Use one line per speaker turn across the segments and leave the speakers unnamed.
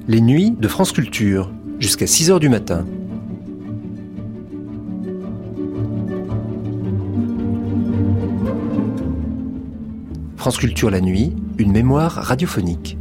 Les nuits de France Culture, jusqu'à 6h du matin. France Culture la nuit, une mémoire radiophonique.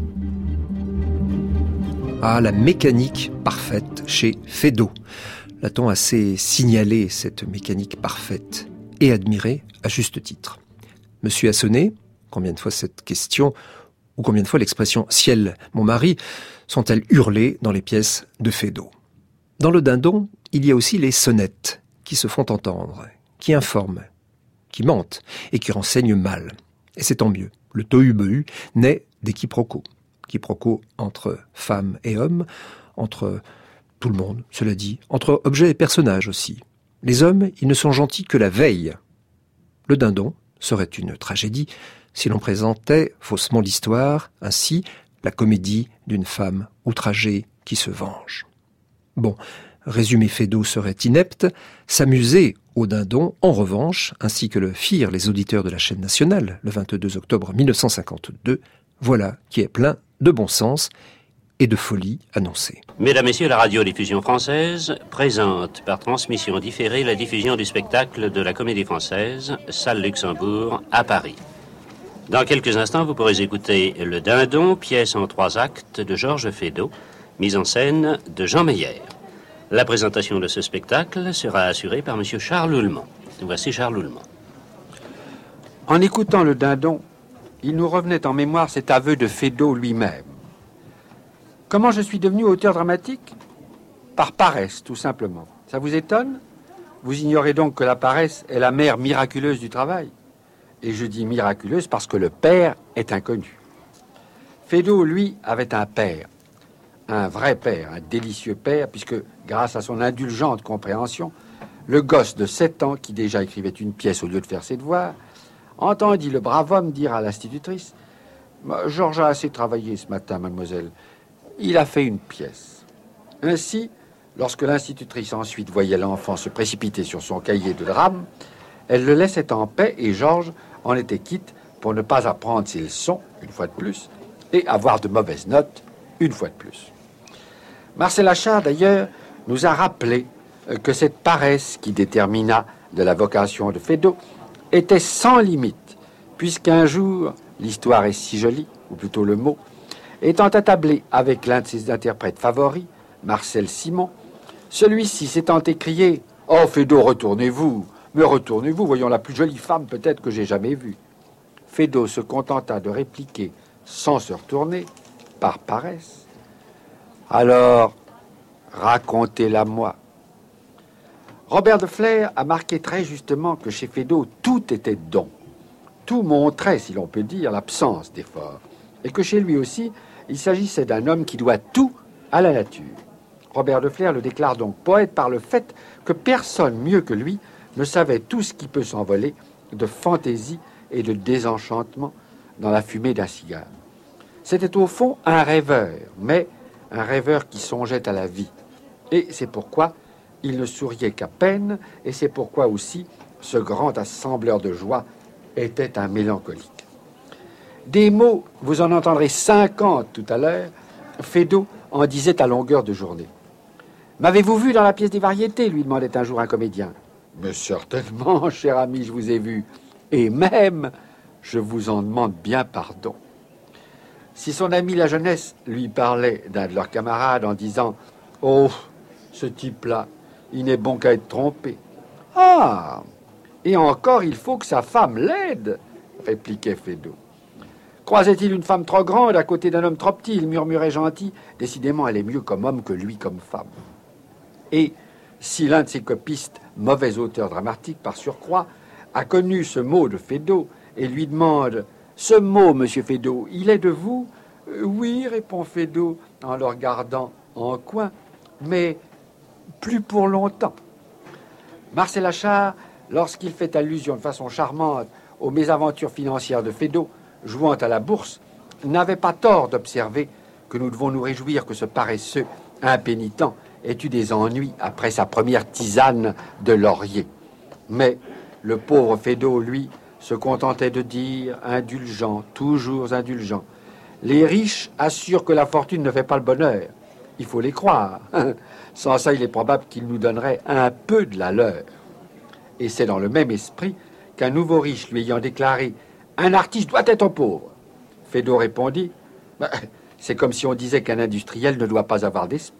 Ah, la mécanique parfaite chez Feydeau. L'a-t-on assez signalé, cette mécanique parfaite, et admirée à juste titre. Monsieur a sonné, combien de fois cette question, ou combien de fois l'expression « ciel, mon mari » sont-elles hurlées dans les pièces de Feydeau. Dans le Dindon, il y a aussi les sonnettes qui se font entendre, qui informent, qui mentent et qui renseignent mal. Et c'est tant mieux. Le tohu-bohu naît des quiproquos. Quiproquos entre femmes et hommes, entre tout le monde, cela dit, entre objets et personnages aussi. Les hommes, ils ne sont gentils que la veille. Le Dindon serait une tragédie si l'on présentait faussement l'histoire, ainsi la comédie d'une femme outragée qui se venge. Bon, résumer Feydeau serait inepte, s'amuser au Dindon, en revanche, ainsi que le firent les auditeurs de la chaîne nationale le 22 octobre 1952, voilà qui est plein de bon sens et de folie annoncée.
Mesdames, Messieurs, la radiodiffusion française présente par transmission différée la diffusion du spectacle de la Comédie Française, salle Luxembourg, à Paris. Dans quelques instants, vous pourrez écouter Le Dindon, pièce en 3 actes de Georges Feydeau, mise en scène de Jean Meyer. La présentation de ce spectacle sera assurée par M. Charles Oulmont. Voici Charles Oulmont.
En écoutant Le Dindon, il nous revenait en mémoire cet aveu de Feydeau lui-même. Comment je suis devenu auteur dramatique ? Par paresse, tout simplement. Ça vous étonne ? Vous ignorez donc que la paresse est la mère miraculeuse du travail. Et je dis miraculeuse parce que le père est inconnu. Feydeau, lui, avait un père. Un vrai père, un délicieux père, puisque, grâce à son indulgente compréhension, le gosse de 7 ans, qui déjà écrivait une pièce au lieu de faire ses devoirs, entendit le brave homme dire à l'institutrice « Georges a assez travaillé ce matin, mademoiselle. Il a fait une pièce. » Ainsi, lorsque l'institutrice ensuite voyait l'enfant se précipiter sur son cahier de drame, elle le laissait en paix et Georges en était quitte pour ne pas apprendre ses leçons, une fois de plus, et avoir de mauvaises notes, une fois de plus. Marcel Achard, d'ailleurs, nous a rappelé que cette paresse qui détermina de la vocation de Feydeau était sans limite, puisqu'un jour, l'histoire est si jolie, ou plutôt le mot, étant attablé avec l'un de ses interprètes favoris, Marcel Simon, celui-ci s'étant écrié « Oh, Feydeau, retournez-vous, mais retournez-vous, voyons la plus jolie femme peut-être que j'ai jamais vue. » Feydeau se contenta de répliquer, sans se retourner, par paresse. « Alors, racontez-la-moi. » Robert de Flers a marqué très justement que chez Feydeau, tout était don. Tout montrait, si l'on peut dire, l'absence d'effort. Et que chez lui aussi, il s'agissait d'un homme qui doit tout à la nature. Robert de Flers le déclare donc poète par le fait que personne mieux que lui ne savait tout ce qui peut s'envoler de fantaisie et de désenchantement dans la fumée d'un cigare. C'était au fond un rêveur, mais un rêveur qui songeait à la vie. Et c'est pourquoi il ne souriait qu'à peine, et c'est pourquoi aussi ce grand assembleur de joie était un mélancolique. Des mots, vous en entendrez 50 tout à l'heure, Feydeau en disait à longueur de journée. « M'avez-vous vu dans la pièce des variétés ?» lui demandait un jour un comédien. « Mais certainement, cher ami, je vous ai vu. Et même, je vous en demande bien pardon. » Si son ami la jeunesse lui parlait d'un de leurs camarades en disant « Oh, ce type-là, il n'est bon qu'à être trompé. »« Ah, et encore, il faut que sa femme l'aide, » répliquait Feydeau. « Croisait-il une femme trop grande à côté d'un homme trop petit ?» il murmurait gentil. « Décidément, elle est mieux comme homme que lui comme femme. » Et si l'un de ses copistes, mauvais auteur dramatique par surcroît, a connu ce mot de Feydeau et lui demande « Ce mot, monsieur Feydeau, il est de vous ?»« Oui, répond Feydeau en le regardant en coin, mais plus pour longtemps. » Marcel Achard, lorsqu'il fait allusion de façon charmante aux mésaventures financières de Feydeau, jouant à la bourse, n'avait pas tort d'observer que nous devons nous réjouir que ce paresseux impénitent ait eu des ennuis après sa première tisane de laurier. Mais le pauvre Feydeau, lui, se contentait de dire, indulgent, toujours indulgent. Les riches assurent que la fortune ne fait pas le bonheur. Il faut les croire. Sans ça, il est probable qu'ils nous donneraient un peu de la leur. Et c'est dans le même esprit qu'un nouveau riche lui ayant déclaré « Un artiste doit être pauvre », Feydeau répondit « C'est comme si on disait qu'un industriel ne doit pas avoir d'esprit. »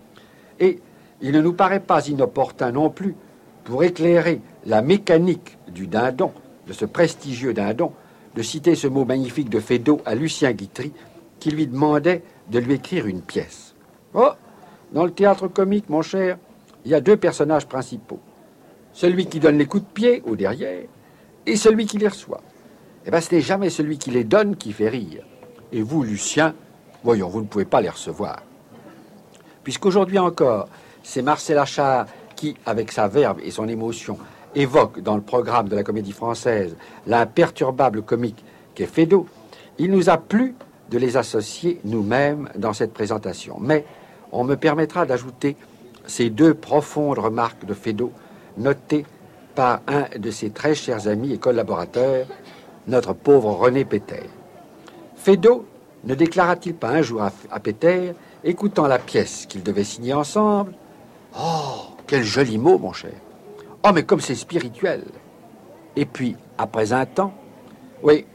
Et il ne nous paraît pas inopportun non plus, pour éclairer la mécanique du dindon, de ce prestigieux dindon, de citer ce mot magnifique de Feydeau à Lucien Guitry, qui lui demandait de lui écrire une pièce. Oh, dans le théâtre comique, mon cher, il y a deux personnages principaux. Celui qui donne les coups de pied au derrière et celui qui les reçoit. Eh bien, ce n'est jamais celui qui les donne qui fait rire. Et vous, Lucien, voyons, vous ne pouvez pas les recevoir. Puisqu'aujourd'hui encore, c'est Marcel Achard qui, avec sa verve et son émotion, évoque dans le programme de la Comédie Française l'imperturbable comique qu'est Feydeau, il nous a plu de les associer nous-mêmes dans cette présentation. Mais on me permettra d'ajouter ces deux profondes remarques de Feydeau, notées par un de ses très chers amis et collaborateurs, notre pauvre René Péter. Feydeau ne déclara-t-il pas un jour à Péter, écoutant la pièce qu'ils devaient signer ensemble, « Oh, quel joli mot, mon cher! Oh, mais comme c'est spirituel !» Et puis, après un temps, « Oui,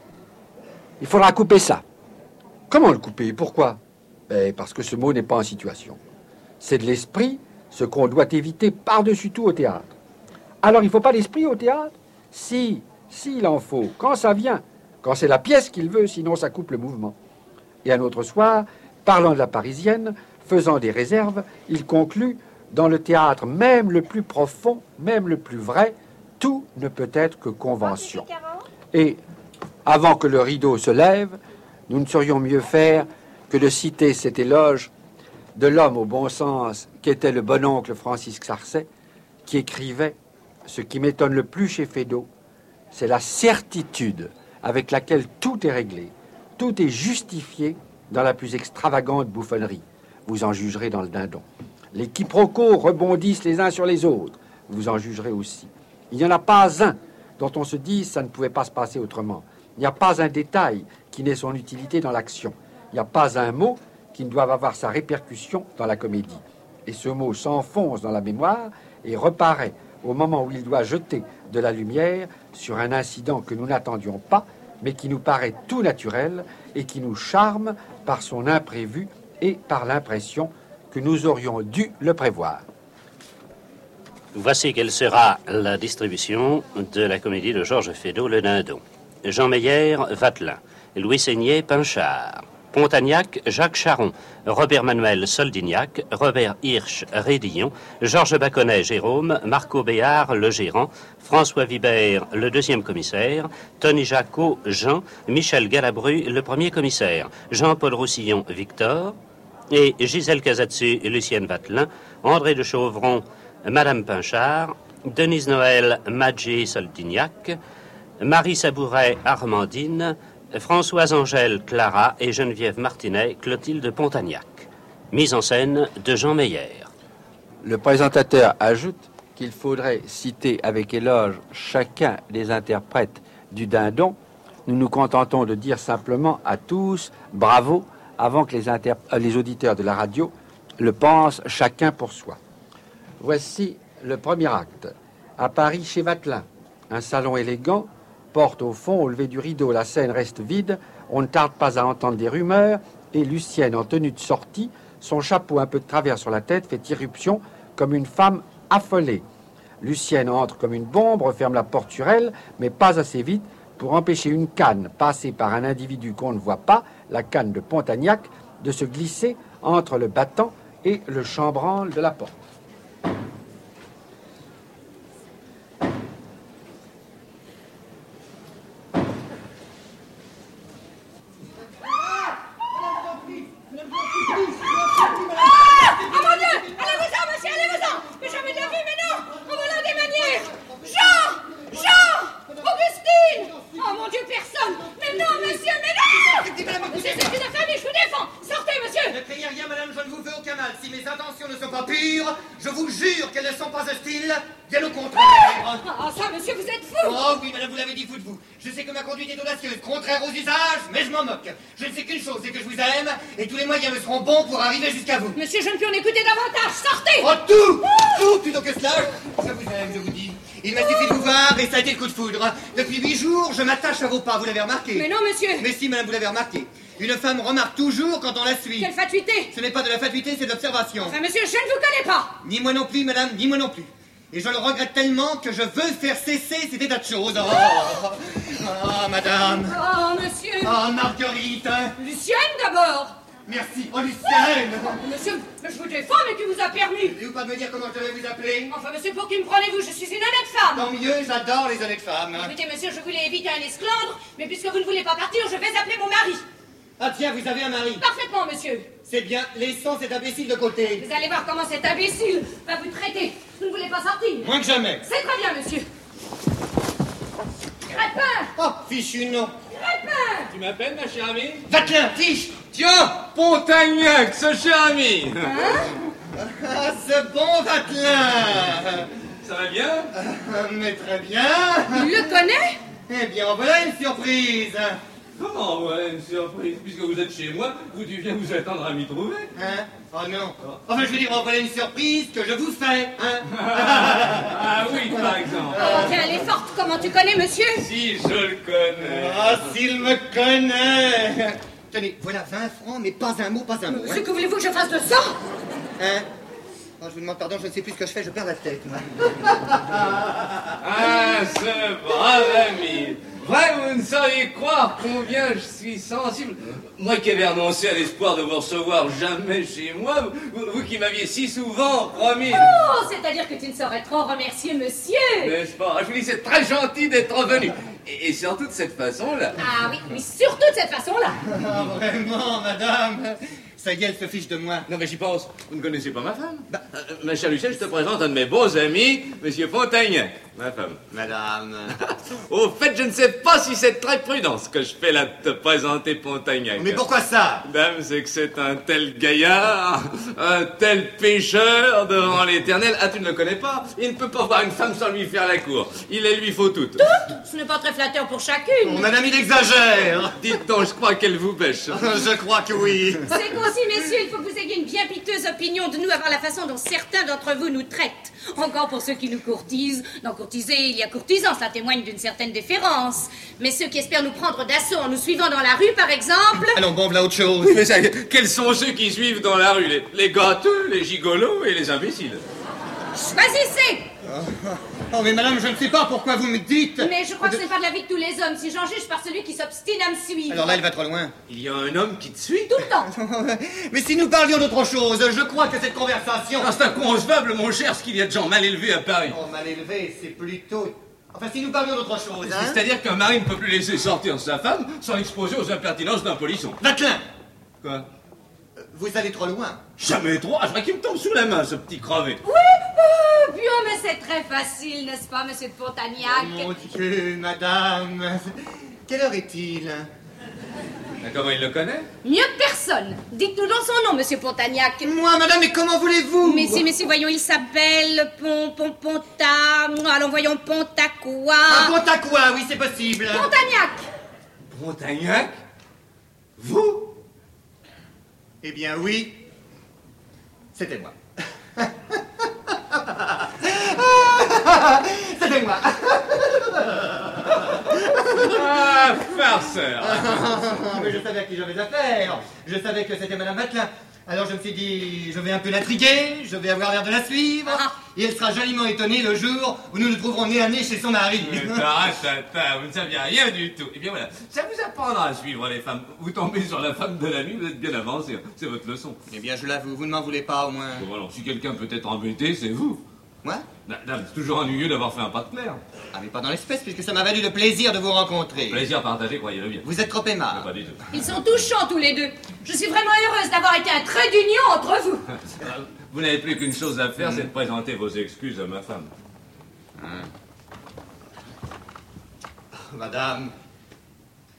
il faudra couper ça. » Comment le couper? Pourquoi? Parce que ce mot n'est pas en situation. C'est de l'esprit, ce qu'on doit éviter par-dessus tout au théâtre. Alors, il ne faut pas l'esprit au théâtre? Si, il en faut. Quand ça vient, quand c'est la pièce qu'il veut, sinon ça coupe le mouvement. Et un autre soir, parlant de la Parisienne, faisant des réserves, il conclut, dans le théâtre, même le plus profond, même le plus vrai, tout ne peut être que convention. Et, avant que le rideau se lève, nous ne saurions mieux faire que de citer cet éloge de l'homme au bon sens qu'était le bon oncle Francis Sarcey, qui écrivait « Ce qui m'étonne le plus chez Feydeau, c'est la certitude avec laquelle tout est réglé, tout est justifié dans la plus extravagante bouffonnerie. Vous en jugerez dans le dindon. Les quiproquos rebondissent les uns sur les autres. Vous en jugerez aussi. Il n'y en a pas un dont on se dise ça ne pouvait pas se passer autrement. Il n'y a pas un détail qui n'ait son utilité dans l'action. Il n'y a pas un mot qui ne doive avoir sa répercussion dans la comédie. Et ce mot s'enfonce dans la mémoire et reparaît au moment où il doit jeter de la lumière sur un incident que nous n'attendions pas, mais qui nous paraît tout naturel et qui nous charme par son imprévu et par l'impression que nous aurions dû le prévoir.
Voici quelle sera la distribution de la comédie de Georges Feydeau, Le Dindon. Jean Meyer, Vatelin. Louis Seigné, Pinchard. Pontagnac, Jacques Charon. Robert Manuel, Soldignac. Robert Hirsch, Rédillon. Georges Baconnet, Jérôme. Marco Béard, le gérant. François Vibert, le deuxième commissaire. Tony Jacot, Jean. Michel Galabru, le premier commissaire. Jean-Paul Roussillon, Victor. Et Gisèle Casatsu, Lucienne Vatelin. André de Chauvron, Madame Pinchard. Denise Noël, Madji Soldignac. Marie Sabouret, Armandine. Françoise Angèle, Clara et Geneviève Martinet, Clotilde Pontagnac. Mise en scène de Jean Meyer.
Le présentateur ajoute qu'il faudrait citer avec éloge chacun des interprètes du Dindon. Nous nous contentons de dire simplement à tous bravo avant que les auditeurs de la radio le pensent chacun pour soi. Voici le premier acte. À Paris, chez Vatelin, un salon élégant, porte au fond, au lever du rideau, la scène reste vide, on ne tarde pas à entendre des rumeurs, et Lucienne, en tenue de sortie, son chapeau un peu de travers sur la tête, fait irruption comme une femme affolée. Lucienne entre comme une bombe, referme la porte sur elle, mais pas assez vite pour empêcher une canne passée par un individu qu'on ne voit pas, la canne de Pontagnac, de se glisser entre le battant et le chambranle de la porte.
Si mes intentions ne sont pas pures, Je vous jure qu'elles ne sont pas hostiles, bien au contraire.
Ah, ça, monsieur, vous êtes fou!
Oh oui, madame, vous l'avez dit, fou de vous. Je sais que ma conduite est audacieuse, contraire aux usages, mais je m'en moque. Je ne sais qu'une chose, c'est que je vous aime, et tous les moyens me seront bons pour arriver jusqu'à vous.
Monsieur, je ne peux en écouter davantage. Sortez!
Oh, tout plutôt que cela. Je vous aime, je vous dis. Il m'a suffi de vous voir, et ça a été le coup de foudre. Depuis 8 jours, je m'attache à vos pas, vous l'avez remarqué?
Mais non, monsieur!
Mais si, madame, vous l'avez remarqué. Une femme remarque toujours quand on la suit.
Quelle fatuité!
Ce n'est pas de la fatuité, c'est de l'observation.
Enfin, monsieur, je ne vous connais pas!
Ni moi non plus, madame, ni moi non plus. Et je le regrette tellement que je veux faire cesser cet état de choses. Oh, madame.
Oh, monsieur!
Oh, Marguerite.
Lucienne, d'abord!
Merci. Oh, Lucienne.
Monsieur, je vous défends, mais qui vous a permis?
Voulez-vous pas me dire comment je devais vous appeler?
Enfin, monsieur, pour qui me prenez-vous? Je suis une honnête femme!
Tant mieux, j'adore les honnêtes femmes.
Écoutez, monsieur, je voulais éviter un esclandre, mais puisque vous ne voulez pas partir, je vais appeler mon mari.
Ah tiens, vous avez un mari.
Parfaitement, monsieur.
C'est bien, laissons cet imbécile de côté.
Vous allez voir comment cet imbécile va vous traiter. Vous ne voulez pas sortir?
Moins que jamais.
C'est très bien, monsieur. Crépin!
Oh, fichu non.
Crépin!
Tu m'appelles, ma chère amie?
Vatelin, fiche.
Tiens, Pontagnac, ce cher ami.
Ah, ce bon Vatelin.
Ça va bien?
Mais très bien.
Il le connaît?
Eh bien, en voilà une surprise.
Comment, voilà une surprise? Puisque vous êtes chez moi, vous deviez vous attendre à m'y trouver.
Hein? Oh non. Enfin, je veux dire, en voilà une surprise que je vous fais, hein?
Ah oui, par exemple.
Oh, tiens, elle est forte. Comment tu connais, monsieur?
Si, je le connais.
Ah, s'il me connaît. Tenez, voilà 20 francs, mais pas un mot, pas un mot.
Ce que voulez-vous que je fasse de ça?
Hein? Oh, je vous demande pardon, je ne sais plus ce que je fais, je perds la tête, moi.
Ah, ce brave ami. Vrai, vous ne sauriez croire combien je suis sensible. Moi qui avais renoncé à l'espoir de vous recevoir jamais chez moi, vous qui m'aviez si souvent promis.
Oh, c'est-à-dire que tu ne saurais trop remercier monsieur.
N'est-ce pas? Je vous dis, c'est très gentil d'être revenu. Et surtout de cette façon-là.
Ah oui, mais surtout de cette façon-là.
Ah, vraiment, madame. Ça y est, elle se fiche de moi.
Non, mais j'y pense. Vous ne connaissez pas ma femme? Ma chère Lucienne, je te présente un de mes bons amis, Monsieur Pontagnac, ma femme.
Madame.
Au fait, je ne sais pas si c'est très prudent ce que je fais là de te présenter Pontagnac.
Mais pourquoi ça?
Dame, c'est que c'est un tel gaillard, un tel pécheur devant l'éternel. Ah, tu ne le connais pas? Il ne peut pas voir une femme sans lui faire la cour. Il les lui faut toutes.
Toutes? Ce n'est pas très flatteur pour chacune.
Oh, madame, il exagère.
Dites donc, je crois qu'elle vous bêche.
Je crois que oui.
C'est qu'aussi, messieurs, il faut que vous ayez une bien piteuse opinion de nous avant la façon dont certains d'entre vous nous traitent. Encore pour ceux qui nous courtisent. Dans courtiser, il y a courtisans, cela témoigne d'une certaine déférence. Mais ceux qui espèrent nous prendre d'assaut en nous suivant dans la rue, par exemple...
Allons, bon, voilà autre chose.
Mais ça, quels sont ceux qui suivent dans la rue? Les gâteux, les gigolos et les imbéciles.
Choisissez!
Oh, mais madame, je ne sais pas pourquoi vous me dites.
Mais je crois que ce n'est pas de la vie de tous les hommes, si j'en juge par celui qui s'obstine à me suivre.
Alors là, elle va trop loin.
Il y a un homme qui te suit?
Tout le temps.
Mais si nous parlions d'autre chose, je crois que cette conversation...
Ah, c'est inconcevable, mon cher, ce qu'il y a de gens mal élevés à Paris.
Oh, mal élevé, c'est plutôt... Enfin, si nous parlions d'autre chose, hein?
C'est-à-dire qu'un mari ne peut plus laisser sortir sa femme sans l'exposer aux impertinences d'un polisson.
Vatelin,
Quoi?
vous allez trop loin.
Jamais trop. Ah, je crois qu'il me tombe sous la main, ce petit crevé.
Oui, bien, mais c'est très facile, n'est-ce pas, monsieur de Pontagnac?
Oh, mon Dieu, madame. Quelle heure est-il?
Comment il le connaît?
Mieux que personne. Dites-nous donc son nom, monsieur Pontagnac.
Moi, madame, mais comment voulez-vous?
Mais si, voyons, il s'appelle Ponta... Allons, voyons, Pontacois.
Ah, Pontacois, oui, c'est possible.
Pontagnac.
Pontagnac? Vous?
Eh bien, oui. C'était moi. C'était moi.
Ah, farceur.
Mais je savais à qui j'avais affaire. Je savais que c'était madame Vatelin. Alors je me suis dit, je vais un peu l'intriguer, je vais avoir l'air de la suivre, et elle sera joliment étonnée le jour où nous nous trouverons nez à nez chez son mari.
Vous ne saviez rien du tout. Eh bien voilà, ça vous apprendra à suivre les femmes. Vous tombez sur la femme de l'ami, vous êtes bien avancé. C'est votre leçon.
Eh bien, je l'avoue, vous ne m'en voulez pas au moins.
Bon, alors, si quelqu'un peut être embêté, c'est vous.
Moi?
Dame, c'est toujours ennuyeux d'avoir fait un pas de clair.
Ah, mais pas dans l'espèce, puisque ça m'a valu le plaisir de vous rencontrer.
Plaisir partagé, croyez-le bien.
Vous êtes trop aimable.
Pas du tout.
Ils sont touchants tous les deux. Je suis vraiment heureuse d'avoir été un trait d'union entre vous.
Vous n'avez plus qu'une chose à faire, c'est de présenter vos excuses à ma femme.
Madame,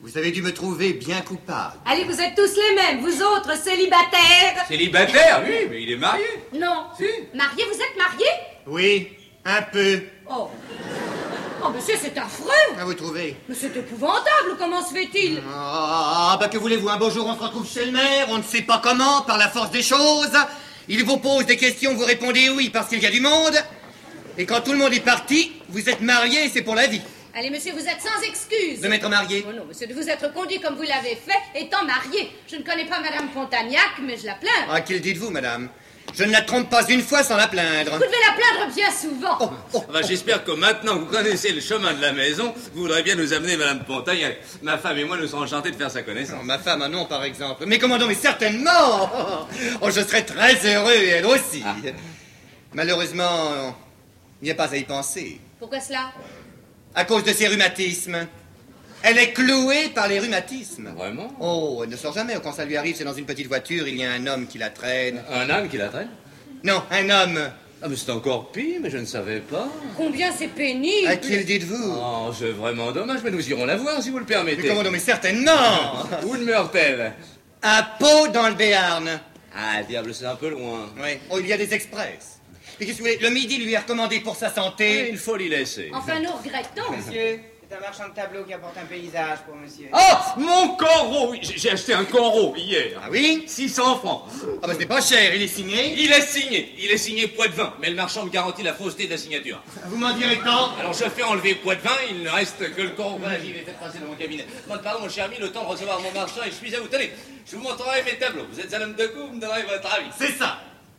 Vous avez dû me trouver bien coupable.
Allez, vous êtes tous les mêmes, vous autres célibataires.
Célibataire, oui, mais il est marié.
Non.
Si.
Marié, vous êtes marié?
Oui, un peu.
Oh. Oh, monsieur, c'est affreux.
À vous trouver.
Mais c'est épouvantable, comment se fait-il?
Ah, bah que voulez-vous, un beau jour on se retrouve chez le maire, on ne sait pas comment, par la force des choses. Il vous pose des questions, vous répondez oui parce qu'il y a du monde. Et quand tout le monde est parti, vous êtes marié et c'est pour la vie.
Allez, monsieur, vous êtes sans excuse.
De m'être marié.
Oh non, monsieur, de vous être conduit comme vous l'avez fait, étant marié. Je ne connais pas Madame Pontagnac, mais je la plains.
Ah, qu'il dites-vous, madame? Je ne la trompe pas une fois sans la plaindre.
Vous devez la plaindre bien souvent.
Enfin, j'espère que maintenant que vous connaissez le chemin de la maison, vous voudrez bien nous amener Madame Pontagnac. Ma femme et moi nous serons enchantés de faire sa connaissance.
Non, ma femme, non, par exemple. Mais comment donc, mais certainement. Oh, je serais très heureux, et elle aussi.
Ah.
Malheureusement, il n'y a pas à y penser.
Pourquoi cela?
À cause de ses rhumatismes. Elle est clouée par les rhumatismes.
Vraiment?
Oh, elle ne sort jamais. Quand ça lui arrive, c'est dans une petite voiture, il y a un homme qui la traîne.
Un âne qui la traîne?
Non, un homme.
Ah, mais c'est encore pire, mais je ne savais pas.
Combien c'est pénible.
À qui le dites-vous?
Oh, c'est vraiment dommage, mais nous irons la voir si vous le permettez.
Mais comment donc, mais certainement.
Où demeure-t-elle?
À Pau, dans le Béarn.
Ah, diable, c'est un peu loin.
Oui. Oh, il y a des express. Et qu'est-ce que vous voulez? Le midi lui est recommandé pour sa santé.
Il faut l'y laisser.
Enfin, nous regrettons.
Monsieur, c'est un marchand de tableaux qui apporte un paysage pour monsieur.
Oh, mon corbeau! Oui, j'ai acheté un corbeau hier.
Ah oui?
600 francs.
Ah bah c'est pas cher, il est signé.
Il est signé Poitvin, mais le marchand me garantit la fausseté de la signature.
Vous m'en direz quand?
Alors je fais enlever Poitvin, il ne reste que le corbeau. Voilà, j'y vais, faites passer dans mon cabinet. Pardon, mon cher ami, le temps de recevoir mon marchand et je suis à vous. Tenez, je vous montrerai mes tableaux. Vous êtes un homme de coup, vous me donnerez votre avis.
C'est ça.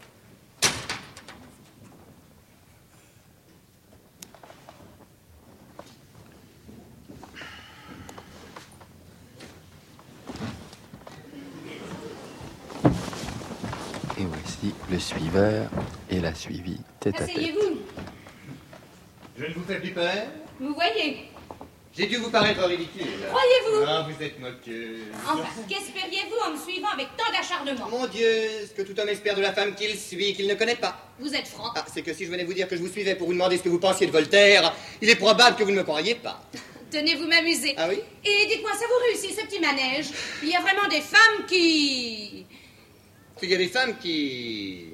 Et voici le suiveur et la suivie tête à tête.
Asseyez-vous.
Je ne vous fais plus peur?
Vous voyez.
J'ai dû vous paraître ridicule.
Croyez-vous?
Ah, vous êtes moqueuse.
Enfin, qu'espériez-vous en me suivant avec tant d'acharnement?
Mon Dieu, ce que tout homme espère de la femme qu'il suit, qu'il ne connaît pas.
Vous êtes franc.
Ah, c'est que si je venais vous dire que je vous suivais pour vous demander ce que vous pensiez de Voltaire, il est probable que vous ne me croiriez pas.
Tenez, vous m'amusez.
Ah oui?
Et dites-moi, ça vous réussit, ce petit manège? Il y a vraiment des femmes qui...
Il y a des femmes qui...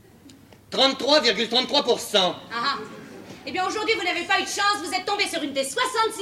33,33%.
Ah. Eh bien, aujourd'hui, vous n'avez pas eu de chance, vous êtes tombé sur une des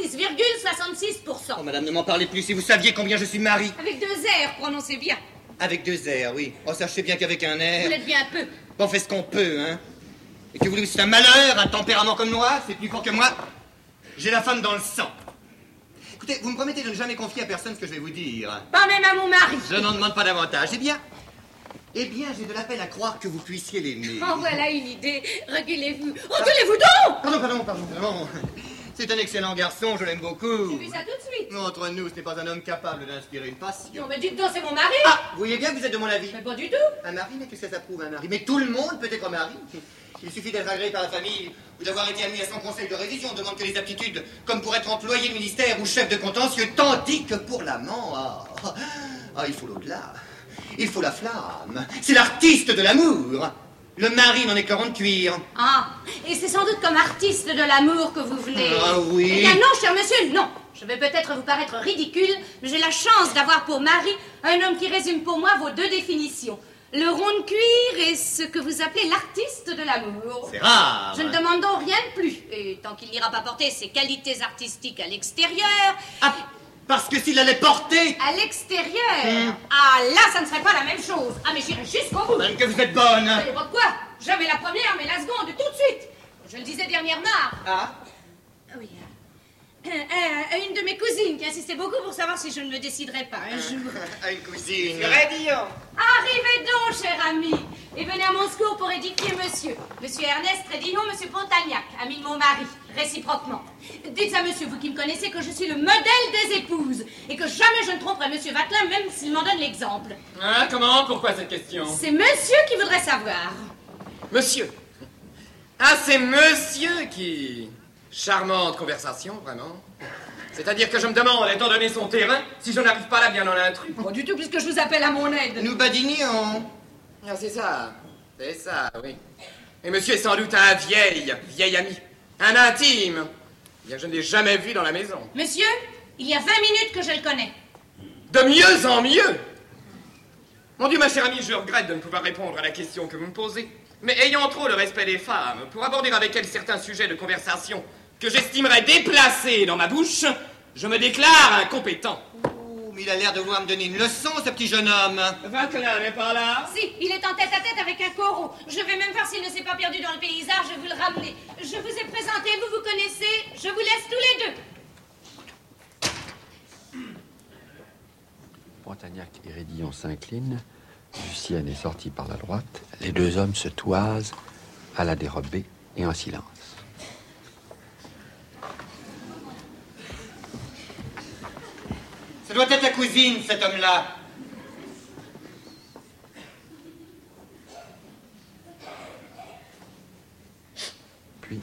66,66%.
Oh, madame, ne m'en parlez plus si vous saviez combien je suis mari.
Avec 2 R, prononcez bien.
Avec 2 R, oui. Oh, sachez bien qu'avec un
Vous
R...
l'êtes bien peu.
On fait ce qu'on peut, hein. Et que vous voulez, c'est un malheur, un tempérament comme moi, c'est plus fort que moi. J'ai la femme dans le sang. Écoutez, vous me promettez de ne jamais confier à personne ce que je vais vous dire.
Pas même à mon mari.
Je n'en demande pas davantage. Eh bien, j'ai de la peine à croire que vous puissiez l'aimer.
Oh, voilà une idée. Reculez-vous. Reculez-vous donc!
Pardon. C'est un excellent garçon, je l'aime beaucoup.
J'ai vu ça tout de suite.
Mais entre nous, ce n'est pas un homme capable d'inspirer une passion.
Non, mais dites donc, c'est mon mari.
Ah, vous voyez bien que vous êtes de mon avis.
Mais pas du tout.
Un mari, mais qu'est-ce que ça prouve, un mari? Mais tout le monde peut être mari. Il suffit d'être agréé par la famille ou d'avoir été admis à son conseil de révision. On demande que les aptitudes, comme pour être employé de ministère ou chef de contentieux, tandis que pour l'amant, il faut l'au-delà. Il faut la flamme. C'est l'artiste de l'amour. Le mari n'en est que rond de cuir.
Ah, et c'est sans doute comme artiste de l'amour que vous venez.
Ah oui.
Eh bien non, cher monsieur, non. Je vais peut-être vous paraître ridicule, mais j'ai la chance d'avoir pour mari un homme qui résume pour moi vos 2 définitions. Le rond de cuir et ce que vous appelez l'artiste de l'amour.
C'est rare.
Je ne demande donc rien de plus. Et tant qu'il n'ira pas porter ses qualités artistiques à l'extérieur...
Ah, parce que s'il allait porter...
À l'extérieur Ah, là, ça ne serait pas la même chose. Ah, mais j'irai jusqu'au bout.
Même que vous êtes bonne.
Vous savez pas de quoi? Jamais la première, mais la seconde, tout de suite. Je le disais dernièrement.
Ah.
Oui. Une de mes cousines qui insistait beaucoup pour savoir si je ne me déciderais pas un jour.
À une cousine.
Rédillon.
Arrivez donc, cher ami, et venez à mon secours pour édifier monsieur. Monsieur Ernest Rédillon, monsieur Pontagnac, ami de mon mari, réciproquement. Dites à monsieur, vous qui me connaissez, que je suis le modèle des épouses, et que jamais je ne tromperai monsieur Vatelin, même s'il m'en donne l'exemple.
Ah, comment? Pourquoi cette question?
C'est monsieur qui voudrait savoir.
Monsieur. Ah, c'est monsieur qui... Charmante conversation, vraiment. C'est-à-dire que je me demande, étant donné son terrain, si je n'arrive pas là bien en intrus.
Pas du tout, puisque je vous appelle à mon aide.
Nous badinions.
Ah, c'est ça, oui. Et monsieur est sans doute un vieil ami, un intime. Bien que je ne l'ai jamais vu dans la maison.
Monsieur, Il y a 20 minutes que je le connais.
De mieux en mieux. Mon Dieu, ma chère amie, je regrette de ne pouvoir répondre à la question que vous me posez. Mais ayant trop le respect des femmes, pour aborder avec elles certains sujets de conversation que j'estimerais déplacés dans ma bouche, je me déclare incompétent.
Oh, mais il a l'air de vouloir me donner une leçon, ce petit jeune homme.
Vatelin n'est pas là.
Si, il est en tête-à-tête avec un coraux. Je vais même voir s'il ne s'est pas perdu dans le paysage, je vais vous le ramener. Je vous ai présenté, vous vous connaissez, je vous laisse tous les deux.
Pontagnac et Rédillon s'inclinent. Lucienne est sortie par la droite. Les deux hommes se toisent à la dérobée et en silence.
Ça doit être la cousine, cet homme-là.
Puis,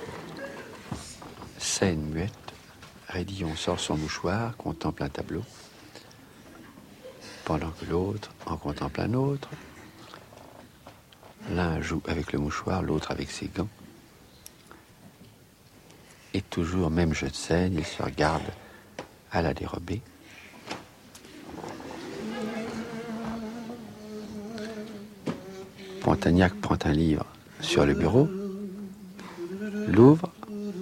scène muette, Rédillon sort son mouchoir, contemple un tableau, pendant que l'autre en contemple un autre. L'un joue avec le mouchoir, l'autre avec ses gants. Et toujours même jeu de scène, ils se regardent à la dérobée. Pontagnac prend un livre sur le bureau, l'ouvre.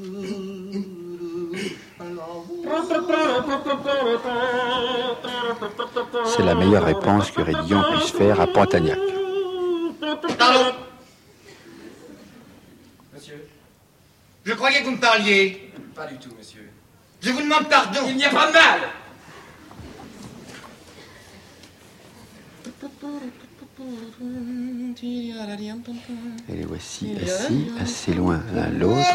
C'est la meilleure réponse que Rédillon puisse faire à Pontagnac.
Pardon.
Monsieur?
Je croyais que vous me parliez.
Pas du tout, monsieur.
Je vous demande pardon.
Il n'y a pas de mal.
Et les voici assis, assez loin l'un de l'autre.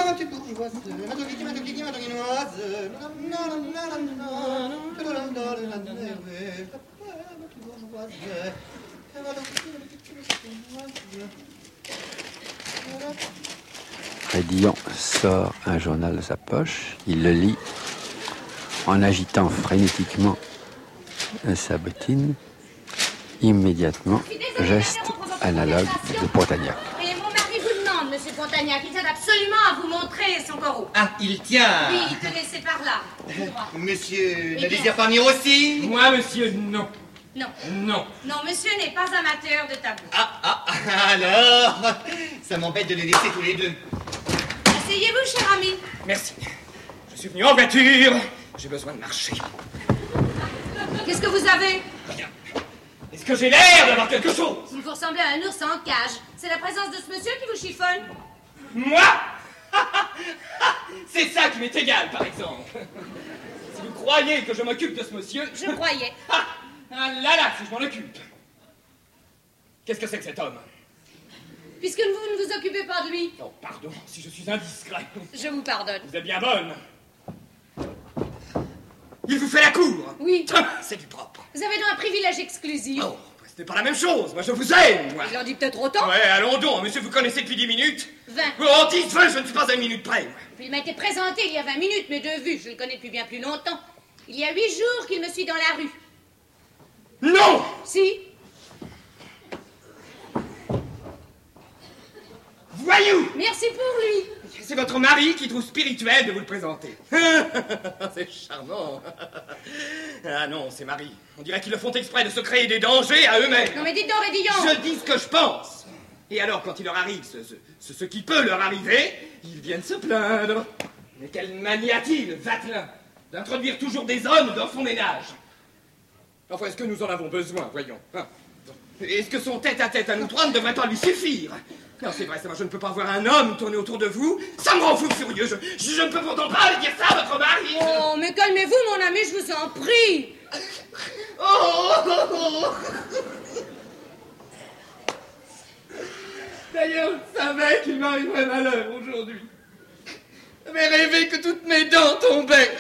Rédillon sort un journal de sa poche, il le lit en agitant frénétiquement sa bottine. Immédiatement, geste analogue de Pontagnac.
Et mon mari vous demande, monsieur Pontagnac, il tient absolument à vous montrer son coraux.
Ah, il tient.
Oui, tenez, c'est par là.
Monsieur
Eh
ne
bien.
désire pas venir aussi?
Moi, monsieur, non.
Non.
Non.
Non, monsieur n'est pas amateur de tableau.
Alors, ça m'embête de les laisser tous les deux.
Asseyez-vous, cher ami.
Merci. Je suis venu en voiture. J'ai besoin de marcher.
Qu'est-ce que vous avez?
Rien. Est-ce que j'ai l'air d'avoir quelque chose?
Vous vous ressemblez à un ours en cage. C'est la présence de ce monsieur qui vous chiffonne.
Moi? C'est ça qui m'est égal, par exemple. Si vous croyez que je m'occupe de ce monsieur...
Je croyais.
Ah là, si je m'en occupe. Qu'est-ce que c'est que cet homme?
Puisque vous ne vous occupez pas de lui.
Oh, pardon, si je suis indiscret.
Je vous pardonne.
Vous êtes bien bonne. Il vous fait la cour?
Oui.
C'est du propre.
Vous avez donc un privilège exclusif.
Oh, ce n'est pas la même chose. Moi, je vous aime, moi.
Il en dit peut-être autant.
Ouais, allons donc. Monsieur, vous connaissez depuis 10 minutes?
20.
Oh, 10, 20, je ne suis pas à une minute près.
Puis il m'a été présenté il y a 20 minutes, mais de vue, je le connais depuis bien plus longtemps. Il y a 8 jours qu'il me suit dans la rue.
Non!
Si.
Voyou!
Merci pour lui.
C'est votre mari qui trouve spirituel de vous le présenter. C'est charmant. Ah non, c'est Marie. On dirait qu'ils le font exprès de se créer des dangers à eux-mêmes.
Non mais dites donc, Rédillon.
Je dis ce que je pense. Et alors, quand il leur arrive ce qui peut leur arriver, ils viennent se plaindre. Mais quelle manie a-t-il, Vatelin, d'introduire toujours des hommes dans son ménage? Enfin, est-ce que nous en avons besoin, voyons, hein? Est-ce que son tête-à-tête à nous trois ne devrait pas lui suffire? Non, c'est vrai, je ne peux pas voir un homme tourner autour de vous. Ça me rend fou furieux. Je ne peux pourtant pas aller dire ça à votre mari.
Oh, mais calmez-vous, mon ami, je vous en prie.
D'ailleurs, je savais qu'il m'arriverait malheur aujourd'hui. J'avais rêvé que toutes mes dents tombaient.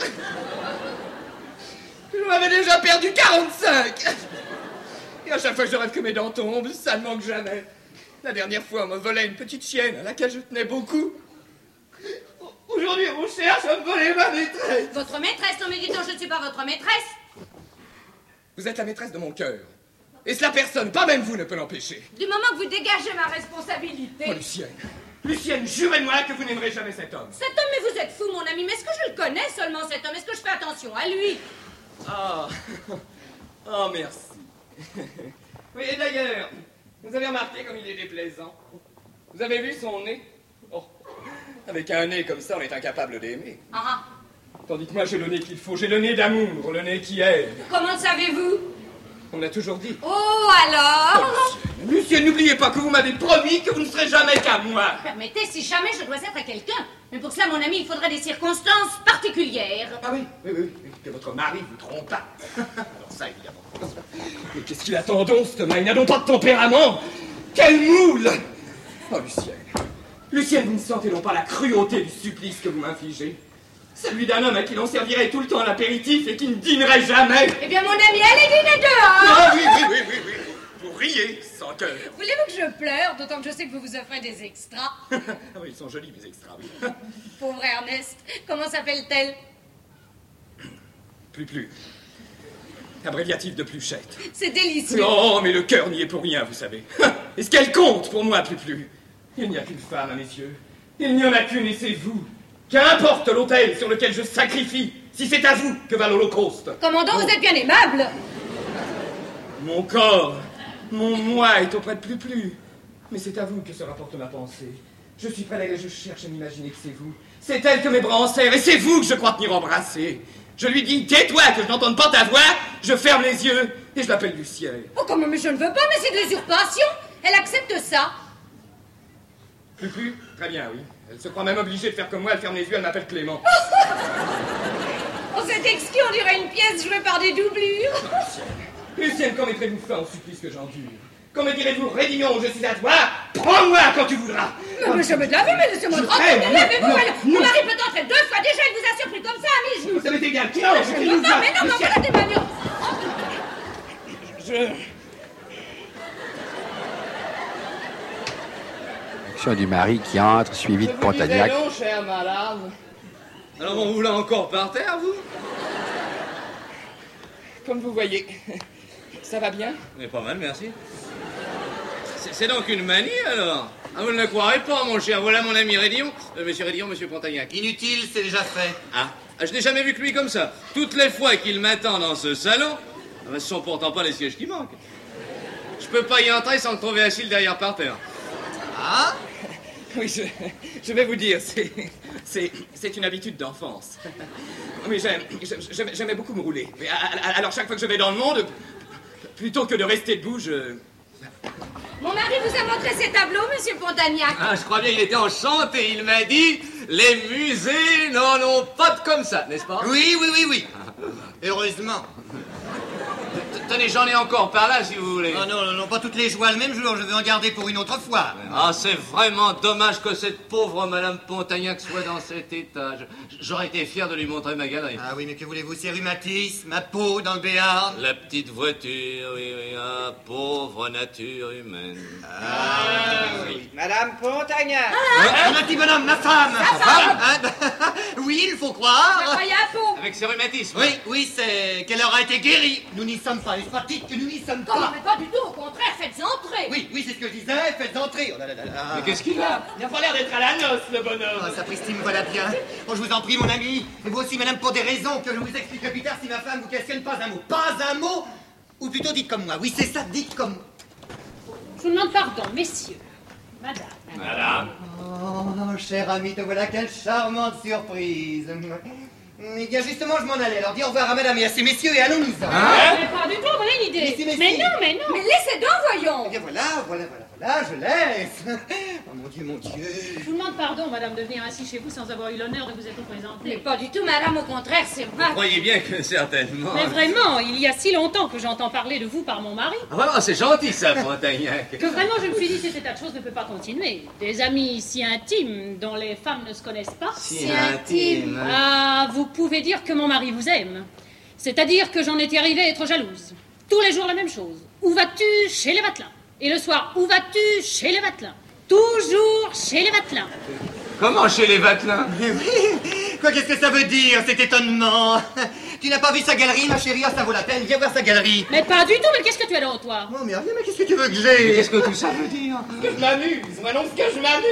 Je m'avais déjà perdu 45. Et à chaque fois que je rêve que mes dents tombent, ça ne manque jamais. La dernière fois, on me volait une petite chienne à laquelle je tenais beaucoup. Aujourd'hui, on cherche à me voler ma maîtresse.
Votre maîtresse? Non mais dites donc, je ne suis pas votre maîtresse.
Vous êtes la maîtresse de mon cœur. Et cela personne, pas même vous, ne peut l'empêcher.
Du moment que vous dégagez ma responsabilité.
Oh, Lucienne, Lucienne, jurez-moi que vous n'aimerez jamais cet homme.
Cet homme, mais vous êtes fou, mon ami. Mais est-ce que je le connais seulement, cet homme? Est-ce que je fais attention à lui?
Ah, oh, merci. Oui, et d'ailleurs, vous avez remarqué comme il est déplaisant? Vous avez vu son nez? Oh, avec un nez comme ça, on est incapable d'aimer.
Ah.
Tandis que moi, j'ai le nez qu'il faut. J'ai le nez d'amour, le nez qui aide.
Comment le savez-vous?
On l'a toujours dit.
Oh, alors?
Lucienne, n'oubliez pas que vous m'avez promis que vous ne serez jamais qu'à moi.
Permettez, si jamais je dois être à quelqu'un. Mais pour cela, mon ami, il faudrait des circonstances particulières.
Ah oui, que votre mari vous trompe pas. Alors ça, évidemment. Mais qu'est-ce qu'il attend donc, cet homme-là? Il n'a donc pas de tempérament. Quel moule! Oh, Lucienne. Lucienne, vous ne sentez donc pas la cruauté du supplice que vous m'infligez? Celui d'un homme à qui l'on servirait tout le temps à l'apéritif et qui ne dînerait jamais.
Eh bien, mon ami, allez dîner dehors.
Ah oui. Vous riez, sans cœur.
Voulez-vous que je pleure, d'autant que je sais que vous vous offrez des extras?
Ah oui, ils sont jolis, mes extras, oui.
Pauvre Ernest, comment s'appelle-t-elle?
Plus. Abréviatif de Pluchette.
C'est délicieux.
Oh, mais le cœur n'y est pour rien, vous savez. Est-ce qu'elle compte pour moi, plus? Il n'y a qu'une femme, hein, messieurs. Il n'y en a qu'une et c'est vous. Qu'importe l'autel sur lequel je sacrifie, si c'est à vous que va l'Holocauste.
Commandant, vous êtes bien aimable.
Mon corps, mon moi est auprès de plus. Mais c'est à vous que se rapporte ma pensée. Je suis près d'elle et je cherche à m'imaginer que c'est vous. C'est elle que mes bras enserrent et c'est vous que je crois tenir embrassé. Je lui dis, tais-toi, que je n'entende pas ta voix. Je ferme les yeux et je l'appelle du ciel.
Oh, comment, mais je ne veux pas, mais c'est de l'usurpation. Elle accepte ça.
Plus? Très bien, oui. Elle se croit même obligée de faire comme moi, elle ferme les yeux, elle m'appelle Clément.
Oh, c'est exquis, on dirait une pièce jouée par des doublures.
Lucienne, quand mettrez-vous fin au supplice que j'endure? Quand me direz-vous, Rédignon, je suis à toi, prends-moi quand tu voudras.
Mais jamais de la vie, mais laissez-moi tranquille, mais levez-vous, mon mari peut entrer 2 fois déjà, il vous a surpris comme ça à mes genoux.
Ça m'est égal, qui
Mais non, mais voilà des manières.
Action du mari qui entre, suivi de Pontagnac.
Non, chère madame. Alors on vous l'a encore par terre, vous?
Comme vous voyez, ça va bien?
Mais pas mal, merci. C'est donc une manie, alors? Ah, vous ne le croirez pas, mon cher. Voilà mon ami Rédillon. Monsieur Rédillon, monsieur Pontagnac.
Inutile, c'est déjà fait.
Ah, je n'ai jamais vu que lui comme ça. Toutes les fois qu'il m'attend dans ce salon, ce sont pourtant pas les sièges qui manquent. Je peux pas y entrer sans le trouver assis derrière par terre.
Ah?
Oui, je vais vous dire, c'est une habitude d'enfance. Oui, j'aimais beaucoup me rouler. Mais alors, chaque fois que je vais dans le monde, plutôt que de rester debout,
Mon mari vous a montré ses tableaux, monsieur Pontagnac.
Ah, je crois bien, il était enchanté. Il m'a dit, les musées n'en ont pas de comme ça, n'est-ce pas?
Oui. Heureusement.
Tenez, j'en ai encore par là, si vous voulez.
Oh non, pas toutes les joies le même jour, je vais en garder pour une autre fois.
Ah, c'est vraiment dommage que cette pauvre Madame Pontagnac soit dans cet étage. J'aurais été fier de lui montrer ma galerie.
Ah oui, mais que voulez-vous, c'est rhumatisme, ma peau dans le Béarn.
La petite voiture, oui, ah, pauvre nature humaine.
Oui. Madame Pontagnac.
Un petit bonhomme, ma femme. Oui, il faut croire.
Je croyais à peau.
Avec ses rhumatismes.
Oui, c'est qu'elle aura été guérie. Nous n'y sommes pas, n'est-ce pas? Dites que nous n'y sommes
Comment,
pas.
mais pas du tout, au contraire, faites entrer.
Oui, c'est ce que je disais, faites entrer. Oh là là là là.
Mais qu'est-ce qu'il a?
il n'a pas l'air d'être à la noce, le bonhomme.
Oh, sapristi, me voilà bien. Oh, je vous en prie, mon ami. Et vous aussi, madame, pour des raisons que je vous expliquerai plus tard si ma femme vous questionne pas un mot. Pas un mot. Ou plutôt, dites comme moi. Oui, c'est ça, dites comme...
Je vous demande pardon, messieurs. Madame.
Madame.
Oh, cher ami, te voilà, quelle charmante surprise. Eh bien, justement, je m'en allais. Alors, dis au revoir à madame et à ces messieurs et allons-nous-en.
Mais pas du tout, voilà une idée.
Mais
non. Mais laissez donc, voyons.
Eh bien, voilà, je laisse. Oh, mon Dieu.
Je vous demande pardon, madame, de venir ainsi chez vous sans avoir eu l'honneur de vous être présentée.
Mais pas du tout, madame, au contraire, c'est vrai.
Vous croyez bien que certainement...
Mais vraiment, il y a si longtemps que j'entends parler de vous par mon mari.
Ah, vraiment, c'est gentil, ça, Pontagnac.
Que vraiment, je me suis dit, cet état de choses ne peut pas continuer. Des amis si intimes dont les femmes ne se connaissent pas.
Si intime.
Ah, vous pouvez dire que mon mari vous aime. C'est-à-dire que j'en étais arrivée à être jalouse. Tous les jours la même chose. Où vas-tu? Chez les Vatelin. Et le soir, où vas-tu? Chez les Vatelin. Toujours chez les Vatelin.
Comment chez les Vatelin?
Mais oui. Quoi, qu'est-ce que ça veut dire, cet étonnement? Tu n'as pas vu sa galerie, ma chérie? Ah, ça vaut la peine. Viens voir sa galerie.
Mais pas du tout, mais qu'est-ce que tu as dans toi?
Oh, mais rien, mais qu'est-ce que tu veux que j'ai?
Qu'est-ce que tout ça veut dire?
Que je m'amuse, moi non, ce que je m'amuse.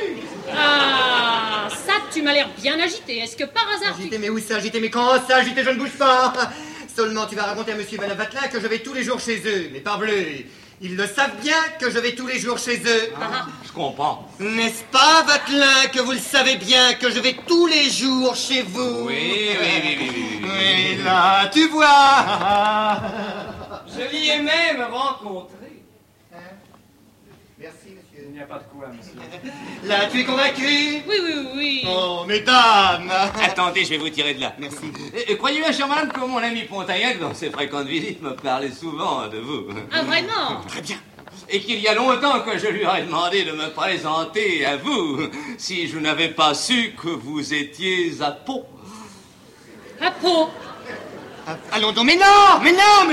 Ah, ça, tu m'as l'air bien agité. Est-ce que par hasard
Agité, mais où ça, agité, mais quand ça, agité, je ne bouge pas. Seulement, tu vas raconter à monsieur et madame Vatelin que je vais tous les jours chez eux. Mais parbleu, ils le savent bien que je vais tous les jours chez eux.
Je comprends.
N'est-ce pas, Vatelin, que vous le savez bien que je vais tous les jours chez vous?
Oui.
Et là, tu vois.
Je l'y ai même rencontré.
Merci, monsieur.
Il n'y a pas de quoi, monsieur.
Là, tu es convaincu?
Oui.
Oh, mesdames.
Attendez, je vais vous tirer de là.
Merci.
Croyez-moi, chère madame, que mon ami Pontagnac, dans ses fréquentes visites, me parlait souvent de vous.
Ah, vraiment?
Très bien. Et qu'il y a longtemps que je lui aurais demandé de me présenter à vous, si je n'avais pas su que vous étiez à Pau.
À Pau?
Allons donc, mais non.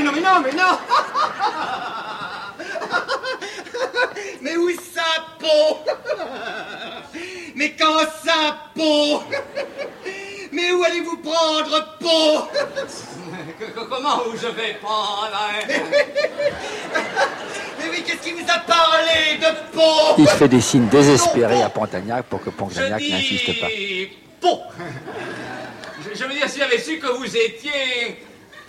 Mais où ça, Pau? Mais quand ça, Pau? Mais où allez-vous prendre, Pau?
Comment je vais prendre?
Mais oui, qu'est-ce qui vous a parlé de Pau?
Il fait des signes désespérés à Pontagnac pour que Pontagnac n'insiste pas.
Pau. Je veux dire, si j'avais su que vous étiez...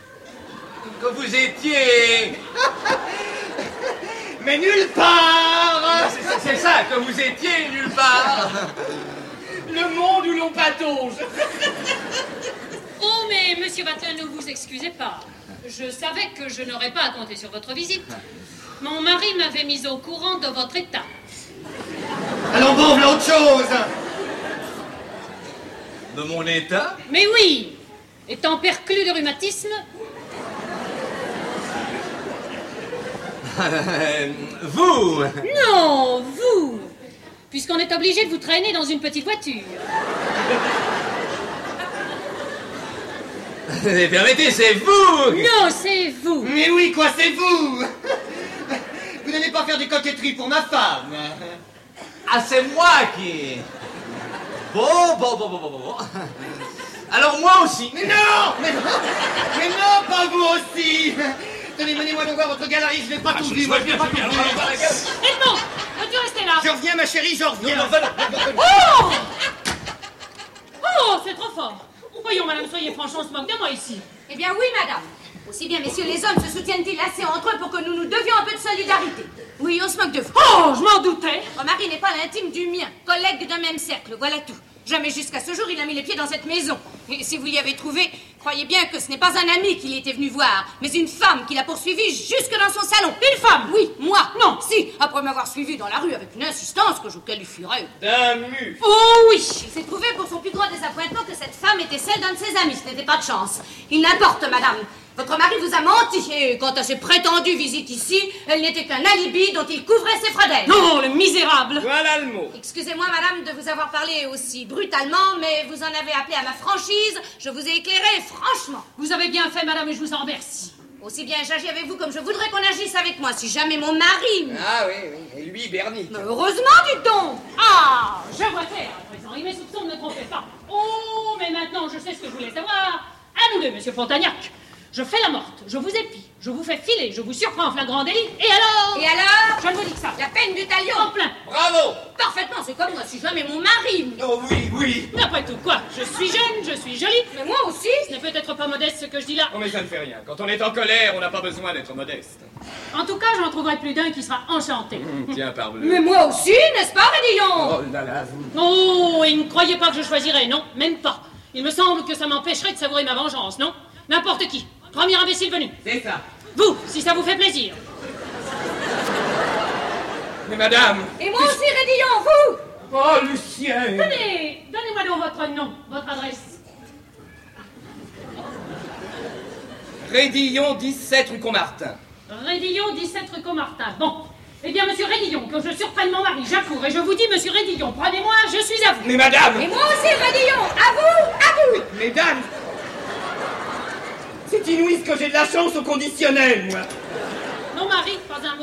Mais nulle part.
C'est ça, que vous étiez nulle part.
Le monde où l'on patauge.
Oh, mais monsieur Vatelin, ne vous excusez pas. Je savais que je n'aurais pas à compter sur votre visite. Mon mari m'avait mise au courant de votre état.
Allons bon, voilà autre chose.
De mon état?
Mais oui, étant perclus de rhumatisme...
Vous?
Non, vous, puisqu'on est obligé de vous traîner dans une petite voiture.
Permettez, c'est vous?
Non, c'est vous.
Mais oui, quoi, c'est vous. Vous n'allez pas faire des coquetteries pour ma femme.
Ah, c'est moi qui... Bon. Alors moi aussi.
Mais non, pas vous aussi. Tenez, menez-moi donc voir votre galerie, je n'ai pas tout vu. Moi, je n'ai pas tout vu.
Edmond, peux-tu rester là?
Je reviens, ma chérie, je reviens.
Oh! Oh, c'est trop fort. Voyons, madame, soyez franche, on se moque de moi ici.
Eh bien oui, madame. Aussi bien messieurs les hommes se soutiennent-ils assez entre eux pour que nous nous devions un peu de solidarité. Oui, on se moque de vous.
Oh, je m'en doutais.
Votre mari n'est pas l'intime du mien, collègue d'un même cercle, voilà tout. Jamais jusqu'à ce jour il n'a mis les pieds dans cette maison. Et si vous l'y avez trouvé, croyez bien que ce n'est pas un ami qu'il était venu voir, mais une femme qui l'a poursuivi jusque dans son salon.
Une femme?
Oui, moi.
Non.
Si, après m'avoir suivi dans la rue avec une insistance que je qualifierais
d'un mufle.
Oh oui.
Il s'est trouvé pour son plus grand désappointement que cette femme était celle d'un de ses amis. Ce n'était pas de chance. Il n'importe, madame. Votre mari vous a menti. Et quant à ses prétendues visites ici, elle n'était qu'un alibi dont il couvrait ses fradelles.
Non, le misérable.
Voilà le mot.
Excusez-moi, madame, de vous avoir parlé aussi brutalement, mais vous en avez appelé à ma franchise. Je vous ai éclairé franchement.
Vous avez bien fait, madame, et je vous en remercie.
Aussi bien j'agis avec vous comme je voudrais qu'on agisse avec moi, si jamais mon mari...
Ah oui, et lui, Bernie.
Mais heureusement, dites donc.
Ah, je vois clair à présent, et mes soupçons ne me trompaient pas. Oh, mais maintenant, je sais ce que je voulais savoir. À nous deux, monsieur Pontagnac. Je fais la morte, je vous épie, je vous fais filer, je vous surprends en flagrant délit, et alors?
Et alors?
Je ne vous dis que ça.
La peine du talion.
En plein.
Bravo.
Parfaitement, c'est comme moi, si jamais mon mari...
Oh oui.
Après tout, quoi? Je suis jeune, je suis jolie.
Mais moi aussi.
Ce n'est peut-être pas modeste ce que je dis là.
Oh, mais ça ne fait rien. Quand on est en colère, on n'a pas besoin d'être modeste.
En tout cas, j'en trouverai plus d'un qui sera enchanté.
Tiens, parbleu.
Mais moi aussi, n'est-ce pas, Rédillon?
Oh là là, vous.
Oh, et ne croyez pas que je choisirais, non, même pas. Il me semble que ça m'empêcherait de savourer ma vengeance, non? N'importe qui. Premier imbécile venu.
C'est ça.
Vous, si ça vous fait plaisir.
Mais madame.
Et moi aussi, Rédillon, vous?
Oh, Lucien.
Tenez, donnez-moi donc votre nom, votre adresse.
Rédillon, 17 rue Comartin.
Rédillon, 17 rue Comartin. Bon. Eh bien, monsieur Rédillon, que je surprenne mon mari, j'accours et je vous dis, monsieur Rédillon, prenez-moi, je suis à vous.
Mais madame.
Et moi aussi, Rédillon, à vous.
Mesdames. C'est inouï que j'ai de la chance au conditionnel, moi.
Non, Marie, pas un mot.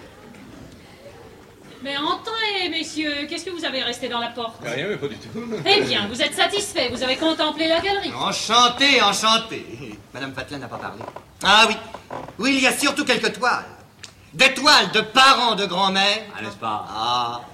Mais entrez, messieurs, qu'est-ce que vous avez resté dans la porte?
Rien, mais pas du tout.
Eh bien, vous êtes satisfaits, vous avez contemplé la galerie.
Enchanté. Madame Vatelin n'a pas parlé. Ah oui. Oui, il y a surtout quelques toiles. Des toiles de parents de grand-mère.
Ah, n'est-ce pas?
Ah.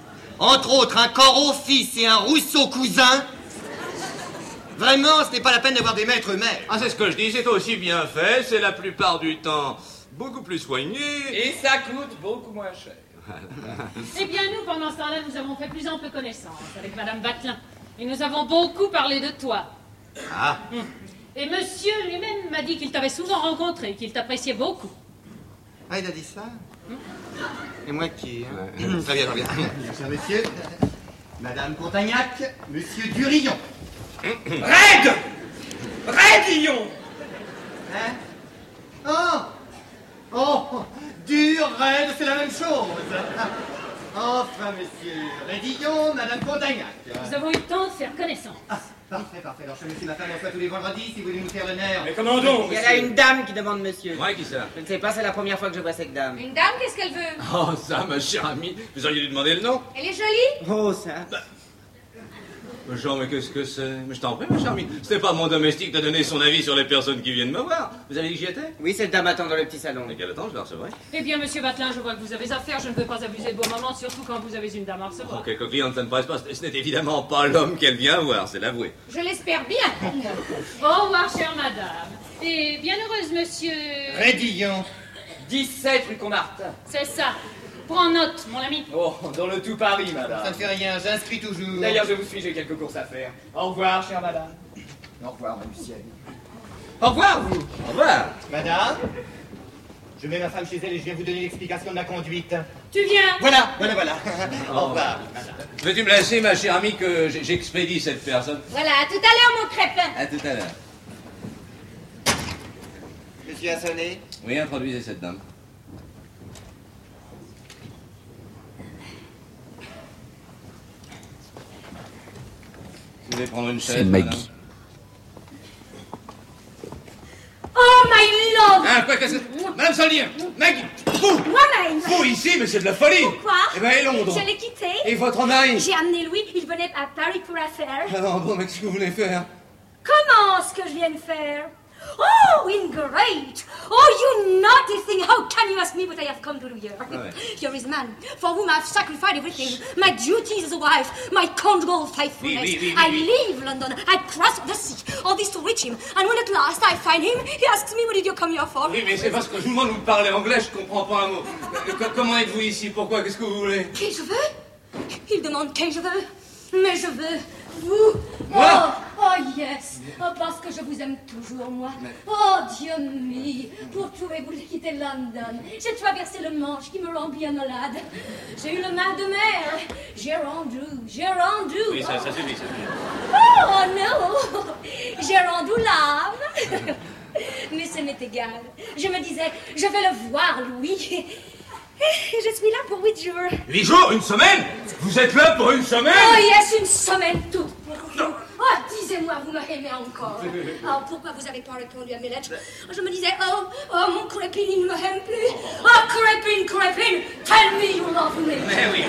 Entre autres, un Corot fils et un Rousseau cousin. Vraiment, ce n'est pas la peine d'avoir des maîtres mères.
Ah, c'est ce que je dis, c'est aussi bien fait, c'est la plupart du temps beaucoup plus soigné.
Et ça coûte beaucoup moins cher.
Eh bien, nous, pendant ce temps-là, nous avons fait plus ample connaissance avec Madame Vatelin. Et nous avons beaucoup parlé de toi.
Ah.
Et monsieur lui-même m'a dit qu'il t'avait souvent rencontré, qu'il t'appréciait beaucoup.
Ah, il a dit ça? Et moi qui... Hein? Très bien, très bien. Bien sûr, monsieur. Madame Contagnac, monsieur Durillon.
Raide! Raidillon!
Hein? Oh! Oh! Dur, raide, c'est la même chose. Enfin, monsieur Raidillon, madame Contagnac.
Nous avons eu le temps de faire connaissance.
Ah, parfait, parfait. Alors, je monsieur ma femme en soit tous les vendredis, si vous voulez nous faire l'honneur.
Mais comment donc,
Il y a une dame qui demande monsieur.
Ouais, qui ça?
Je ne sais pas, c'est la première fois que je vois cette dame.
Une dame, qu'est-ce qu'elle veut?
Oh, ça, ma chère amie, vous auriez dû demander le nom.
Elle est jolie?
Oh, ça.
Jean, mais qu'est-ce que c'est? Mais je t'en prie, ma chère amie, ce n'est pas mon domestique de donner son avis sur les personnes qui viennent me voir. Vous avez dit que j'y étais?
Oui, cette dame attend dans le petit salon.
Mais quel temps je la recevrai?
Eh bien, monsieur Vatelin, je vois que vous avez affaire. Je ne veux pas abuser de vos moments, surtout quand vous avez une dame à recevoir.
Oh, quelques clientes, ça ne presse pas. Ce n'est évidemment pas l'homme qu'elle vient voir, c'est l'avoué.
Je l'espère bien.
Au revoir, chère madame. Et bien heureuse, monsieur...
Raidillon.
17 rue Conmartin.
C'est ça. Prends note, mon ami.
Oh, dans le tout Paris, madame.
Ça ne fait rien, j'inscris toujours.
D'ailleurs, je vous suis, j'ai quelques courses à faire. Au revoir, chère madame. Au revoir, ma Lucienne. Au revoir, vous.
Au revoir.
Madame, je mets ma femme chez elle et je viens vous donner l'explication de ma conduite.
Tu viens?
Voilà. Au revoir, madame.
Veux-tu me laisser, ma chère amie, que j'expédie cette personne?
Voilà, à tout à l'heure, mon crêpin.
À tout à l'heure.
Monsieur a sonné.
Oui, introduisez cette dame. Vous voulez prendre une chaise?
C'est Maggie.
Oh, my love!
Hein, quoi, qu'est-ce que... Madame Solier, Maggie, vous!
Moi-même!
Vous ici, mais c'est de la folie!
Pourquoi?
Eh ben, et Londres?
Je l'ai quitté.
Et votre mari?
J'ai amené Louis, il venait à Paris pour affaires.
Alors, bon, mais qu'est-ce que vous voulez faire?
Comment ce que je viens de faire? Oh, ingrate! Oh, you naughty thing! How can you ask me what I have come to do here?
Ouais.
Here is man for whom I have sacrificed everything. My duties as a wife, my conjugal faithfulness.
Oui.
I leave London, I cross the sea, all this to reach him. And when at last I find him, he asks me what did you come here for?
Oui, mais c'est parce que je vous demande de vous parler anglais, je comprends pas un mot. Comment êtes-vous ici? Pourquoi? Qu'est-ce que vous voulez?
Qui je veux? Il demande qui je veux. Mais je veux vous.
Moi?
Oh, yes. Oh, parce que je vous aime toujours, moi. Oh, Dieu mie. Pour trouver vous de quitter London. J'ai traversé le Manche qui me rend bien malade. J'ai eu le mal de mer. J'ai rendu.
Oui, ça suffit.
Oh, non. J'ai rendu l'âme. Mais ce m'est égal. Je me disais, je vais le voir, Louis. Je suis là pour 8 jours.
8 jours? Une semaine? Vous êtes là pour une semaine?
Oh yes, une semaine toute pour vous. Oh, disez-moi, vous m'aimez encore. Oh, pourquoi vous n'avez pas répondu à mes lettres? Je me disais, oh, mon crépine, il ne m'aime plus. Oh, crépine, tell me you love me.
Mais oui.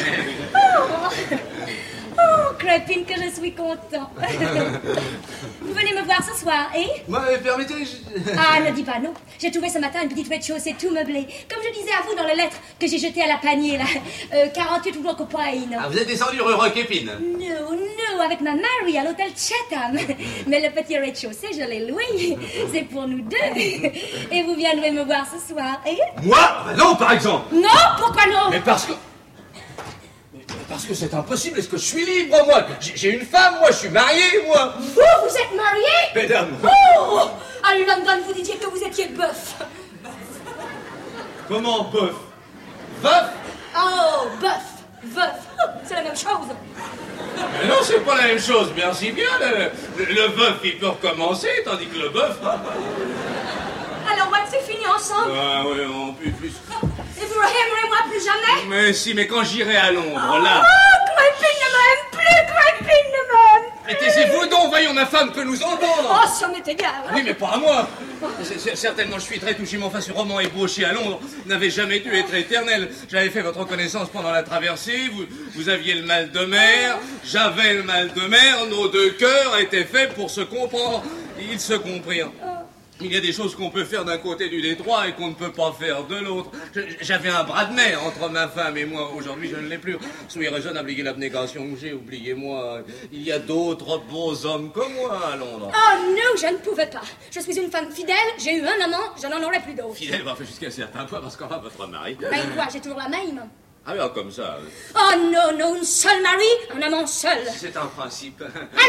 Oh, crépine, que je suis content. Vous venez me voir ce soir, eh?
Moi, permettez,
Ah, ne dis pas non. J'ai trouvé ce matin une petite rez-de-chaussée tout meublée. Comme je disais à vous dans la lettre que j'ai jetée à la panier, là. 48 blocs au Pine.
Ah, vous êtes descendu rue Roquépine?
Non, avec ma Mary à l'hôtel Chatham. Mais le petit rez-de-chaussée, je l'ai loué. C'est pour nous deux. Et vous viendrez me voir ce soir, eh?
Moi? Bah non, par exemple.
Non, pourquoi non?
Mais parce que c'est impossible. Est-ce que je suis libre, moi? J'ai une femme, moi, je suis marié, moi.
Vous êtes marié?
Mesdames.
Oh! À London, vous disiez que vous étiez bœuf.
Comment bœuf? Veuf?
Oh, veuf. C'est la même chose.
Mais non, c'est pas la même chose, merci bien. Le veuf, il peut recommencer, tandis que le bœuf...
Alors, what, c'est fini ensemble?
Ah oui, on peut plus...
Et vous aimerez moi plus jamais?
Mais si, mais quand j'irai à Londres, là...
Oh, Crépine ne m'aime plus, Crépine ne m'aime plus.
Mais taisez-vous donc, voyons, ma femme peut nous entendre.
Oh, ça m'est égal.
Oui, mais pas à moi. Certainement, je suis très touché, mais enfin, ce roman ébauché à Londres n'avait jamais dû être éternel. J'avais fait votre connaissance pendant la traversée, vous aviez le mal de mer, j'avais le mal de mer, nos deux cœurs étaient faits pour se comprendre. Ils se comprirent. Il y a des choses qu'on peut faire d'un côté du détroit et qu'on ne peut pas faire de l'autre. J'avais un bras de mer entre ma femme et moi. Aujourd'hui, je ne l'ai plus. Soyez raisonnable, oubliez l'abnégation que j'ai, oubliez-moi. Il y a d'autres beaux hommes comme moi à Londres.
Oh non, je ne pouvais pas. Je suis une femme fidèle, j'ai eu un amant, je n'en aurai plus d'autres.
Fidèle, enfin, jusqu'à un certain point, parce qu'enfin, votre mari...
Ben quoi, j'ai toujours la même.
Ah oui, comme ça.
Oh non, non, une seule mari, un amant seul.
C'est un principe.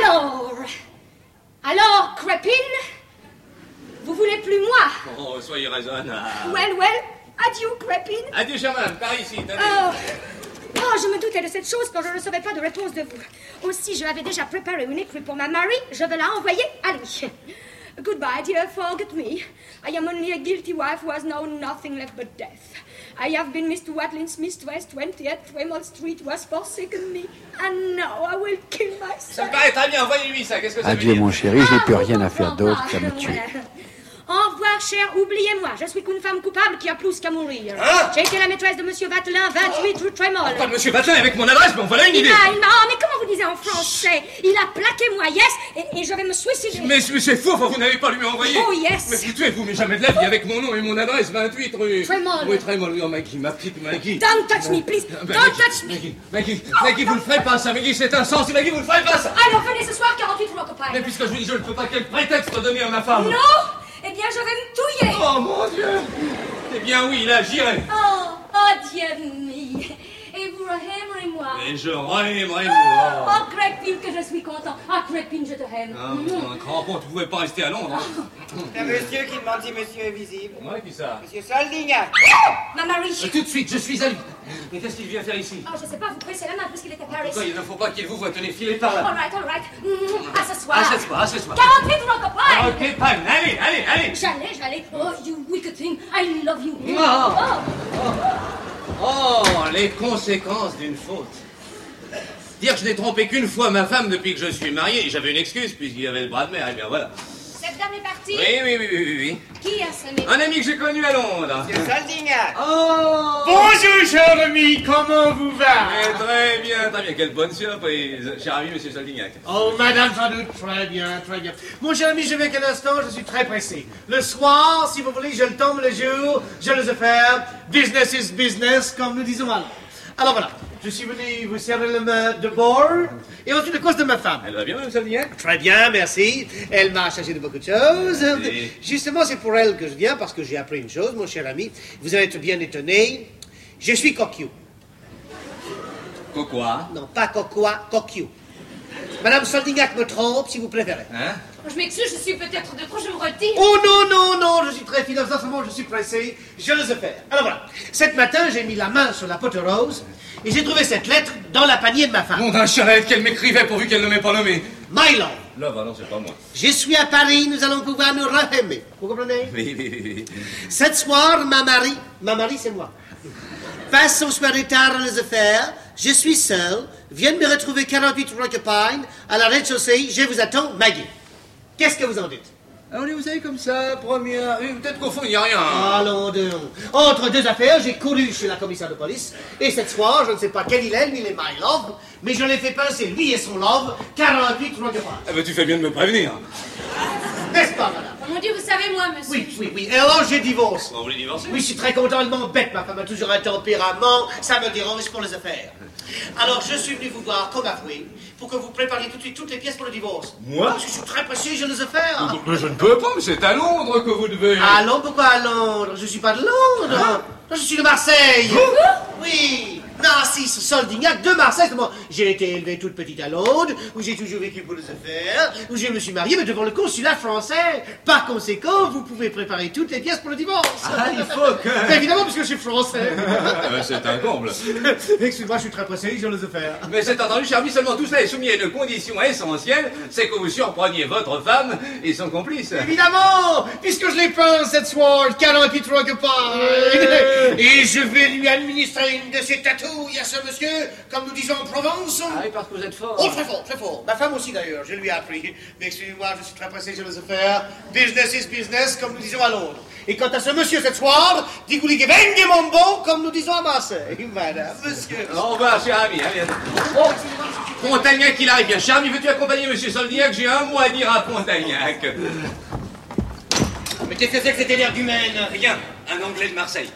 Alors, Crépine, vous voulez plus moi?
Oh, soyez raisonnable.
Well, adieu, Crépine.
Adieu, chaman, par ici,
Oh, je me doutais de cette chose quand je ne recevais pas de réponse de vous. Aussi, je avais déjà préparé une écrit pour ma Marie, je vais la envoyer à lui. Goodbye, dear, forget me. I am only a guilty wife who has known nothing left but death. I have been Mr. Watlin's mistress, 20th Tremont Street, who has forsaken me. And now I will kill myself.
Ça me paraît très bien, envoyez-lui ça, qu'est-ce que ça veut dire?
Adieu, mon chéri, je n'ai plus rien à faire d'autre qu'à me tuer.
Au revoir, cher, oubliez-moi. Je suis qu'une femme coupable qui a plus qu'à mourir.
Hein?
J'ai été la maîtresse de Monsieur Vatelin, 28 rue Trémol.
Pas de Monsieur Vatelin avec mon adresse, mais voilà une idée.
Oh, mais comment vous disiez en français? Il a plaqué moi, yes, et je vais me suicider.
Mais c'est faux, vous n'avez pas lui envoyé.
Oh, yes.
Mais vous tuez-vous, mais jamais de la vie, avec mon nom et mon adresse, 28 rue...
Trémol.
Oui, Trémol, oui, oh, Maggie, ma petite Maggie.
Don't touch me, please. Don't touch me.
Maggie, vous ne ferez pas ça, Maggie, c'est insensé, Maggie, vous ne ferez pas ça.
Alors, venez ce soir, 48 rue Occupied.
Mais puisque je vous dis, je ne peux pas, quel prétexte donner à ma femme?
Non. Eh bien, je vais me touiller.
Oh, mon Dieu. Eh bien, oui, là, j'irai.
Oh, Dieu mien. Et vous aimerez-moi.
Et je aimerai
Oh, Crépine, que je suis content. Ah, Crépine, je te aime.
Un crampon, tu ne pouvais pas rester à Londres.
C'est un monsieur qui demande si monsieur est visible.
Ouais, qui ça?
Monsieur Soldignac.
Ma Marie.
Tout de suite, je suis à lui. Mais qu'est-ce qu'il vient faire ici?
Oh, je sais pas, vous pressez la main parce qu'il est à Paris.
Pourquoi il ne faut pas qu'il vous voie, tenez, filez par là.
All right. À ce soir.
À ce soir.
48 rue Occupied.
Ok, fine, allez.
J'allais. Oh, you wicked thing. I love you.
Oh, les conséquences d'une faute. Dire que je n'ai trompé qu'une fois ma femme depuis que je suis marié, et j'avais une excuse puisqu'il y avait le bras de mer, et bien voilà.
Cette dame est partie?
Oui.
Qui a sonné?
Un ami que j'ai connu à Londres.
Monsieur Soldignac.
Oh!
Bonjour, cher ami, comment vous va?
Très bien. Quelle bonne surprise. Cher ami, monsieur Soldignac.
Oh, madame, sans doute, très bien. Mon cher ami, je vais qu'un instant, je suis très pressé. Le soir, si vous voulez, je le tombe le jour, je les affaires. Business is business, comme nous disons alors. Alors voilà, je suis venu vous servir le main de bord, et ensuite à cause de ma femme.
Elle va bien, madame Soldignac?
Très bien, merci. Elle m'a chargé de beaucoup de choses.
Et...
Justement, c'est pour elle que je viens, parce que j'ai appris une chose, mon cher ami. Vous allez être bien étonné. Je suis coquillou.
Quoi?
Non, pas coquois, coquillou. Madame Soldignac me trompe, si vous préférez.
Hein?
Je m'excuse, je suis peut-être de trop, je me retire.
Oh non, je suis très fidèle, simplement je suis pressé, je le sais faire. Alors voilà, cet matin j'ai mis la main sur la pote rose et j'ai trouvé cette lettre dans la panier de ma femme.
Nom d'un charrette qu'elle m'écrivait pourvu qu'elle ne m'ait pas nommé.
My love.
Là, non, c'est pas moi.
Je suis à Paris, nous allons pouvoir nous re-aimer. Vous comprenez?
Oui.
Cette soir, ma Marie c'est moi, passe son soirée tard à les affaires, je suis seul, viens de me retrouver 48 Rockapine, à la rez-de-chaussée, je vous attends, Maggie. Qu'est-ce que vous en dites?
Allez, vous savez, comme ça, première... Peut-être qu'au fond, il n'y a rien.
Allons donc. Entre deux affaires, j'ai couru chez la commissaire de police, et cette soir, je ne sais pas quel il est, ni les my love, mais je l'ai fait pincer, lui et son love, 48 Rockapine.
Ah ben, tu fais bien de me prévenir.
N'est-ce pas, madame?
Oh mon Dieu, vous savez, moi, monsieur.
Oui. Et alors, j'ai divorce.
On voulait divorcer?
Oui, je suis très content, elle m'embête. Ma femme a toujours un tempérament, ça me dérange pour les affaires. Alors, je suis venu vous voir, comme avoué, pour que vous prépariez tout de suite toutes les pièces pour le divorce.
Moi?
Parce que je suis très pressé, j'ai les affaires.
Mais je ne peux pas, mais c'est à Londres que vous devez...
À Londres? Pourquoi à Londres? Je suis pas de Londres.
Hein?
Non, je suis de Marseille. Oui. Narcisse Soldignac de Marseille. J'ai été élevé toute petite à Londres, où j'ai toujours vécu pour les affaires, où je me suis marié, mais devant le consulat français. Par conséquent, vous pouvez préparer toutes les pièces pour le divorce.
Ah, il faut que...
Mais évidemment, puisque je suis français.
C'est un comble.
Excuse-moi, je suis très pressé, je les affaires.
Mais c'est entendu, cher ami, seulement tout cela est soumis à une condition essentielle, c'est que vous surpreniez votre femme et son complice.
Évidemment, puisque je l'ai peint cette soir, 48 Rockapine. Et je vais lui administrer une de ses tatouilles à ce monsieur, comme nous disons en Provence.
Ah oui, parce que vous êtes fort.
Oh, très fort. Ma femme aussi, d'ailleurs, je lui ai appris. Mais excusez-moi, je suis très pressé, je les affaires. Business is business, comme nous disons à Londres. Et quant à ce monsieur cette soir, digoulig venge mon bon, comme nous disons à Marseille. Madame, monsieur.
Au revoir, cher ami. Oh, Pontagnac, il arrive bien. Cher ami, veux-tu accompagner monsieur Soldignac? J'ai un mot à dire à Pontagnac.
Qu'est-ce que c'est que cet énergumène?
Rien, un Anglais de Marseille.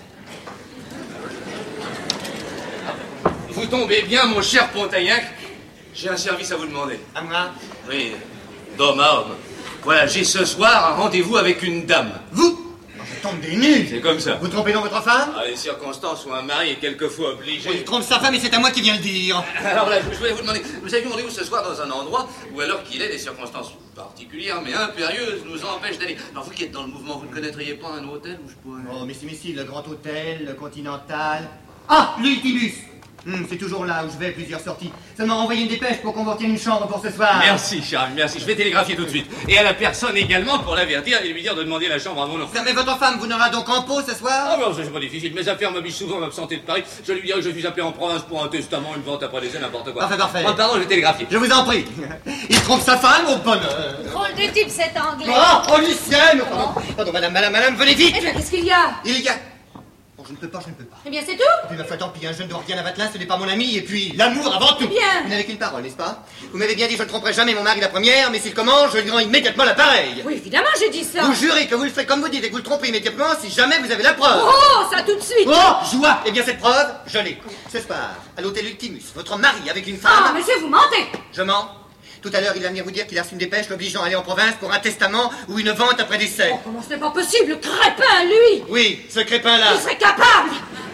Vous tombez bien, mon cher Pontagnac. J'ai un service à vous demander.
À moi?
Oui, d'homme à homme. Voilà, j'ai ce soir un rendez-vous avec une dame.
Vous? Je tombe des nues.
C'est comme ça.
Vous trompez donc votre femme?
Ah, les circonstances où un mari est quelquefois obligé.
Il trompe sa femme et c'est à moi qui viens le dire.
Alors là, je voulais vous demander, vous avez rendez-vous ce soir dans un endroit où, alors qu'il est, des circonstances particulières mais impérieuses nous empêchent d'aller. Alors vous qui êtes dans le mouvement, vous ne connaîtriez pas un hôtel où je pourrais...
Oh, mais si, le Grand Hôtel, le Continental... Ah, l'Ultibus. C'est toujours là où je vais, plusieurs sorties. Seulement envoyer une dépêche pour qu'on vous retienne une chambre pour ce soir.
Merci, Charles, merci. Je vais télégraphier tout de suite. Et à la personne également pour l'avertir et lui dire de demander la chambre à mon nom.
Mais votre femme vous n'aura donc en pot ce soir?
Ah bon, c'est pas difficile. Mes affaires m'obligent souvent à m'absenter de Paris. Je lui dirai que je suis appelé en province pour un testament, une vente après décès, n'importe quoi.
Parfait.
Oh, pardon, je vais télégraphier.
Je vous en prie. Il trompe sa femme au bonheur.
Drôle de type cet anglais.
Oh, Lucienne! Pardon, madame, venez vite.
Eh bien, qu'est-ce qu'il y a?
Il y a... Oh, je ne peux pas.
Eh bien, c'est tout.
Puis ma foi, tant pis, je ne dois rien à Vatelin, ce n'est pas mon ami, et puis l'amour avant tout.
Bien.
Vous n'avez qu'une parole, n'est-ce pas? Vous m'avez bien dit je ne tromperai jamais mon mari la première, mais s'il commence, je lui rends immédiatement l'appareil.
Oui, évidemment, j'ai dit ça.
Vous jurez que vous le faites comme vous dites et que vous le trompez immédiatement si jamais vous avez la preuve.
Oh, ça tout de suite.
Oh, joie. Eh bien, cette preuve, je l'ai. Ce soir, à l'hôtel Ultimus, votre mari avec une femme...
Ah, monsieur, vous mentez.
Je mens. Tout à l'heure, il va venir vous dire qu'il a reçu une dépêche l'obligeant à aller en province pour un testament ou une vente après décès.
Oh, comment ce n'est pas possible, crépin, lui.
Oui, ce crépin-là.
Il serait capable.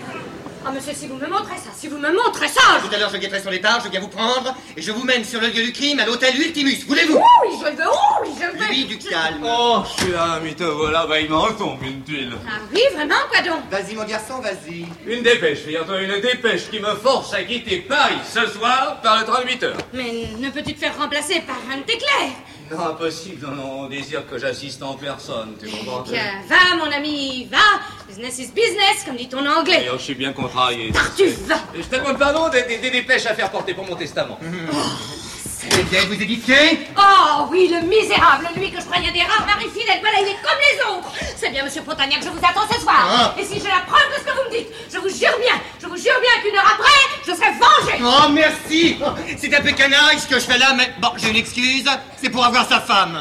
Ah, monsieur, si vous me montrez ça,
Tout à l'heure, je guetterai sur les tables, je viens vous prendre et je vous mène sur le lieu du crime à l'hôtel Ultimus. Voulez-vous?
Oui, je le veux.
Lui, du calme.
Oh, cher ami, te voilà, il m'en retombe une tuile.
Ah oui, vraiment, quoi donc?
Vas-y, mon garçon, vas-y.
Une dépêche, figure-toi, une dépêche qui me force à quitter Paris ce soir par le train de 8 heures.
Mais ne peux-tu te faire remplacer par un de tes clercs?
Non, impossible, non, on désire que j'assiste en personne, tu comprends?
Bien, va, mon ami, va. Business is business, comme dit ton anglais.
D'ailleurs, je suis bien contrarié.
Tu vas.
Je te demande pardon des dépêches à faire porter pour mon testament.
Eh bien, vous édifiez?
Oh oui, le misérable, lui que je croyais des rares maris fidèles, voilà, il est comme les autres. C'est bien, monsieur Pontagnac, je vous attends ce soir. Et si j'ai la preuve de ce que vous me dites, je vous jure bien qu'une heure après, je serai vengé.
Oh, merci. C'est un peu canaille ce que je fais là, mais bon, j'ai une excuse, c'est pour avoir sa femme.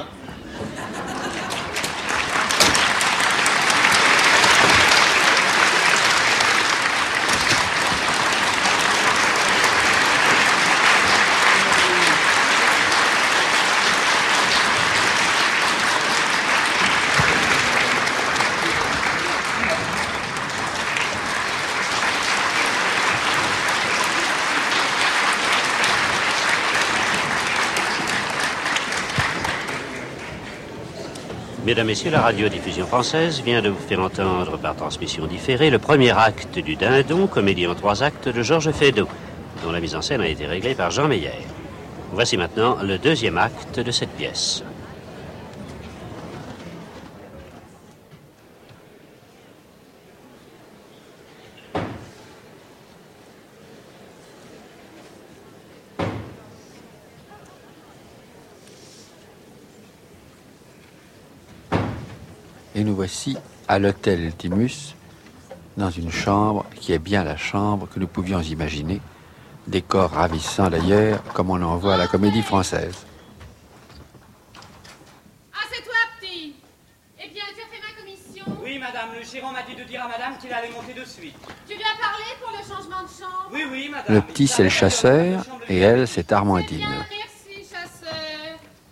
Mesdames, Messieurs, la radiodiffusion française vient de vous faire entendre par transmission différée le premier acte du Dindon, comédie en 3 actes de Georges Feydeau, dont la mise en scène a été réglée par Jean Meyer. Voici maintenant le 2e acte de cette pièce.
Et nous voici à l'hôtel Ultimus, dans une chambre qui est bien la chambre que nous pouvions imaginer, décor ravissant d'ailleurs, comme on en voit à la Comédie Française.
Ah, c'est toi, petit. Eh bien, tu as fait ma commission?
Oui, madame, le gérant m'a dit de dire à madame qu'il allait monter de suite.
Tu lui as parlé pour le changement de chambre?
Oui, madame.
Le petit, c'est le chasseur, et elle, c'est Armandine.
Bien, merci, chasseur.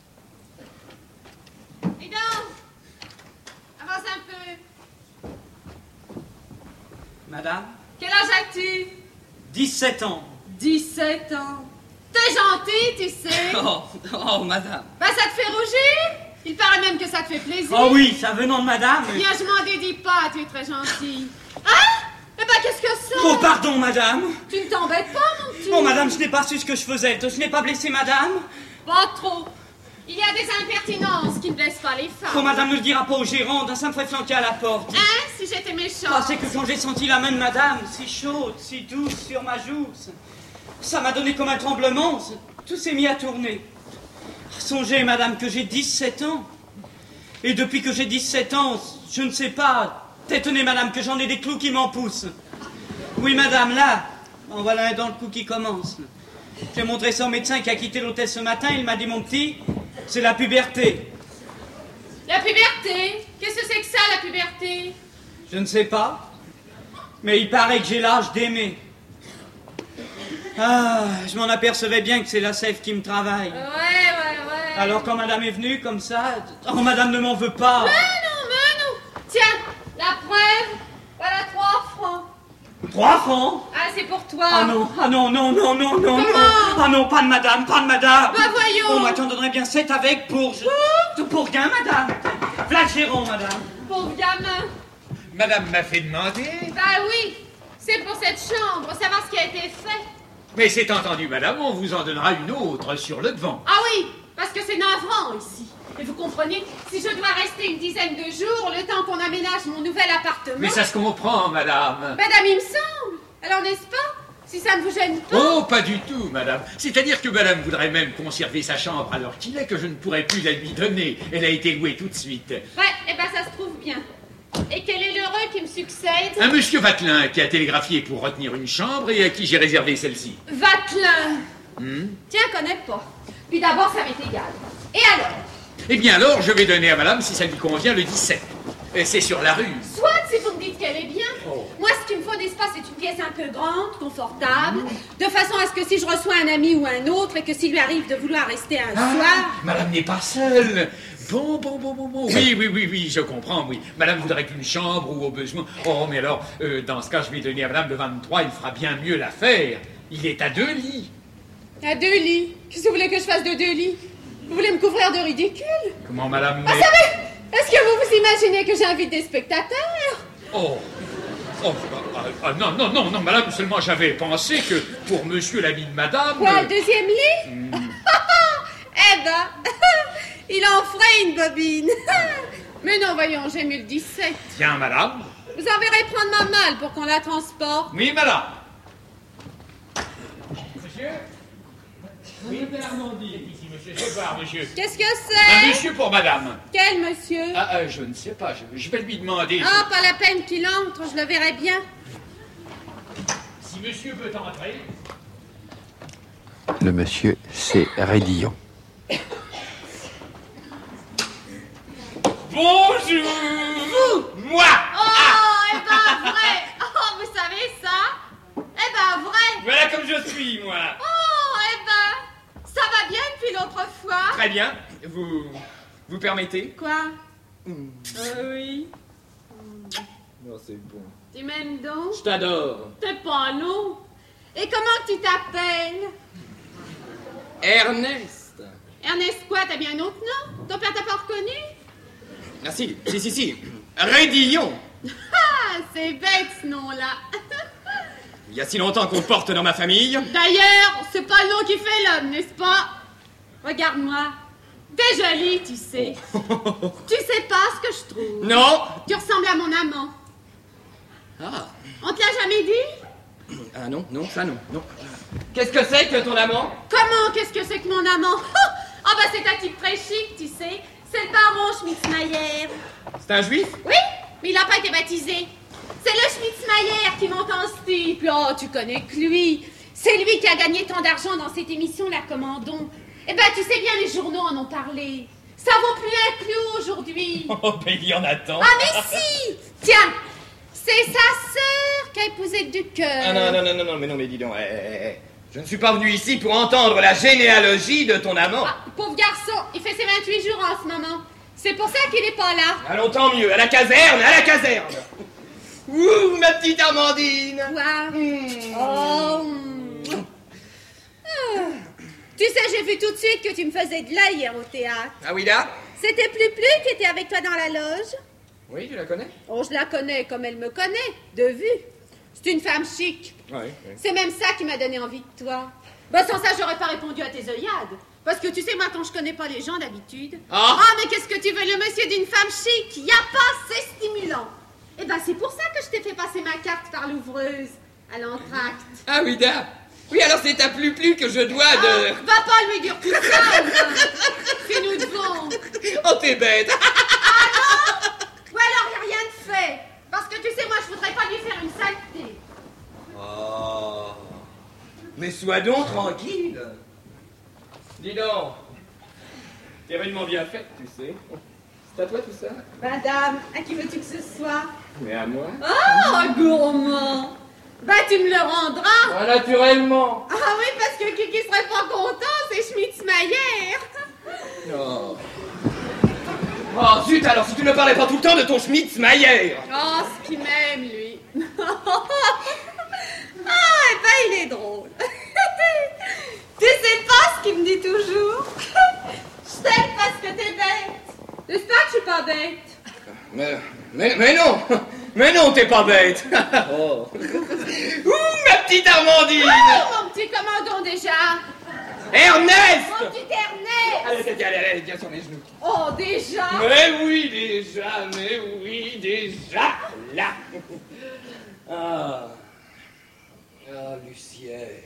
Dis donc, avance un peu.
Madame?
Quel âge as-tu?
17 ans.
17 ans. T'es gentil, tu sais.
Oh, madame.
Bah, ça te fait rougir? Il paraît même que ça te fait plaisir.
Oh oui, ça venant de madame.
Bien, je m'en dédie pas, tu es très gentil. Hein? Eh ben, qu'est-ce que c'est?
Oh, pardon, madame.
Tu ne t'embêtes pas, mon petit?
Oh, madame, je n'ai pas su ce que je faisais. Je n'ai pas blessé madame.
Pas trop. Il y a des impertinences qui ne blessent pas les femmes.
Oh, madame ne le dira pas au gérant, ça me ferait flanquer à la porte.
Hein? Si j'étais méchante.
Ah, c'est que quand j'ai senti la main de madame, si chaude, si douce sur ma joue, ça m'a donné comme un tremblement. Tout s'est mis à tourner. Songez, madame, que j'ai 17 ans. Et depuis que j'ai 17 ans, je ne sais pas. Tenez, madame, que j'en ai des clous qui m'en poussent. Oui, madame, là. En voilà un dans le coup qui commence. J'ai montré ça au médecin qui a quitté l'hôtel ce matin. Il m'a dit, mon petit, c'est la puberté.
La puberté. Qu'est-ce que c'est que ça, la puberté?
Je ne sais pas. Mais il paraît que j'ai l'âge d'aimer. Ah, je m'en apercevais bien que c'est la sève qui me travaille.
Ouais.
Alors quand madame est venue comme ça... Oh, madame ne m'en veut pas.
Mais non. Tiens, la preuve. Voilà 3 francs.
3 francs?
Ah, c'est pour toi.
Ah non.
Comment?
Ah non, pas de madame.
Bah voyons.
Oh, moi t'en donnerais bien 7 avec pour rien, madame. Flagéron, madame.
Pauvre gamin.
Madame m'a fait demander.
Bah oui, c'est pour cette chambre, savoir ce qui a été fait.
Mais c'est entendu, madame, on vous en donnera une autre sur le devant.
Ah oui, parce que c'est navrant ici. Et vous comprenez, si je dois rester une dizaine de jours, le temps qu'on aménage mon nouvel appartement...
Mais ça se comprend, madame.
Madame, il me semble. Alors, n'est-ce pas? Si ça ne vous gêne pas...
Oh, pas du tout, madame. C'est-à-dire que madame voudrait même conserver sa chambre alors qu'il est que je ne pourrais plus la lui donner. Elle a été louée tout de suite.
Ouais, eh ben ça se trouve bien. Et quel est l'heureux qui me succède?
Un monsieur Vatelin qui a télégraphié pour retenir une chambre et à qui j'ai réservé celle-ci.
Vatelin. Tiens, connais pas. Puis d'abord, ça m'est égal. Et alors?
Eh bien alors, je vais donner à madame, si ça lui convient, le 17. C'est sur la rue.
Soit, si vous me dites qu'elle est bien.
Oh.
Moi, ce qu'il me faut, n'est-ce pas, c'est une pièce un peu grande, confortable, de façon à ce que si je reçois un ami ou un autre et que s'il lui arrive de vouloir rester un soir...
Madame n'est pas seule. Bon. Oui, je comprends, oui. Madame voudrait qu'une chambre ou au besoin... Oh, mais alors, dans ce cas, je vais donner à madame le 23, il fera bien mieux l'affaire. Il est à 2 lits.
À 2 lits? Qu'est-ce que vous voulez que je fasse de 2 lits? Vous voulez me couvrir de ridicule?
Comment, madame?
Ah, savez, est-ce que vous vous imaginez que j'invite des spectateurs?
Non, madame, seulement j'avais pensé que pour monsieur l'ami de madame...
Quoi, le 2e lit? Eh ben, il en ferait une bobine. Mais non, voyons, j'ai mis le 17.
Tiens, madame.
Vous enverrez prendre ma malle pour qu'on la transporte.
Oui, madame.
Monsieur? Oui, Armandie est ici, monsieur. Je vais voir, monsieur.
Qu'est-ce que c'est?
Un monsieur pour madame.
Quel monsieur?
Je ne sais pas, je vais lui demander.
Ah, pas la peine qu'il entre, je le verrai bien.
Si monsieur veut entrer...
Le monsieur, c'est Rédillon.
Bonjour. Moi.
Oh, eh ben vrai. Oh, vous savez ça? Eh ben vrai.
Voilà comme je suis, moi.
Oh, eh ben, ça va bien depuis l'autre fois?
Très bien. Vous permettez?
Quoi? Oui.
Non, c'est bon.
Tu m'aimes donc?
Je t'adore.
T'es pas non. Et comment tu t'appelles?
Ernest.
Ernest quoi? T'as bien un autre nom? Ton père t'a pas reconnu?
Ah si. Rédillon.
Ah, c'est bête ce nom-là.
Il y a si longtemps qu'on le porte dans ma famille.
D'ailleurs, c'est pas le nom qui fait l'homme, n'est-ce pas? Regarde-moi. T'es jolie, tu sais. Tu sais pas ce que je trouve.
Non.
Tu ressembles à mon amant.
Ah.
On te l'a jamais dit?
Ah non, ça non. Qu'est-ce que c'est que ton amant?
Comment, qu'est-ce que c'est que mon amant? Ah bah c'est un type très chic, tu sais. C'est le baron Schmitzmayer.
C'est un juif?
Oui, mais il n'a pas été baptisé. C'est le Schmitzmayer qui monte en style. Oh, tu connais que lui. C'est lui qui a gagné tant d'argent dans cette émission, La Commandon. Eh ben, tu sais bien, les journaux en ont parlé. Ça vaut plus un clou aujourd'hui.
Oh, ben il y en a tant.
Ah mais si. Tiens, c'est sa sœur qui a épousé le duc.
Ah non, mais dis donc. Je ne suis pas venu ici pour entendre la généalogie de ton amant.
Ah, pauvre garçon, il fait ses 28 jours en ce moment. C'est pour ça qu'il n'est pas là.
Allons, tant mieux, à la caserne. Ouh, ma petite Armandine.
Quoi? Oh. Tu sais, j'ai vu tout de suite que tu me faisais de l'œil hier au théâtre.
Ah oui, là?
C'était Plus qui était avec toi dans la loge.
Oui, tu la connais?
Oh, je la connais comme elle me connaît, de vue. C'est une femme chic.
Oui.
C'est même ça qui m'a donné envie de toi. Bah, sans ça, j'aurais pas répondu à tes œillades. Parce que tu sais, moi, quand je connais pas les gens d'habitude... Ah, mais qu'est-ce que tu veux, le monsieur d'une femme chic? Y a pas, c'est stimulant. Eh ben, c'est pour ça que je t'ai fait passer ma carte par l'ouvreuse, à l'entracte.
Ah oui, da. Oui, alors c'est à Plus que je dois de...
Va pas lui dire tout ça, que nous devons.
Oh, t'es bête.
Ah non? Ou alors, y a rien de fait. Parce que tu sais, moi, je voudrais pas lui faire une saleté.
Oh. Mais sois donc tranquille. Dis donc. T'es vraiment bien faite, tu sais. C'est à toi tout ça?
Madame, à qui veux-tu que ce soit?
Mais à moi?
Oh, gourmand! Bah, tu me le rendras!
Ah, naturellement!
Ah oui, parce que qui serait pas content, c'est Schmitz-Mayer!
Non. Oh, zut, alors si tu ne parlais pas tout le temps de ton Schmitz-Mayer!
Oh, ce qu'il m'aime, lui! Ah, et ben, il est drôle! Tu sais pas ce qu'il me dit toujours? Je t'aime parce que t'es bête! N'est-ce pas que je suis pas bête?
Mais non! Mais non, t'es pas bête! Oh. Ouh, ma petite Armandine!
Oh, mon petit commandant déjà!
Ernest!
Mon petit Ernest!
Allez, viens sur mes genoux.
Oh, déjà?
Mais oui, déjà, là! Ah, Lucienne.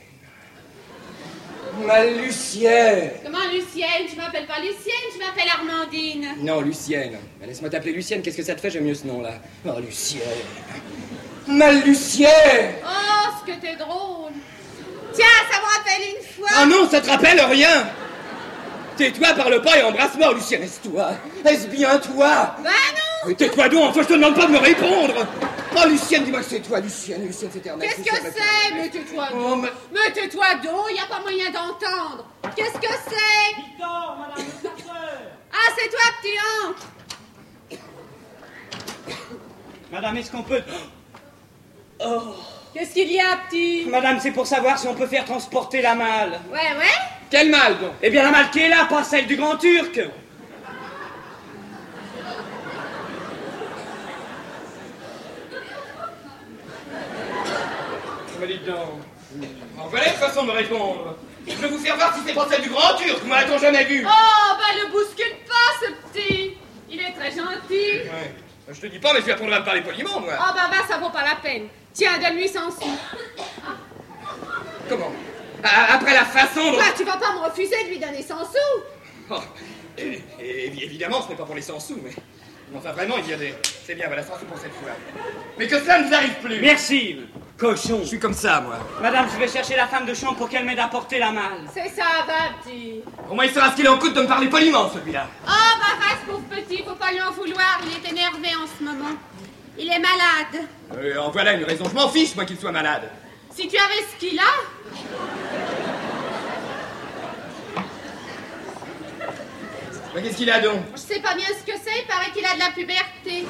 Ma Lucienne!
Comment Lucienne? Je m'appelle pas Lucienne, je m'appelle Armandine.
Non, Lucienne. Laisse-moi t'appeler Lucienne, qu'est-ce que ça te fait? J'aime mieux ce nom-là. Oh, Lucienne. Ma Lucienne!
Oh, ce que t'es drôle. Tiens, ça me rappelle une fois.
Ah non, ça te rappelle rien! Tais-toi, parle pas et embrasse-moi, Lucienne, est-ce-toi? Est-ce bien toi?
Bah non!
Mais tais-toi donc, enfin je te demande pas de me répondre! Oh, Lucienne, dis-moi que c'est toi, Lucienne, c'est Ernest.
Qu'est-ce que c'est? Mais tais-toi donc.
Oh,
mais tais-toi donc, y a pas moyen d'entendre. Qu'est-ce que c'est?
Victor, madame le serveur.
Ah, c'est toi, petit Hank.
Madame, est-ce qu'on peut... Oh.
Qu'est-ce qu'il y a, petit?
Madame, c'est pour savoir si on peut faire transporter la malle.
Ouais.
Quelle malle, donc?
Eh bien, la malle qui est là, pas celle du Grand Turc.
Mais dites donc. Voilà une façon de me répondre. Je vais vous faire voir si c'est pas celle du Grand Turc, moi, a-t-on jamais vu?
Oh, bah le bouscule pas, ce petit. Il est très gentil.
Ouais. Je te dis pas, mais je lui apprendrai à me parler poliment, moi.
Oh, bah, ça vaut pas la peine. Tiens, donne-lui 100 sous.
Comment? Après la façon dont...
Bah, tu vas pas me refuser de lui donner 100 sous.
Oh, et évidemment, ce n'est pas pour les 100 sous, mais... Enfin, vraiment, il y a des... C'est bien, voilà, 100 sous pour cette fois. Mais que cela ne vous arrive plus.
Merci, cochon.
Je suis comme ça, moi.
Madame, je vais chercher la femme de chambre pour qu'elle m'aide à porter la malle.
C'est ça, va, petit.
Au moins, il saura ce qu'il en coûte de me parler poliment, celui-là.
Oh, bah, reste, pauvre petit, faut pas lui en vouloir. Il est énervé en ce moment. Il est malade.
En voilà une raison. Je m'en fiche, moi, qu'il soit malade.
Si tu avais ce qu'il a...
Mais qu'est-ce qu'il a donc?
Je sais pas bien ce que c'est, il paraît qu'il a de la puberté.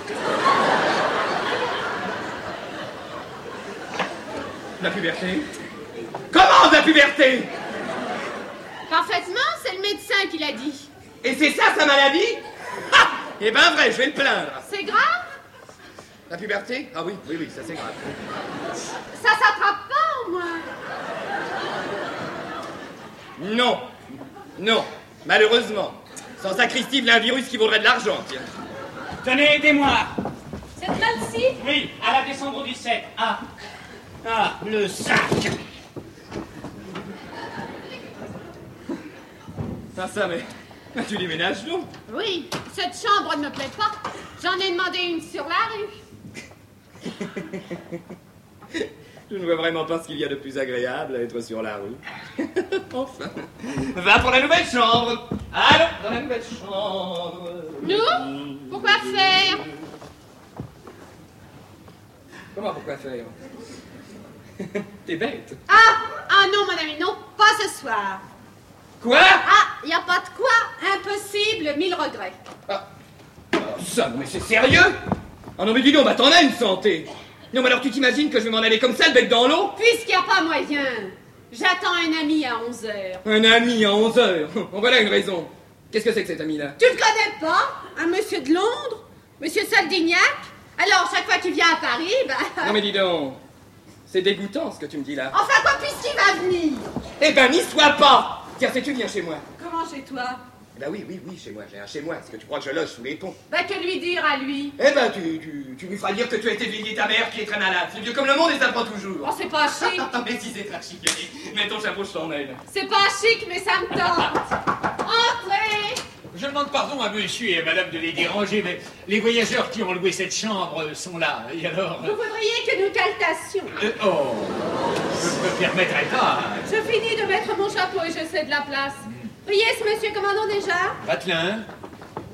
La puberté? Comment de la puberté?
Parfaitement, c'est le médecin qui l'a dit.
Et c'est ça sa maladie? Ah! Eh ben vrai, je vais le plaindre.
C'est grave?
La puberté? Ah oui, ça c'est grave.
Ça s'attrape pas au moins?
Non, malheureusement. Sans sacristi, il y a un virus qui vaudrait de l'argent, tiens.
Tenez, aidez-moi.
Cette malle-ci?
Oui, à la descendre au 17. Ah, le sac.
Ça, mais tu déménages, non?
Oui, cette chambre ne me plaît pas. J'en ai demandé une sur la rue.
Je ne vois vraiment pas ce qu'il y a de plus agréable à être sur la rue. Enfin, va pour la nouvelle chambre. Allons, dans la nouvelle chambre.
Nous? Pourquoi faire?
Comment pourquoi faire? T'es bête.
Ah non, mon ami, non, pas ce soir.
Quoi?
Y a pas de quoi. Impossible, 1000 regrets.
Ça, mais c'est sérieux? Ah non, mais dis donc, bah t'en as une santé. Non, mais alors tu t'imagines que je vais m'en aller comme ça, le bec dans l'eau?
Puisqu'il n'y a pas moyen, j'attends un ami à 11h.
Un ami à 11h? Bon, voilà une raison. Qu'est-ce que c'est que cet ami-là?
Tu le connais pas? Un monsieur de Londres? Monsieur Soldignac? Alors, chaque fois qu'il vient à Paris,
Non, mais dis donc, c'est dégoûtant ce que tu me dis là.
Enfin quoi, puisqu'il va venir?
Eh ben, n'y sois pas! Tiens, sais-tu viens chez moi?
Comment chez toi?
Eh ben oui, chez moi, j'ai un chez moi. Est-ce que tu crois que je loge sous les ponts?
Que lui dire à lui?
Eh ben, tu lui feras dire que tu as été vieilli ta mère qui est très malade. C'est vieux comme le monde et ça prend toujours.
Oh, c'est pas chic.
Mais si c'est très chic, mets ton chapeau, je t'en aide.
C'est pas chic, mais ça me tente. Entrez!
Je demande pardon à monsieur et à madame de les déranger, mais les voyageurs qui ont loué cette chambre sont là, et alors...
Vous voudriez que nous caltassions?
je ne me permettrai pas.
Je finis de mettre mon chapeau et je cède la place. Priez ce monsieur commandant déjà?
Vatelin.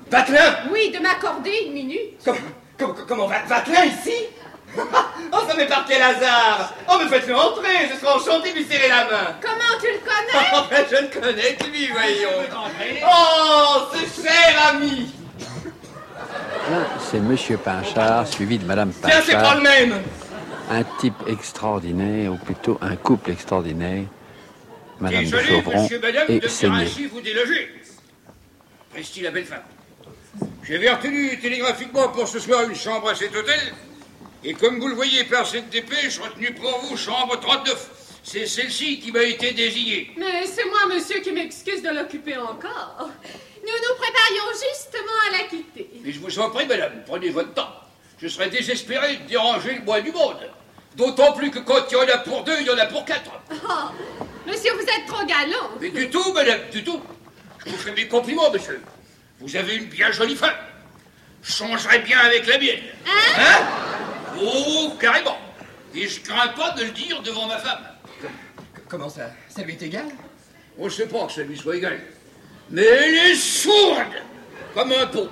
Vatelin!
Oui, de m'accorder une minute.
Comment Vatelin ici? Oh, ça m'est par quel hasard! Oh, mais faites-le entrer, je serai enchanté de lui serrer la main!
Comment tu le connais?
Oh, ben, je ne connais que lui, voyons! Oh, ce cher ami!
Là, c'est Monsieur Pinchard, suivi de Madame
Tiens, c'est pas
Pinchard.
le même!
Un type extraordinaire, ou plutôt un couple extraordinaire. Madame de
Désolé,
Chauvron
monsieur, madame, de
et
me faire
Seigné.
ainsi vous déloger. Presti, la belle femme. J'avais retenu télégraphiquement pour ce soir une chambre à cet hôtel. Et comme vous le voyez par cette dépêche, retenue pour vous, chambre 39. C'est celle-ci qui m'a été désignée.
Mais c'est moi, monsieur, qui m'excuse de l'occuper encore. Nous nous préparions justement à la quitter.
Mais je vous en prie, madame, prenez votre temps. Je serais désespéré de déranger le moins du monde. D'autant plus que quand il y en a pour 2, il y en a pour 4.
Oh, monsieur, vous êtes trop galant.
Mais du tout, madame, du tout. Je vous fais mes compliments, monsieur. Vous avez une bien jolie femme. Je changerais bien avec la mienne. Hein? Oh, carrément. Et je crains pas de le dire devant ma femme.
Comment ça? Ça lui est égal?
On ne sait pas que ça lui soit égal. Mais elle est sourde, comme un pot.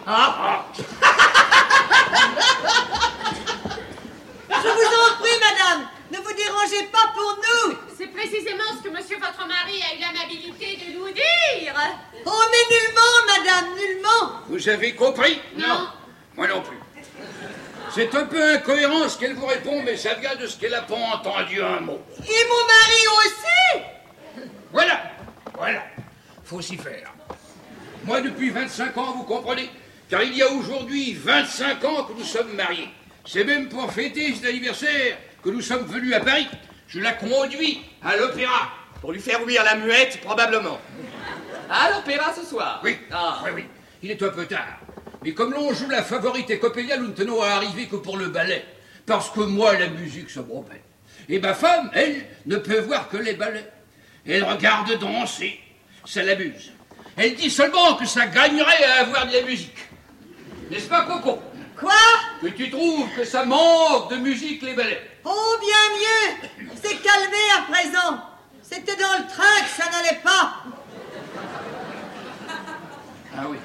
Je vous en prie, madame, ne vous dérangez pas pour nous.
C'est précisément ce que monsieur votre mari a eu l'amabilité de nous dire.
Oh, mais nullement, madame, nullement.
Vous avez compris?
Non.
Moi non plus. C'est un peu incohérent ce qu'elle vous répond, mais ça vient de ce qu'elle n'a pas entendu un mot.
Et mon mari aussi.
Voilà. Faut s'y faire. Moi, depuis 25 ans, vous comprenez? Car il y a aujourd'hui 25 ans que nous sommes mariés. C'est même pour fêter cet anniversaire que nous sommes venus à Paris. Je la conduis à l'opéra.
Pour lui faire ouïr la muette, probablement. À l'opéra ce soir?
Oui. Oui. Il est un peu tard. Mais comme l'on joue la favorite et Coppelia, nous ne tenons à arriver que pour le ballet. Parce que moi, la musique, ça m'embête. Et ma femme, elle, ne peut voir que les ballets. Elle regarde danser. Ça l'amuse. Elle dit seulement que ça gagnerait à avoir de la musique. N'est-ce pas, Coco?
Quoi?
Que tu trouves que ça manque de musique, les ballets?
Oh, bien mieux. C'est calmé à présent. C'était dans le train que ça n'allait pas.
Ah oui.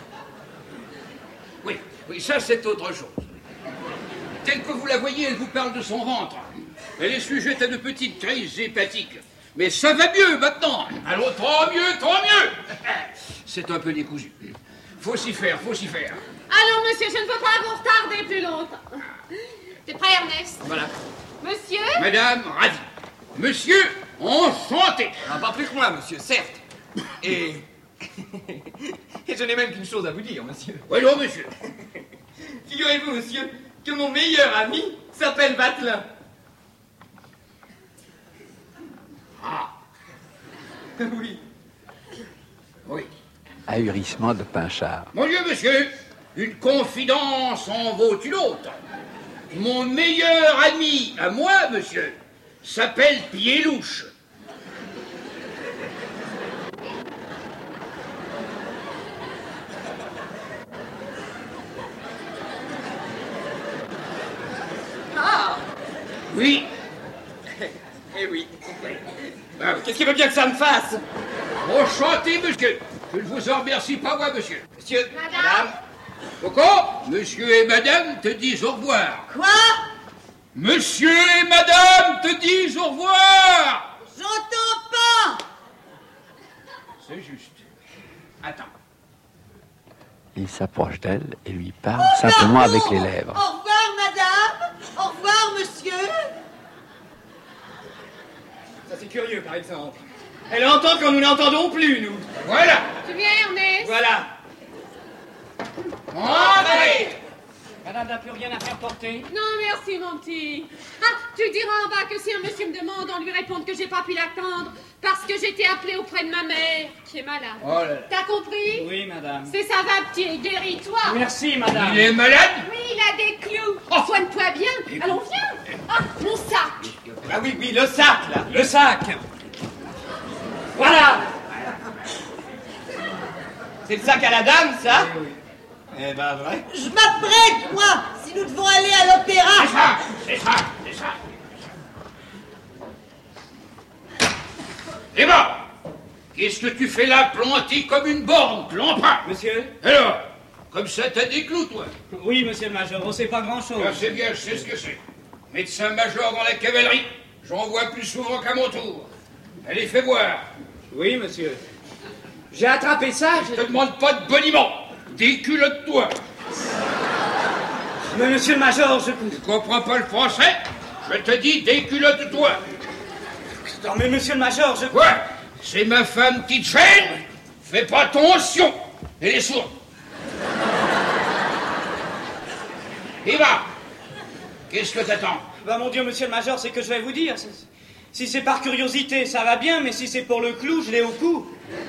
Oui, ça c'est autre chose. Telle que vous la voyez, elle vous parle de son ventre. Elle est sujette à de petites crises hépatiques. Mais ça va mieux maintenant. Alors, trop mieux. C'est un peu décousu. Faut s'y faire.
Alors, monsieur, je ne veux pas vous retarder plus longtemps. T'es prêt, Ernest?
Voilà.
Monsieur?
Madame, ravi. Monsieur, enchanté.
Ah, pas plus que moi, monsieur, certes. Et je n'ai même qu'une chose à vous dire, monsieur.
Oui, non, monsieur.
Figurez-vous, monsieur, que mon meilleur ami s'appelle Vatelin.
Ah. Oui.
Ahurissement de Pinchard.
Mon Dieu, monsieur, une confidence en vaut une autre. Mon meilleur ami à moi, monsieur, s'appelle Pied-Louche.
Ah!
Oui.
Eh oui. Qu'est-ce qu'il veut bien que ça me fasse?
Enchanté, monsieur. Je ne vous en remercie pas, moi, monsieur.
Monsieur,
madame.
Coco, monsieur et madame te disent au revoir.
Quoi?
Monsieur et madame te disent au revoir.
J'entends pas.
C'est juste. Attends.
Il s'approche d'elle et lui parle simplement avec les lèvres.
Au revoir, madame. Au revoir, monsieur.
Ça c'est curieux, par exemple. Elle entend quand nous n'entendons plus, nous.
Voilà.
Tu viens, Ernest?
Voilà.
Entrez.
Madame n'a plus rien à faire porter.
Non, merci, mon petit. Ah, tu diras en bas que si un monsieur me demande, on lui répond que j'ai pas pu l'attendre parce que j'étais appelée auprès de ma mère, qui est malade.
Oh là là.
T'as compris?
Oui, madame.
C'est ça va, petit, guéris-toi.
Merci, madame.
Il est malade?
Oui, il a des clous. Soigne-toi bien. Allons, viens. Ah, mon sac.
Ah oui, le sac, là.
Le sac. Voilà.
C'est le sac à la dame, ça? Eh ben, vrai.
Je m'apprête, moi, si nous devons aller à l'opéra.
C'est ça. Eh ben, qu'est-ce que tu fais là, planté comme une borne, clampin?
Monsieur?
Alors, Comme ça, t'as des clous, toi.
Oui, monsieur le major, on sait pas grand-chose.
Ah, c'est bien, je sais ce que c'est. Médecin-major dans la cavalerie, j'en vois plus souvent qu'à mon tour. Allez, fais voir.
Oui, monsieur. J'ai attrapé ça,
je te demande pas de boniment. Déculotte-toi.
Mais monsieur le major, je...
Tu comprends pas le français? Je te dis, déculotte-toi.
Non, mais monsieur le major, je...
Quoi? C'est ma femme qui te gêne? Fais pas attention. Elle est sourde. Et va. Qu'est-ce que t'attends?
Bah, mon Dieu, monsieur le major, c'est que je vais vous dire. Si c'est par curiosité, ça va bien, mais si c'est pour le clou, je l'ai au cou.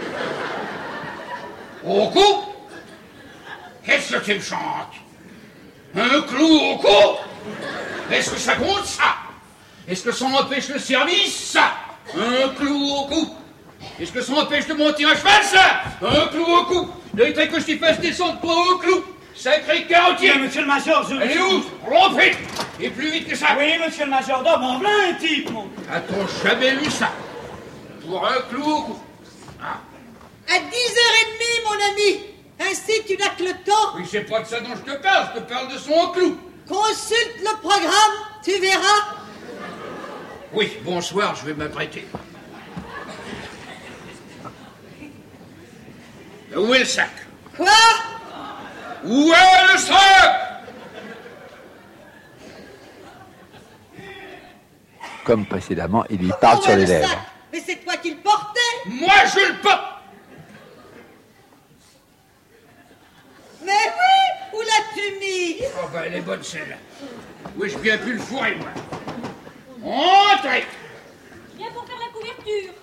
Au cou? Qu'est-ce que tu me chantes? Un clou au cou? Est-ce que ça compte, ça? Est-ce que ça empêche le service, ça? Un clou au cou? Est-ce que ça empêche de monter un cheval, ça? Un clou au cou? Mériterait que je t'y fasse descendre toi au clou? Sacré carotier!
Monsieur le major, je...
Elle est où? Rompez! Et plus vite que ça!
Oui, monsieur le major, d'abord, voilà un type, mon...
A-t-on jamais vu ça? Pour un clou au cou? Ah.
À 10h30, mon ami! Ainsi, tu n'as que le temps.
Oui, c'est pas de ça dont je te parle de son clou.
Consulte le programme, tu verras.
Oui, bonsoir, je vais m'apprêter. Où est le sac?
Quoi?
Où est le sac?
Comme précédemment, il lui parle sur les lèvres.
Mais c'est toi qui le portais.
Moi, je le porte.
Mais oui, où l'as-tu mis?
Oh ben, elle est bonne celle-là. Où ai-je bien pu le fourrer, moi? Entrez!
Viens pour faire la couverture.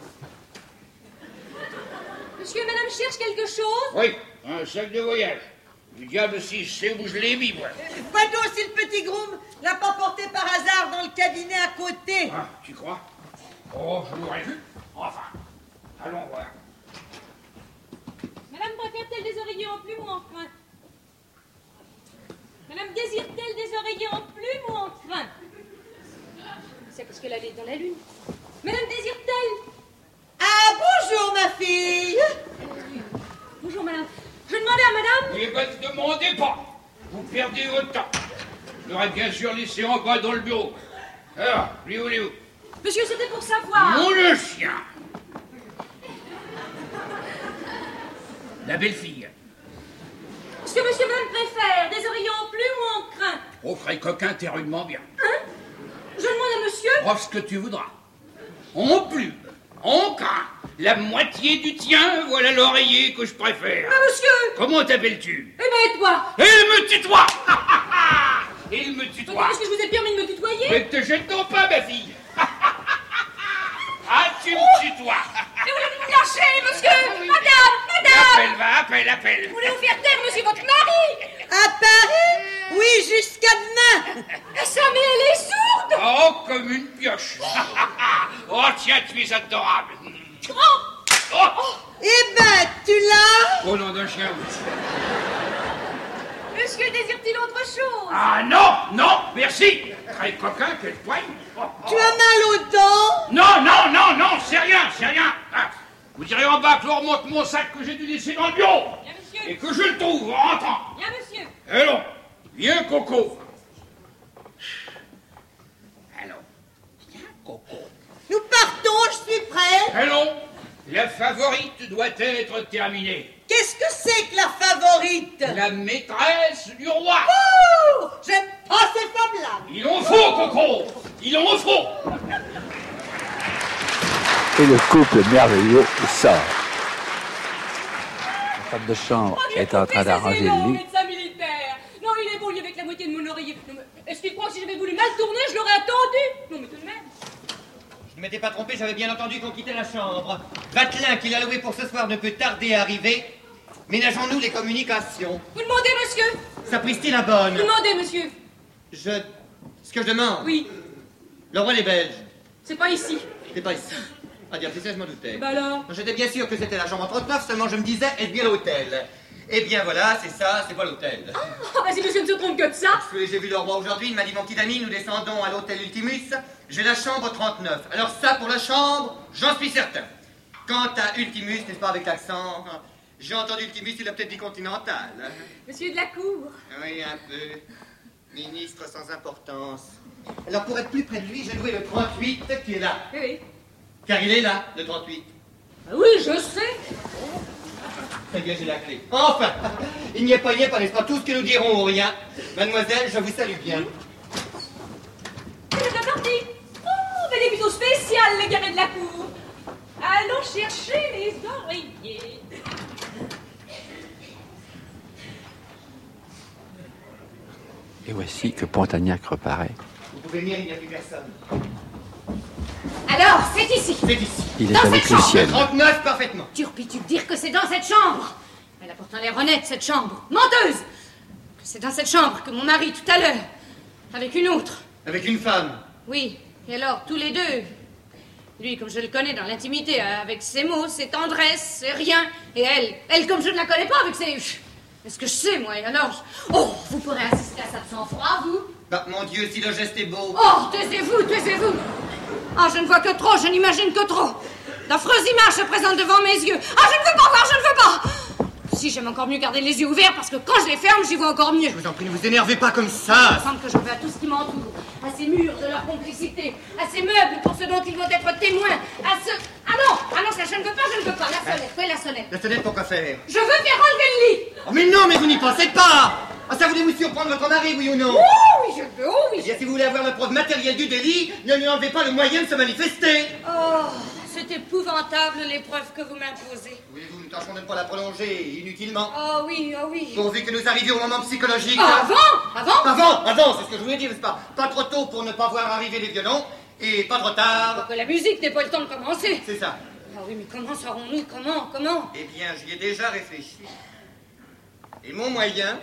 Monsieur et madame cherchent quelque chose?
Oui, un sac de voyage. Du diable si je sais où je l'ai mis, moi.
Vois donc si le petit groom l'a pas porté par hasard dans le cabinet à côté.
Ah, tu crois? Oh, je l'aurais vu. Enfin, allons voir.
Madame préfère-t-elle des oreillers en plume ou en crin? Madame désire-t-elle des oreillers en plume ou en crin? C'est parce qu'elle allait dans la lune. Madame désire-t-elle?
Ah, bonjour, ma fille.
Bonjour, madame. Je demandais à madame...
Eh ben, ne demandez pas. Vous perdez votre temps. Je l'aurais bien sûr laissé en bas dans le bureau. Alors, lui où?
Monsieur, c'était pour savoir...
Mon le chien. La belle-fille.
Est-ce que monsieur et madame préfèrent des oreillers en plume ou en crin?
Oh, frère coquin, t'es rudement bien.
Hein? Je demande à monsieur...
Prends ce que tu voudras. En plume, en crin, la moitié du tien, voilà l'oreiller que je préfère.
Mais monsieur...
Comment t'appelles-tu?
Eh ben, et toi?
Il me tutoie. Il me tutoie.
Est-ce que je vous ai permis de me tutoyer?
Mais te jette donc pas, ma fille. Ah, tu me tutoies.
Et vous voulez me lâcher, monsieur? Madame!
Appelle.
Vous voulez vous faire taire, monsieur, votre mari?
À Paris? Oui, jusqu'à demain.
Ça, mais elle est sourde!
Oh, comme une pioche. Oh, tiens, tu es adorable.
Oh!
Eh ben, tu l'as?
Au nom d'un chien.
Monsieur désire-t-il autre chose?
Ah non, merci. Très coquin, quel poigne.
Tu as mal aux dents?
Non, c'est rien. Ah, vous direz en bas que l'on remonte mon sac que j'ai dû laisser dans le bureau.
Bien, monsieur.
Et que je le trouve en rentrant.
Bien, monsieur.
Allons, viens, Coco.
Nous partons, je suis prêt.
Allons, la favorite doit être terminée.
Qu'est-ce que c'est que la favorite?
La maîtresse du roi.
Oh, j'aime pas ces femmes-là.
Il en faut, Coco. Il en faut.
Et le couple merveilleux sort. La femme de chambre est en train d'arranger le lit.
médecin militaire. Non, il est beau, lui, avec la moitié de mon oreiller. Est-ce qu'il croit que si j'avais voulu mal tourner, je l'aurais attendu? Non, mais tout de même.
Je ne m'étais pas trompé, j'avais bien entendu qu'on quittait la chambre. Vatelin, qui l'a loué pour ce soir, ne peut tarder à arriver. Ménageons-nous les communications.
Vous demandez, monsieur?
Sapristi la bonne.
Vous demandez, monsieur?
Ce que je demande?
Oui.
Le roi des Belges.
C'est pas ici.
C'est pas ici. Ah, dire, c'est ça, je m'en doutais.
Bah alors?
J'étais bien sûr que c'était la chambre 39, seulement je me disais, est-ce bien l'hôtel? Eh bien voilà, c'est ça, c'est pas l'hôtel.
Ah, bah si monsieur ne se trompe que de ça.
Parce que j'ai vu le roi aujourd'hui, il m'a dit, mon petit ami, nous descendons à l'hôtel Ultimus, j'ai la chambre 39. Alors ça, pour la chambre, j'en suis certain. Quant à Ultimus, n'est-ce pas avec l'accent? J'ai entendu le Timus, il a peut-être dit Continental. Hein?
Monsieur de la Cour.
Oui, un peu. Ministre sans importance. Alors, pour être plus près de lui, j'ai loué le 38 qui est là.
Oui.
Car il est là, le 38.
Oui, je sais.
Très bien, j'ai la clé. Enfin, il n'y est pas, n'est-ce pas? Tout ce que nous dirons ou rien. Mademoiselle, je vous salue bien.
C'est déjà parti. Oh, mais il est plutôt spécial, le gamin de la Cour. Allons chercher les oreillers.
Et voici que Pontagnac reparaît.
Vous pouvez venir, il n'y a plus personne.
Alors, c'est ici.
C'est ici.
Il est
Dans
avec
cette chambre.
Lucienne.
39 parfaitement.
Turpis-tu de dire que c'est dans cette chambre? Elle a pourtant l'air honnête, cette chambre. Menteuse! Que c'est dans cette chambre que mon mari, tout à l'heure, avec une autre.
Avec une femme.
Oui, et alors, tous les deux. Lui, comme je le connais dans l'intimité, avec ses mots, ses tendresses, ses riens. Et elle, comme je ne la connais pas, avec ses... Est-ce que je sais, moi, et alors? Oh, vous pourrez assister à ça de sang-froid, vous?
Bah, mon Dieu, si le geste est beau.
Oh, taisez-vous, taisez-vous. Ah, je ne vois que trop, je n'imagine que trop. D'affreuses images se présentent devant mes yeux. Ah, je ne veux pas voir, je ne veux pas. Si, j'aime encore mieux garder les yeux ouverts, parce que quand je les ferme, j'y vois encore mieux.
Je vous en prie, ne vous énervez pas comme
Il
ça.
me semble que je veux à tout ce qui m'entoure, à ces murs de leur complicité, à ces meubles pour ce dont ils vont être témoins, à ce... Ah non, ça, je ne veux pas, la sonnette, oui, la sonnette.
La sonnette, pourquoi faire?
Je veux faire enlever le lit.
Oh, mais non, mais vous n'y pensez pas. Ah, ça voulez vous surprendre votre mari, oui ou non?
Oh, oui, je veux, oh, oui.
Eh bien, si vous voulez avoir la preuve matérielle du délit, ne lui enlevez pas le moyen de se manifester.
Oh, c'est épouvantable l'épreuve que vous m'imposez.
Oui, nous tâchons de ne pas la prolonger inutilement.
Oh oui, oh oui.
Pourvu que nous arrivions au moment psychologique.
Avant,
c'est ce que je voulais dire, n'est-ce pas? Pas trop tôt pour ne pas voir arriver les violons, et pas trop tard.
Que la musique n'ait pas le temps de commencer.
C'est ça.
Ah oui, mais comment saurons-nous? Comment?
Eh bien, j'y ai déjà réfléchi. Et mon moyen,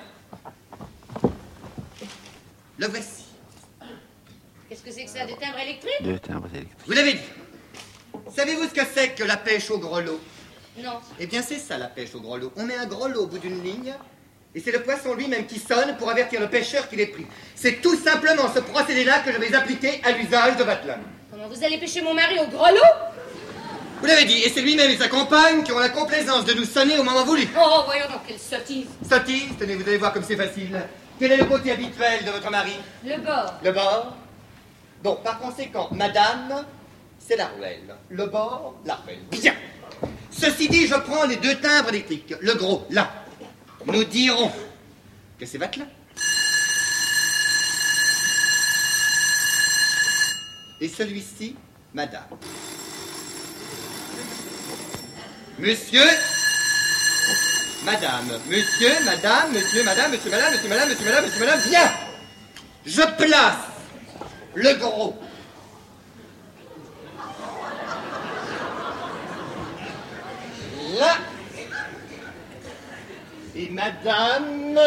le voici.
Qu'est-ce que c'est que ça, des timbres électriques?
Deux timbres électriques.
Vous l'avez dit. Savez-vous ce que c'est que la pêche au grelot?
Non.
Eh bien, c'est ça, la pêche au grelot. On met un grelot au bout d'une ligne, et c'est le poisson lui-même qui sonne pour avertir le pêcheur qu'il est pris. C'est tout simplement ce procédé-là que je vais appliquer à l'usage de Vatelin.
Comment vous allez pêcher mon mari au grelot?
Vous l'avez dit, et c'est lui-même et sa compagne qui ont la complaisance de nous sonner au moment voulu.
Oh, voyons donc, quelle sottise.
Sottise, tenez, vous allez voir comme c'est facile. Quel est le côté habituel de votre mari?
Le bord.
Le bord. Donc, par conséquent, madame, c'est la ruelle. Le bord, la ruelle. Bien. Ceci dit, je prends les deux timbres électriques. Le gros, là. Nous dirons que c'est Vatelin. Et celui-ci, madame. Monsieur, madame, monsieur, madame, monsieur, madame, monsieur, madame, monsieur, madame, monsieur, madame, monsieur, madame, bien. Je place le gros. Là. Et madame,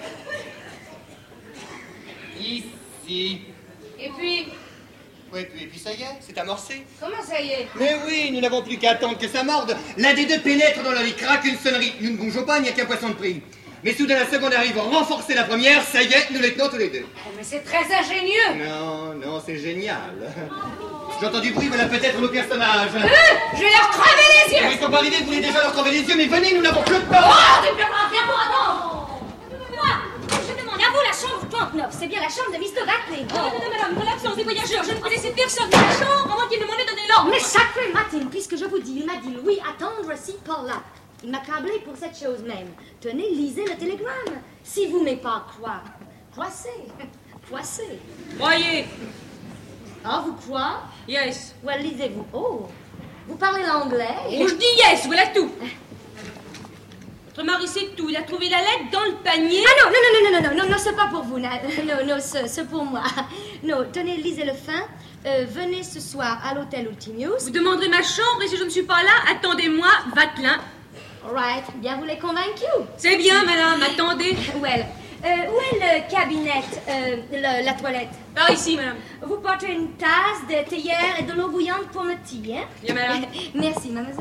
ici.
Et puis?
Oui, et puis ça y est, c'est amorcé.
Comment ça y est?
Mais oui, nous n'avons plus qu'à attendre que ça morde. L'un des deux pénètre dans le lit, craque une sonnerie. Nous ne bougeons pas, il n'y a qu'un poisson de prix. Mais soudain la seconde arrive, renforcer la première, ça y est, nous les tenons tous les deux.
Oh, mais c'est très ingénieux.
Non, c'est génial. J'entends du bruit, voilà peut-être nos personnages.
Je vais leur crever les yeux.
Ils ne sont pas arrivés, vous voulez déjà leur crever les yeux, mais venez, nous n'avons que le temps.
Oh, tu peux pas faire pour attendre.
Je demande à vous la chambre 39. C'est bien la chambre de Mr. Batley.
Non, madame, pour l'absence des voyageurs, je ne connaissais personne dans la chambre, à moins qu'il ne m'en ait donné l'ordre.
Mais sacré Martin, puisque je vous dis, il m'a dit, oui, attendre si par là. Il m'a câblé pour cette chose même. Tenez, lisez le télégramme. Si vous n'aimez pas croire, croissez.
Croyez.
Ah, vous croyez?
Yes.
Well, lisez-vous. Oh, vous parlez l'anglais?
Oh, je dis yes, voilà tout. Votre mari sait tout. Il a trouvé la lettre dans le panier.
Ah non, c'est pas pour vous. Non, c'est pour moi. Non, tenez, lisez le fin. Venez ce soir à l'hôtel Ultimius.
Vous demanderez ma chambre et si je ne suis pas là, attendez-moi, Vatelin.
Right, bien vous les convaincu.
C'est bien, madame, attendez.
Well, où est le cabinet, la toilette?
Par ici, madame.
Vous portez une tasse de théière et de l'eau bouillante pour le thé, hein?
Bien, madame.
Merci, mademoiselle.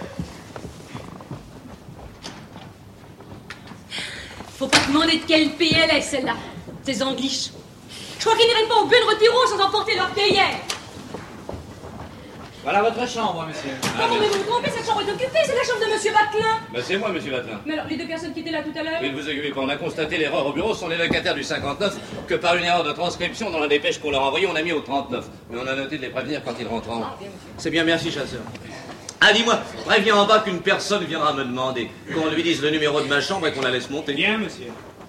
Faut pas demander de quel pays elle est, celle-là. Ces Angliches. Je crois qu'ils n'iraient pas au Bunretiro sans emporter leur théière.
Voilà votre chambre, monsieur.
Comment mais vous vous trompez, cette chambre est occupée, c'est la chambre de monsieur Vatelin.
Ben, c'est moi, monsieur Vatelin.
Mais alors, les deux personnes qui étaient là tout à l'heure?
Oui, ne vous occupez pas, on a constaté l'erreur au bureau, ce sont les locataires du 59 que par une erreur de transcription dans la dépêche qu'on leur a envoyée, on a mis au 39. Mais on a noté de les prévenir quand ils rentreront. C'est bien, merci, chasseur. Ah, dis-moi, préviens en bas qu'une personne viendra me demander qu'on lui dise le numéro de ma chambre et qu'on la laisse monter.
Bien, monsieur.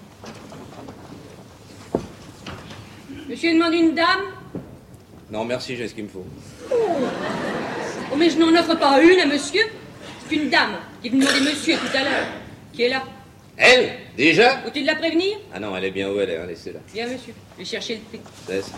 Monsieur demande une dame?
Non, merci, j'ai ce qu'il me faut.
Oh, mais je n'en offre pas une à monsieur. C'est une dame qui est venue demander monsieur tout à l'heure. Qui est là?
Elle? Déjà?
Faut-il la prévenir?
Ah non, elle est bien où elle est, hein, laissez-la.
Bien, monsieur. Je vais chercher le thé.
Laisse.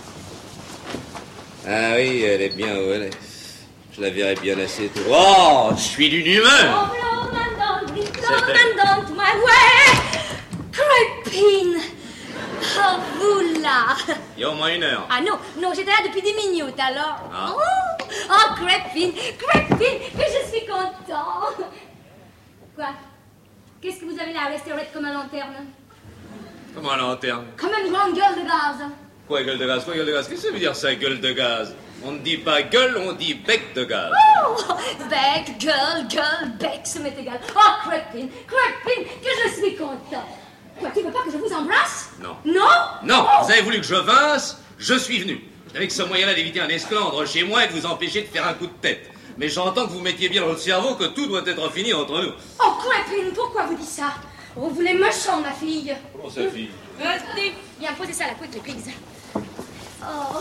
Ah oui, elle est bien où elle est. Je la verrai bien assez tôt. Oh, je suis d'une humeur!
Don't my way! Crépine! Oh, vous là!
Il y a au moins 1 heure.
Ah non, non, j'étais là depuis 10 minutes alors.
Ah.
Oh, Crépine, Crépine, que je suis content! Quoi? Qu'est-ce que vous avez là, resté raide comme une lanterne?
Comment la lanterne?
Comme une grande gueule de gaz.
Quoi, gueule de gaz? Quoi, gueule de gaz? Qu'est-ce que ça veut dire, ça, gueule de gaz? On ne dit pas gueule, on dit bec de gaz.
Oh, bec, gueule, bec, ça m'est égal. Oh, Crépine, Crépine, que je suis content. Quoi, tu veux pas que je vous embrasse?
Non.
Non?
Non,
Oh.
vous avez voulu que je vince, je suis venu. Avec ce moyen-là d'éviter un esclandre chez moi et de vous empêcher de faire un coup de tête. Mais j'entends que vous mettiez bien dans votre cerveau que tout doit être fini entre nous.
Oh, Crépine, pourquoi vous dites ça? Oh, vous les méchants, ma fille.
Comment ça, fille?
Restez. Viens, posez ça à la couette, les prises. Oh.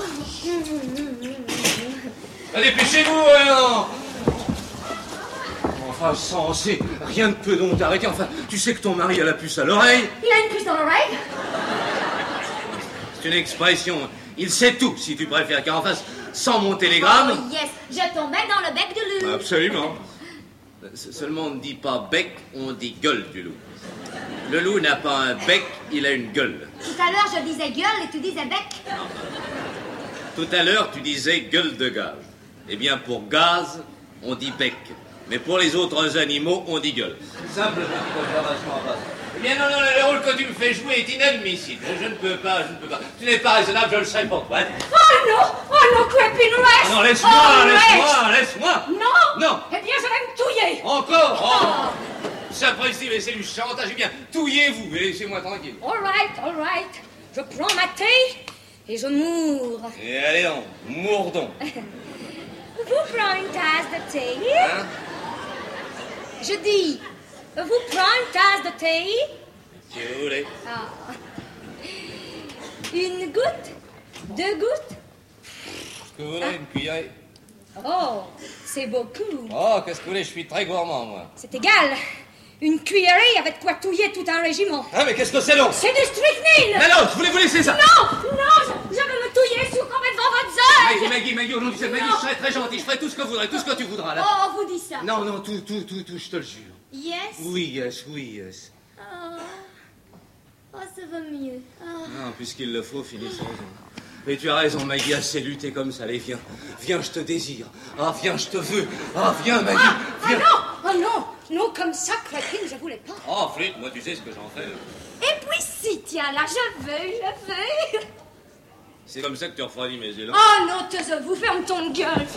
Allez, dépêchez-vous, non. Enfin, sensé, rien ne peut donc t'arrêter. Enfin, tu sais que ton mari a la puce à l'oreille.
Il a une puce dans l'oreille?
C'est une expression. Il sait tout, si tu préfères, car en face, sans mon télégramme...
Oh, yes, je tombais dans le bec de loup.
Absolument. Seulement, on ne dit pas bec, on dit gueule du loup. Le loup n'a pas un bec, il a une gueule.
Tout à l'heure, je disais gueule et tu disais bec.
Tout à l'heure, tu disais gueule de gaz. Eh bien, pour gaz, on dit bec. Mais pour les autres animaux, on dit gueule. Simple petite observation en face. Eh bien, non, le rôle que tu me fais jouer est inadmissible. Je ne peux pas. Tu n'es pas raisonnable, je le sais pour toi.
Oh non, Crépine, reste.
Non, laisse-moi,
Oh,
laisse-moi.
Non. Eh bien, je vais me touiller.
Encore. J'apprécie, mais c'est du chantage. Eh bien, touillez-vous, mais laissez-moi tranquille.
All right. Je prends ma thé et je mourre.
Et allez donc, mourdons.
Vous prenez une tasse de thé?
Hein?
Je dis, vous prenez une tasse de thé?
Si vous voulez.
Ah. Une goutte? 2 gouttes?
Que vous voulez, une cuillerée?
Oh, c'est beaucoup.
Oh, qu'est-ce que vous voulez, je suis très gourmand, moi.
C'est égal. Une cuillerée avec quoi touiller tout un régiment.
Ah, mais qu'est-ce que c'est donc?
C'est du strychnine.
Mais non, voulez-vous laisser ça?
Non, je vais me touiller sous complètement votre œil.
Maggie, au nom du ciel, Maggie, je serai très gentil, je ferai tout ce que vous voudrez, tout ce que tu voudras, là.
Oh, vous dites ça.
Non, tout, je te le jure.
Yes?
Oui, yes.
Oh, ça va mieux. Oh.
Non, puisqu'il le faut, finissons. Mais tu as raison, Maggie, assez lutter comme ça. Allez, viens, je te désire. Ah, viens, je te veux. Ah, viens, Maggie, viens.
Non, comme ça, Crépine, je voulais pas.
Oh, flûte, moi, tu sais ce que j'en fais.
Et puis si, tiens, là, je veux.
C'est comme ça que tu refroidis mes élans.
Oh non, taisez-vous, ferme ton gueule.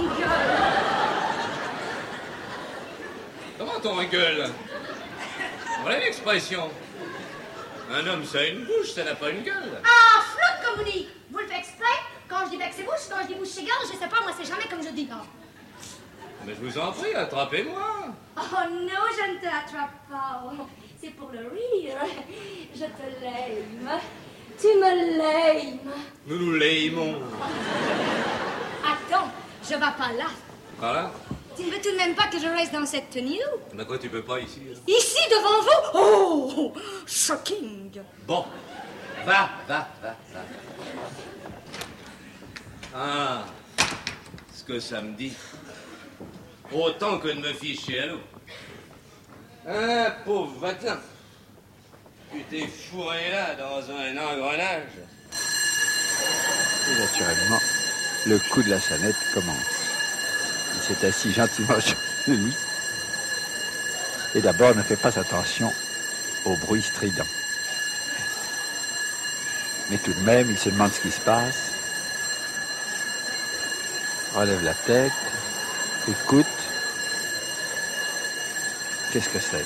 Comment ton gueule? Voilà une expression. Un homme, ça a une bouche, ça n'a pas une gueule.
Ah, flotte, comme vous dites. Vous le faites exprès? Quand je dis bec, c'est bouche. Quand je dis bouche, c'est gueule. Je sais pas, moi, c'est jamais comme je dis. Oh.
Mais je vous en prie, attrapez-moi.
Oh non, je ne te attrape pas. C'est pour le rire. Je te l'aime. Tu me l'aimes.
Nous nous l'aimons.
Attends, je vais pas là.
Voilà.
Tu ne veux tout de même pas que je reste dans cette tenue?
Mais quoi, tu peux pas ici? Là?
Ici, devant vous? Oh, shocking.
Bon, va. Ah, ce que ça me dit. Autant que de me ficher à l'eau. Ah, pauvre Vatelin. Tu t'es fourré là dans un engrenage.
Et naturellement, le coup de la sonnette commence. Il s'est assis gentiment sur le lit. Et d'abord ne fait pas attention au bruit strident. Mais tout de même, il se demande ce qui se passe. Relève la tête. écoute. Qu'est-ce que c'est?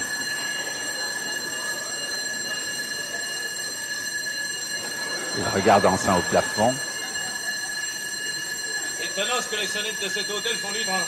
Il regarde enfin au plafond.
Étonnant ce que les sonnettes de cet hôtel font du train.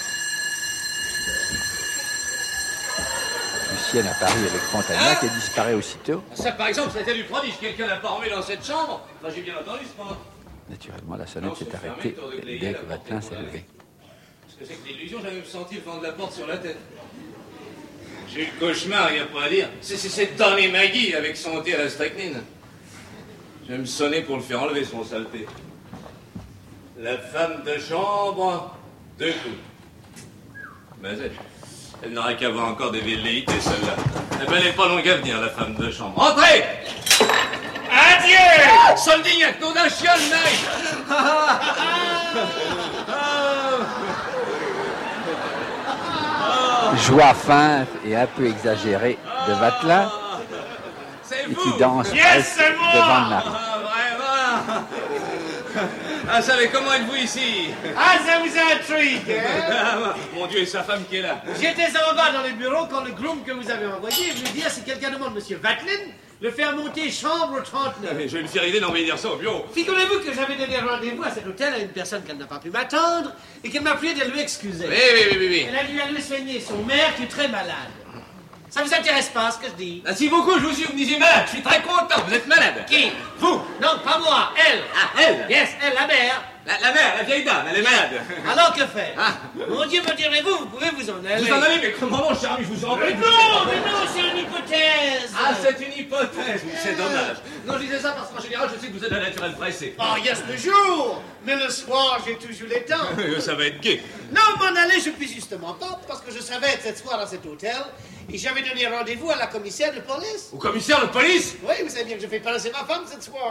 Lucien apparut avec Frontagnac et disparaît aussitôt.
Ça, par exemple, c'était du prodige. Quelqu'un l'a pas remis dans cette chambre. Enfin, j'ai bien entendu ce moment.
Naturellement, la sonnette s'est arrêtée dès que Vatelin s'est levé.
Qu'est-ce que c'est que l'illusion? J'avais senti le vent de la porte sur la tête. J'ai eu le cauchemar, il n'y a pas à dire. C'est Donny Maggie avec son thé à la strychnine. Je vais me sonner pour le faire enlever son saleté. La femme de chambre, 2 coups. Mais elle n'aura qu'à avoir encore des velléités, celle-là. Eh ben, elle n'est pas longue à venir, la femme de chambre. Entrez! Adieu! Soldignac, nom d'un chien, le mec!
Joie feinte et un peu exagérée de Vatelin, et qui danse presque devant le mari.
Ah, savez, comment êtes-vous ici?
Ah, ça vous intrigue, hein?
Mon Dieu, et sa femme qui est là.
J'étais en bas dans le bureau quand le groom que vous avez envoyé est venu dire si quelqu'un demande Monsieur Vatelin, le faire monter chambre 39.
Mais je vais lui faire idée d'envoyer dire ça au bureau.
Figurez-vous que j'avais donné rendez-vous à cet hôtel à une personne qu'elle n'a pas pu m'attendre et qu'elle m'a prié de lui excuser.
Oui.
Elle a dû aller soigner son mère qui est très malade. Ça vous intéresse pas ce que je dis?
Merci beaucoup, je vous suis, vous me disiez malade. Je suis très content, vous êtes malade.
Qui?
Vous?
Non, pas moi, elle.
Ah, elle?
Yes, elle, la mère.
La mère, la vieille dame, elle est malade.
Alors que faire? Mon Dieu, me direz-vous, vous pouvez vous en aller.
Vous en allez, mais comment, mon cher ami, je vous en prie.
Mais non, c'est une hypothèse.
Ah, c'est une hypothèse, c'est dommage. Non, je disais ça parce qu'en général, je sais que vous êtes un naturel pressé.
Oh, yes, le jour. Mais le soir, j'ai toujours les temps.
Ça va être gai.
Non, m'en aller, je puis justement pas, parce que je savais être cette soir à cet hôtel, et j'avais donné rendez-vous à la commissaire de police.
Au commissaire de police?
Oui, vous savez bien que je fais passer ma femme cette soir.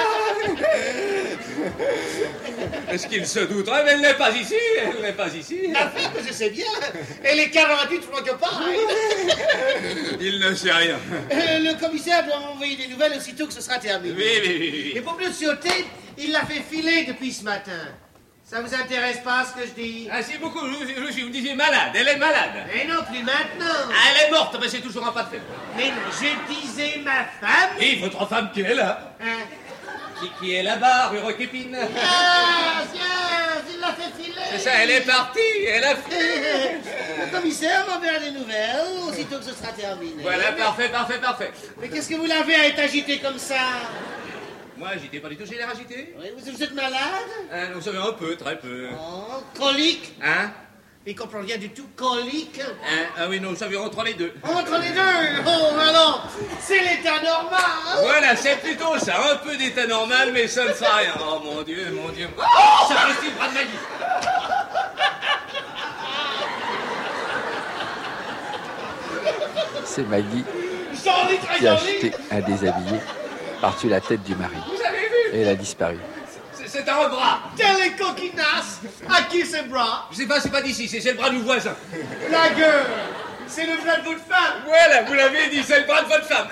Est-ce qu'il se douterait? Mais elle n'est pas ici, elle n'est pas ici.
Ma femme, je sais bien, elle est 48 fois que pareil.
Il ne sait rien.
Le commissaire doit m'envoyer des nouvelles aussitôt que ce sera terminé.
Oui.
Et pour plus de sûreté, il l'a fait filer depuis ce matin. Ça vous intéresse pas ce que je dis?
Ah si, beaucoup, vous me disiez malade, elle est malade.
Mais non, plus maintenant.
Ah, elle est morte, mais c'est toujours un pas de fait.
Mais non, je disais ma femme.
Et votre femme qui est là? Qui est là-bas, rue Roquépine.
Ah, tiens, il l'a fait filer.
C'est ça, elle est partie, elle a fait.
Le commissaire m'enverra des nouvelles aussitôt que ce sera terminé.
Voilà, parfait.
Mais qu'est-ce que vous l'avez à être agité comme ça?
Moi, j'étais pas du tout, j'ai l'air agité.
Oui, vous êtes malade?
Vous savez, un peu, très peu.
Oh, colique?
Hein?
Il comprend rien du tout, colique?
Ah oui, non, vous savez, entre les deux.
Entre les deux? Oh, alors, c'est l'état normal.
Voilà, c'est plutôt ça, un peu d'état normal, mais ça ne sera rien. Oh, mon Dieu.
Oh,
ça reste le bras de Maggie.
C'est Maggie qui a acheté un déshabillé par-dessus la tête du mari.
Vous avez vu?
Et elle a disparu.
C'est un bras.
Quelle coquinasse! À qui ce bras?
Je sais pas, c'est pas d'ici, c'est le bras du voisin.
La gueule! C'est le bras de votre femme!
Voilà, vous l'avez dit, c'est le bras de votre femme.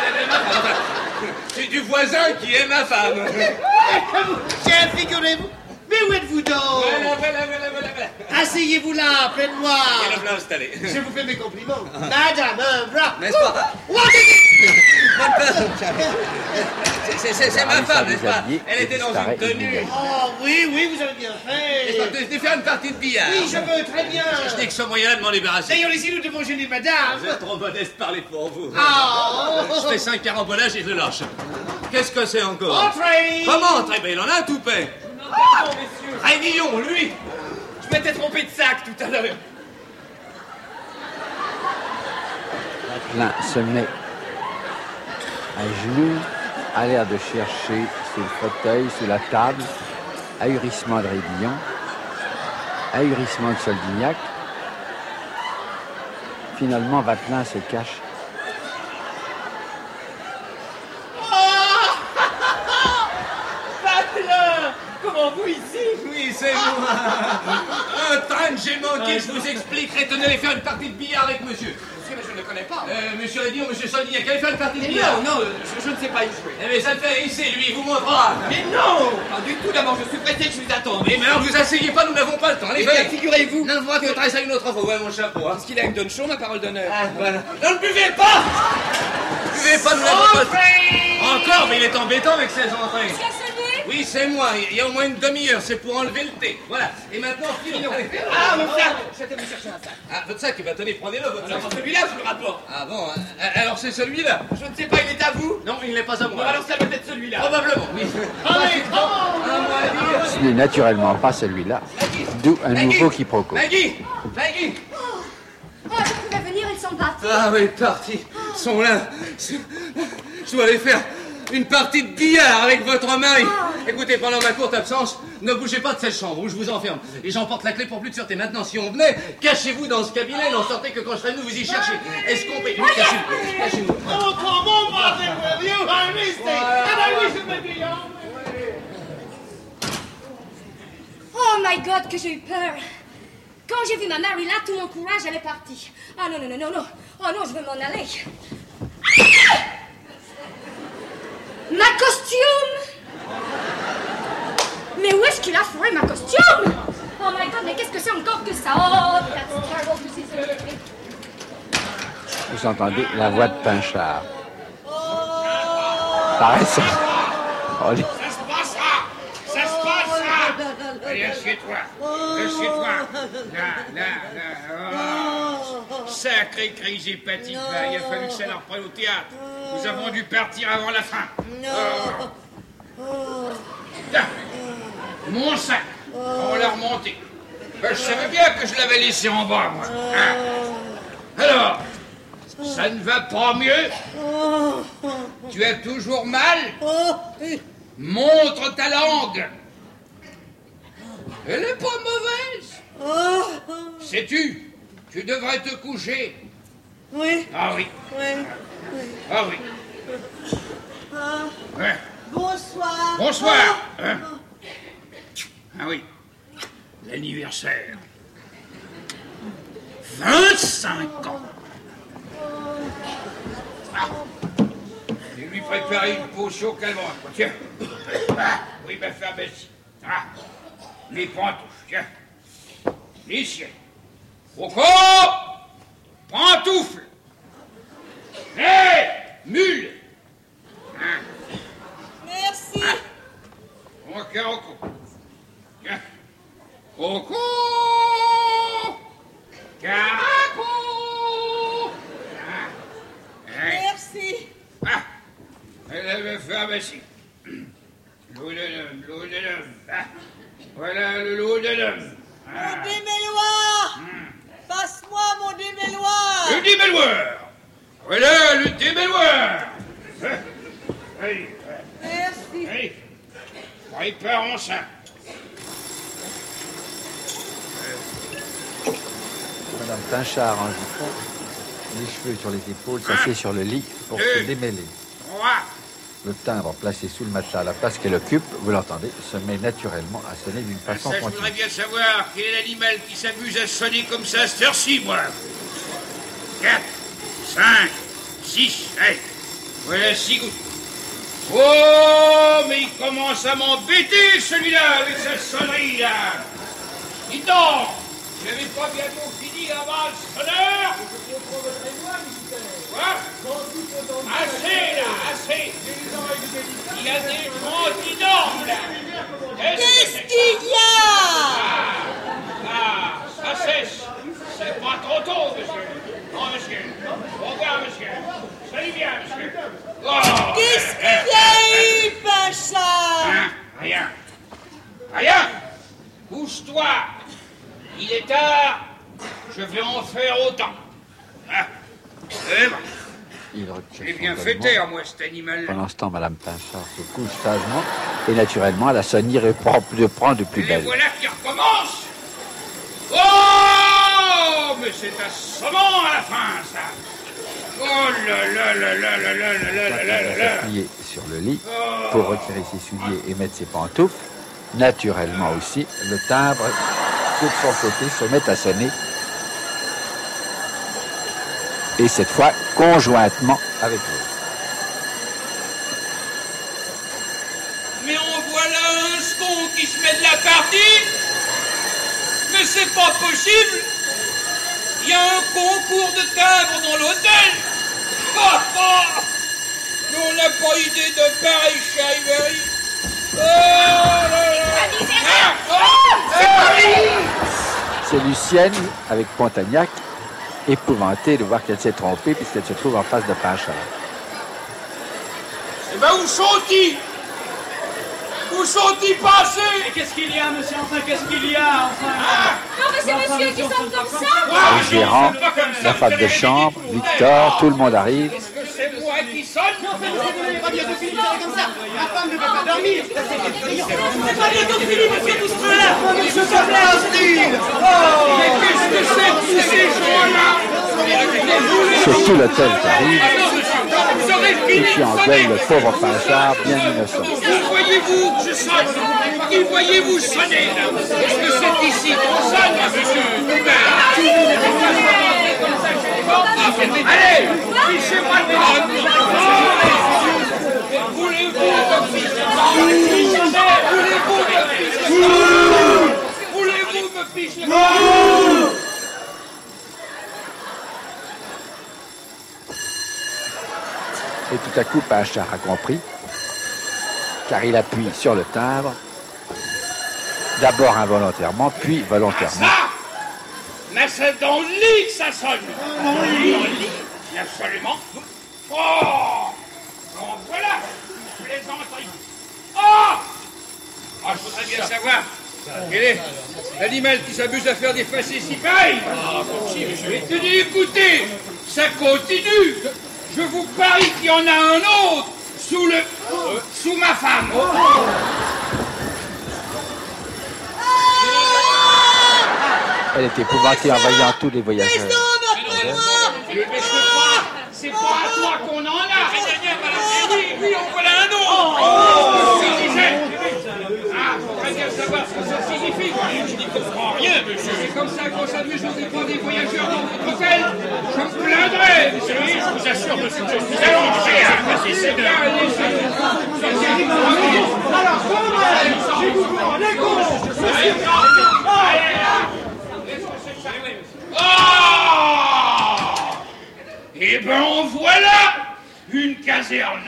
C'est du voisin qui est ma femme.
Tiens, figurez-vous. Mais où êtes-vous donc?
Voilà.
Asseyez-vous là, près de moi.
Et le plat installé.
Je vous fais mes compliments. Madame, un bras.
N'est-ce pas? C'est ma femme, n'est-ce pas? Elle était dans une tenue.
Oh, oui, vous avez bien fait.
De faire une partie de billard.
Oui, je veux, très bien.
Je n'ai que ce moyen-là de m'en débarrasser.
D'ailleurs, ici, nous devons gêner madame.
Vous êtes trop modeste, parlez pour vous.
Oh.
Je fais 5 carambolages et je le lâche. Qu'est-ce que c'est encore?
Entrez.
Comment entrez? Ben, il en a un toupet.
Pardon, messieurs.
Raymillon, lui.
Je m'étais trompé de sac tout à l'heure.
Vatelin se met à genoux, a l'air de chercher sous le fauteuil, sous la table, ahurissement de Révillon, ahurissement de Soldignac. Finalement, Vatelin se cache.
Vatelin! Comment vous ici?
Oui, c'est moi. Un train que j'ai manqué, je vous expliquerai. Tenez, aller faire une partie de billard avec monsieur. Monsieur, mais je ne
connais pas.
Monsieur Lédion, monsieur Solignac, allez faire une partie de billard.
Non, je ne sais pas y jouer.
Eh mais ça le fait ici, lui, il vous montrera.
Mais non, pas du tout. D'abord, je suis pressé que je vous attende.
Mais alors, vous asseyez pas, nous n'avons pas le temps. Allez,
Eh bien, figurez-vous.
Non, vous raconterez ça une autre fois. Ouais, mon chapeau. Hein.
Parce qu'il a une donne chaud, ma parole d'honneur.
Ah, voilà. Non, ne buvez pas. Ne buvez pas, nous n'avons pas le temps. Encore, mais il est embêtant avec ses entrées. Oui, c'est moi. Il y a au moins une demi-heure. C'est pour enlever le thé. Voilà. Et maintenant, filons.
Ah, mon sac. J'étais me chercher un sac.
Ah, votre sac, bah tenez, prenez-le, votre sac.
Alors, celui-là, je le rapporte.
Ah bon, alors c'est celui-là.
Je ne sais pas, il est à vous?
Non, il n'est pas à moi.
Alors ça doit être celui-là.
Probablement, oui.
Allez,
Ce n'est naturellement pas celui-là, d'où un nouveau quiproquo.
Maggie!
Oh, je pouvais venir, ils sont partis.
Ah oui, partis. Ils sont là. Je dois aller faire une partie de billard avec votre mari. Écoutez, pendant ma courte absence, ne bougez pas de cette chambre où je vous enferme. Et j'emporte la clé pour plus de sûreté. Maintenant, si on venait, cachez-vous dans ce cabinet, n'en sortez que quand je serai venu vous y chercher. Est-ce qu'on peut... Cachez-vous. Cachez-vous.
Oh, come on, Martin, will you? I missed it. And I wish it would be on.
Oh my God, que j'ai eu peur. Quand j'ai vu ma Mary là, tout mon courage, elle est partie. Ah non, non, non, non, non. Oh non, je veux m'en aller. Ma costume! Mais où est-ce qu'il a fourré ma costume? Oh my God, mais qu'est-ce que c'est encore que ça? Oh, that's terrible to see so.
Vous entendez la voix de Pinchard. Pareil, ça. Oh, les...
Ça se passera. Allez, assieds-toi. Là. Oh. Sacré crise hépatique, là. Il a fallu que ça leur prenne au théâtre. Nous avons dû partir avant la fin. Là. Mon sac. On l'a remonté. Ben, je savais bien que je l'avais laissé en bas, moi. Hein? Alors, ça ne va pas mieux? Tu as toujours mal? Montre ta langue. Elle n'est pas mauvaise. Sais-tu, tu devrais te coucher.
Oui.
Ah oui. Ah oui. Ouais.
Bonsoir.
Bonsoir. Hein? Ah oui. L'anniversaire. 25 ans. Ah. Je vais lui préparer une potion calmante. Tiens. Ah. Oui, ma femme ici. Ah. Les pantoufles, tiens. Les siennes. Coco! Pantoufles! Hé! Mule! Hein?
Merci.
Ah. Mon Coco. Tiens. Coco! Caraco! Ah. Hein?
Merci.
Ah. Elle avait fait ici. L'eau de l'homme. Ah. Voilà le lot de l'homme.
Mon démêloir. Passe-moi mon démêloir.
Le démêloir. Voilà le démêloir. Allez.
Merci.
Allez. Préparons ça.
Madame Pinchard en jupon, les cheveux sur les épaules, s'assied sur le lit pour se démêler. Le timbre placé sous le matelas à la place qu'elle occupe, vous l'entendez, se met naturellement à sonner d'une façon
Ça, je voudrais
continue.
bien savoir quel est l'animal qui s'amuse à sonner comme ça à cette heure-ci, moi. 4, 5, 6, allez. Voilà 6 gouttes. Oh, mais il commence à m'embêter, celui-là, avec sa sonnerie, là. Dis donc, j'avais pas bientôt fini avant le sonneur. Quoi? Assez, là, assez. Il y a des gens énormes, là.
Qu'est-ce qu'il y a?
Ah, ça sèche. C'est pas trop tôt, monsieur. Non, monsieur. Regarde, monsieur. Salut bien, monsieur. Oh.
Qu'est-ce qu'il y a eu, Pacha?
Hein? Rien. Rien. Couche-toi. Il est tard. Je vais en faire autant. Hein? Eh ben.
Il retire
J'ai bien
son
fait
collement.
taire, moi, cet animal.
Pendant ce temps, Madame Pinchard se couche sagement et naturellement, la sonnerie reprend de plus
Les
belle.
voilà qui recommencent. Oh, mais c'est assommant à la fin, ça. Oh là là là là là là là là là là là.
S'appuyer sur le lit pour retirer ses souliers et mettre ses pantoufles. Naturellement aussi, le timbre sur son côté se met à sonner. et cette fois conjointement avec vous.
Mais en voilà un second qui se met de la partie. Mais c'est pas possible. Il y a un concours de timbre dans l'hôtel. Mais on n'a pas idée de pareille charivari.
C'est Lucienne avec Pontagnac, épouvantée de voir qu'elle s'est trompée puisqu'elle se trouve en face de Pinchard.
Eh ben où sont-ils? Où sont-ils passés?
Mais qu'est-ce qu'il y a, monsieur? Enfin, qu'est-ce qu'il y a, enfin?
Non, mais c'est monsieur qui sonne comme ça.
Le gérant, la femme de chambre, Victor, tout le monde arrive.
Est-ce que c'est moi qui sonne?
Non, vous n'avez pas bientôt fini de parler comme ça. La femme ne peut pas dormir. C'est pas bientôt fini, monsieur, tout ce truc-là. Monsieur, ça plaît, hostile.
Mais qu'est-ce que c'est que tous ces gens-là?
C'est tout l'hôtel qui arrive et qui engueule le pauvre Pinchard bien innocent.
Qui voyez-vous que je sonne? Qui voyez-vous sonner? Est-ce que c'est ici qu'on sonne, monsieur? Allez, fichez-moi de drogue. Voulez-vous me ficher? Voulez-vous me ficher?
Et tout à coup, Pinchard a compris, car il appuie sur le timbre, d'abord involontairement, puis volontairement.
Ça! Mais c'est dans le lit que ça sonne! Dans le lit? Absolument. Oh! Bon, voilà! Plaisanterie. Oh! Ah, je voudrais bien savoir quel est l'animal qui s'amuse à faire des facéties pareilles. Mais tenez, écoutez, ça continue. Je vous parie qu'il y en a un autre sous ma femme.
Elle est épouvantée en voyant tous les voyageurs.
C'est pas à toi qu'on en a. Oui, on voilà un autre. Faudrait bien savoir ce que ça signifie. Je n'y comprends rien, monsieur. C'est comme ça qu'on s'amuse au dépens des voyageurs dans votre hôtel. Je me plaindrai. Je vous assure, monsieur, que je suis allongé. C'est bien.
Alors, comment j'ai vous les gauches?
Eh ben, en voilà une caserne.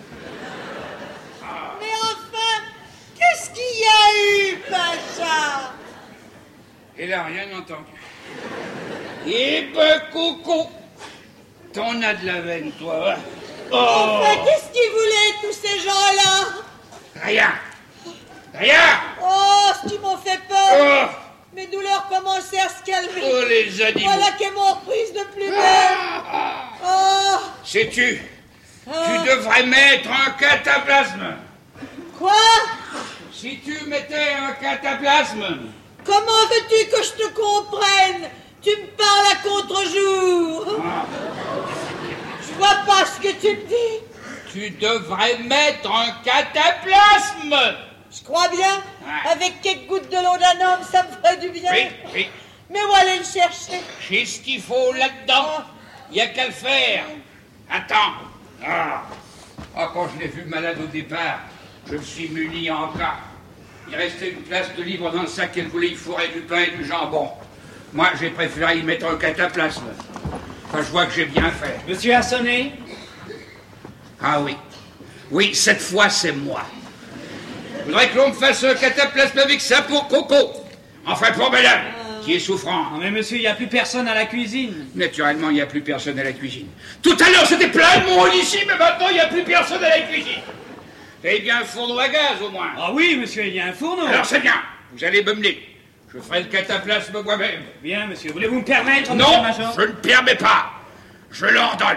Mais enfin, qu'est-ce qu'il y a eu, Pacha?
Elle a rien entendu. Eh ben, Coco, t'en as de la veine, toi.
Enfin, qu'est-ce qu'ils voulaient, tous ces gens-là?
Rien. Rien.
Oh, ce qui m'ont fait peur.
Oh.
Mes douleurs commençaient à se calmer.
Oh, les animaux.
Voilà qu'elles m'ont reprise de plus belle. Oh.
Sais-tu, tu devrais mettre un cataplasme.
Quoi?
Si tu mettais un cataplasme.
Comment veux-tu que je te comprenne? Tu me parles à contre-jour. Je vois pas ce que tu me dis.
Tu devrais mettre un cataplasme.
Je crois bien. Avec quelques gouttes de l'eau d'un homme, ça me ferait du bien.
Oui.
Mais où aller le chercher?
J'ai ce qu'il faut là-dedans. Il n'y a qu'à le faire. Attends. Quand je l'ai vu malade au départ, je me suis muni en cas. Il restait une place de libre dans le sac qu'elle voulait y fourrer du pain et du jambon. Moi, j'ai préféré y mettre un cataplasme. Enfin, je vois que j'ai bien fait.
Monsieur a sonné?
Ah oui. Oui, cette fois, c'est moi. Je voudrais que l'on me fasse un cataplasme avec ça pour Coco. Enfin, pour madame, qui est souffrant.
Non mais monsieur, il n'y a plus personne à la cuisine.
Naturellement, il n'y a plus personne à la cuisine. Tout à l'heure, c'était plein de monde ici, mais maintenant, il n'y a plus personne à la cuisine. Vous avez bien un fourneau à gaz, au moins.
Ah oui, monsieur, il y a un fourneau.
Alors, c'est bien. Vous allez me mener. Je ferai le cataplasme moi-même.
Bien, monsieur. Voulez-vous me permettre,
non,
monsieur le major?
je ne permets pas. Je l'ordonne.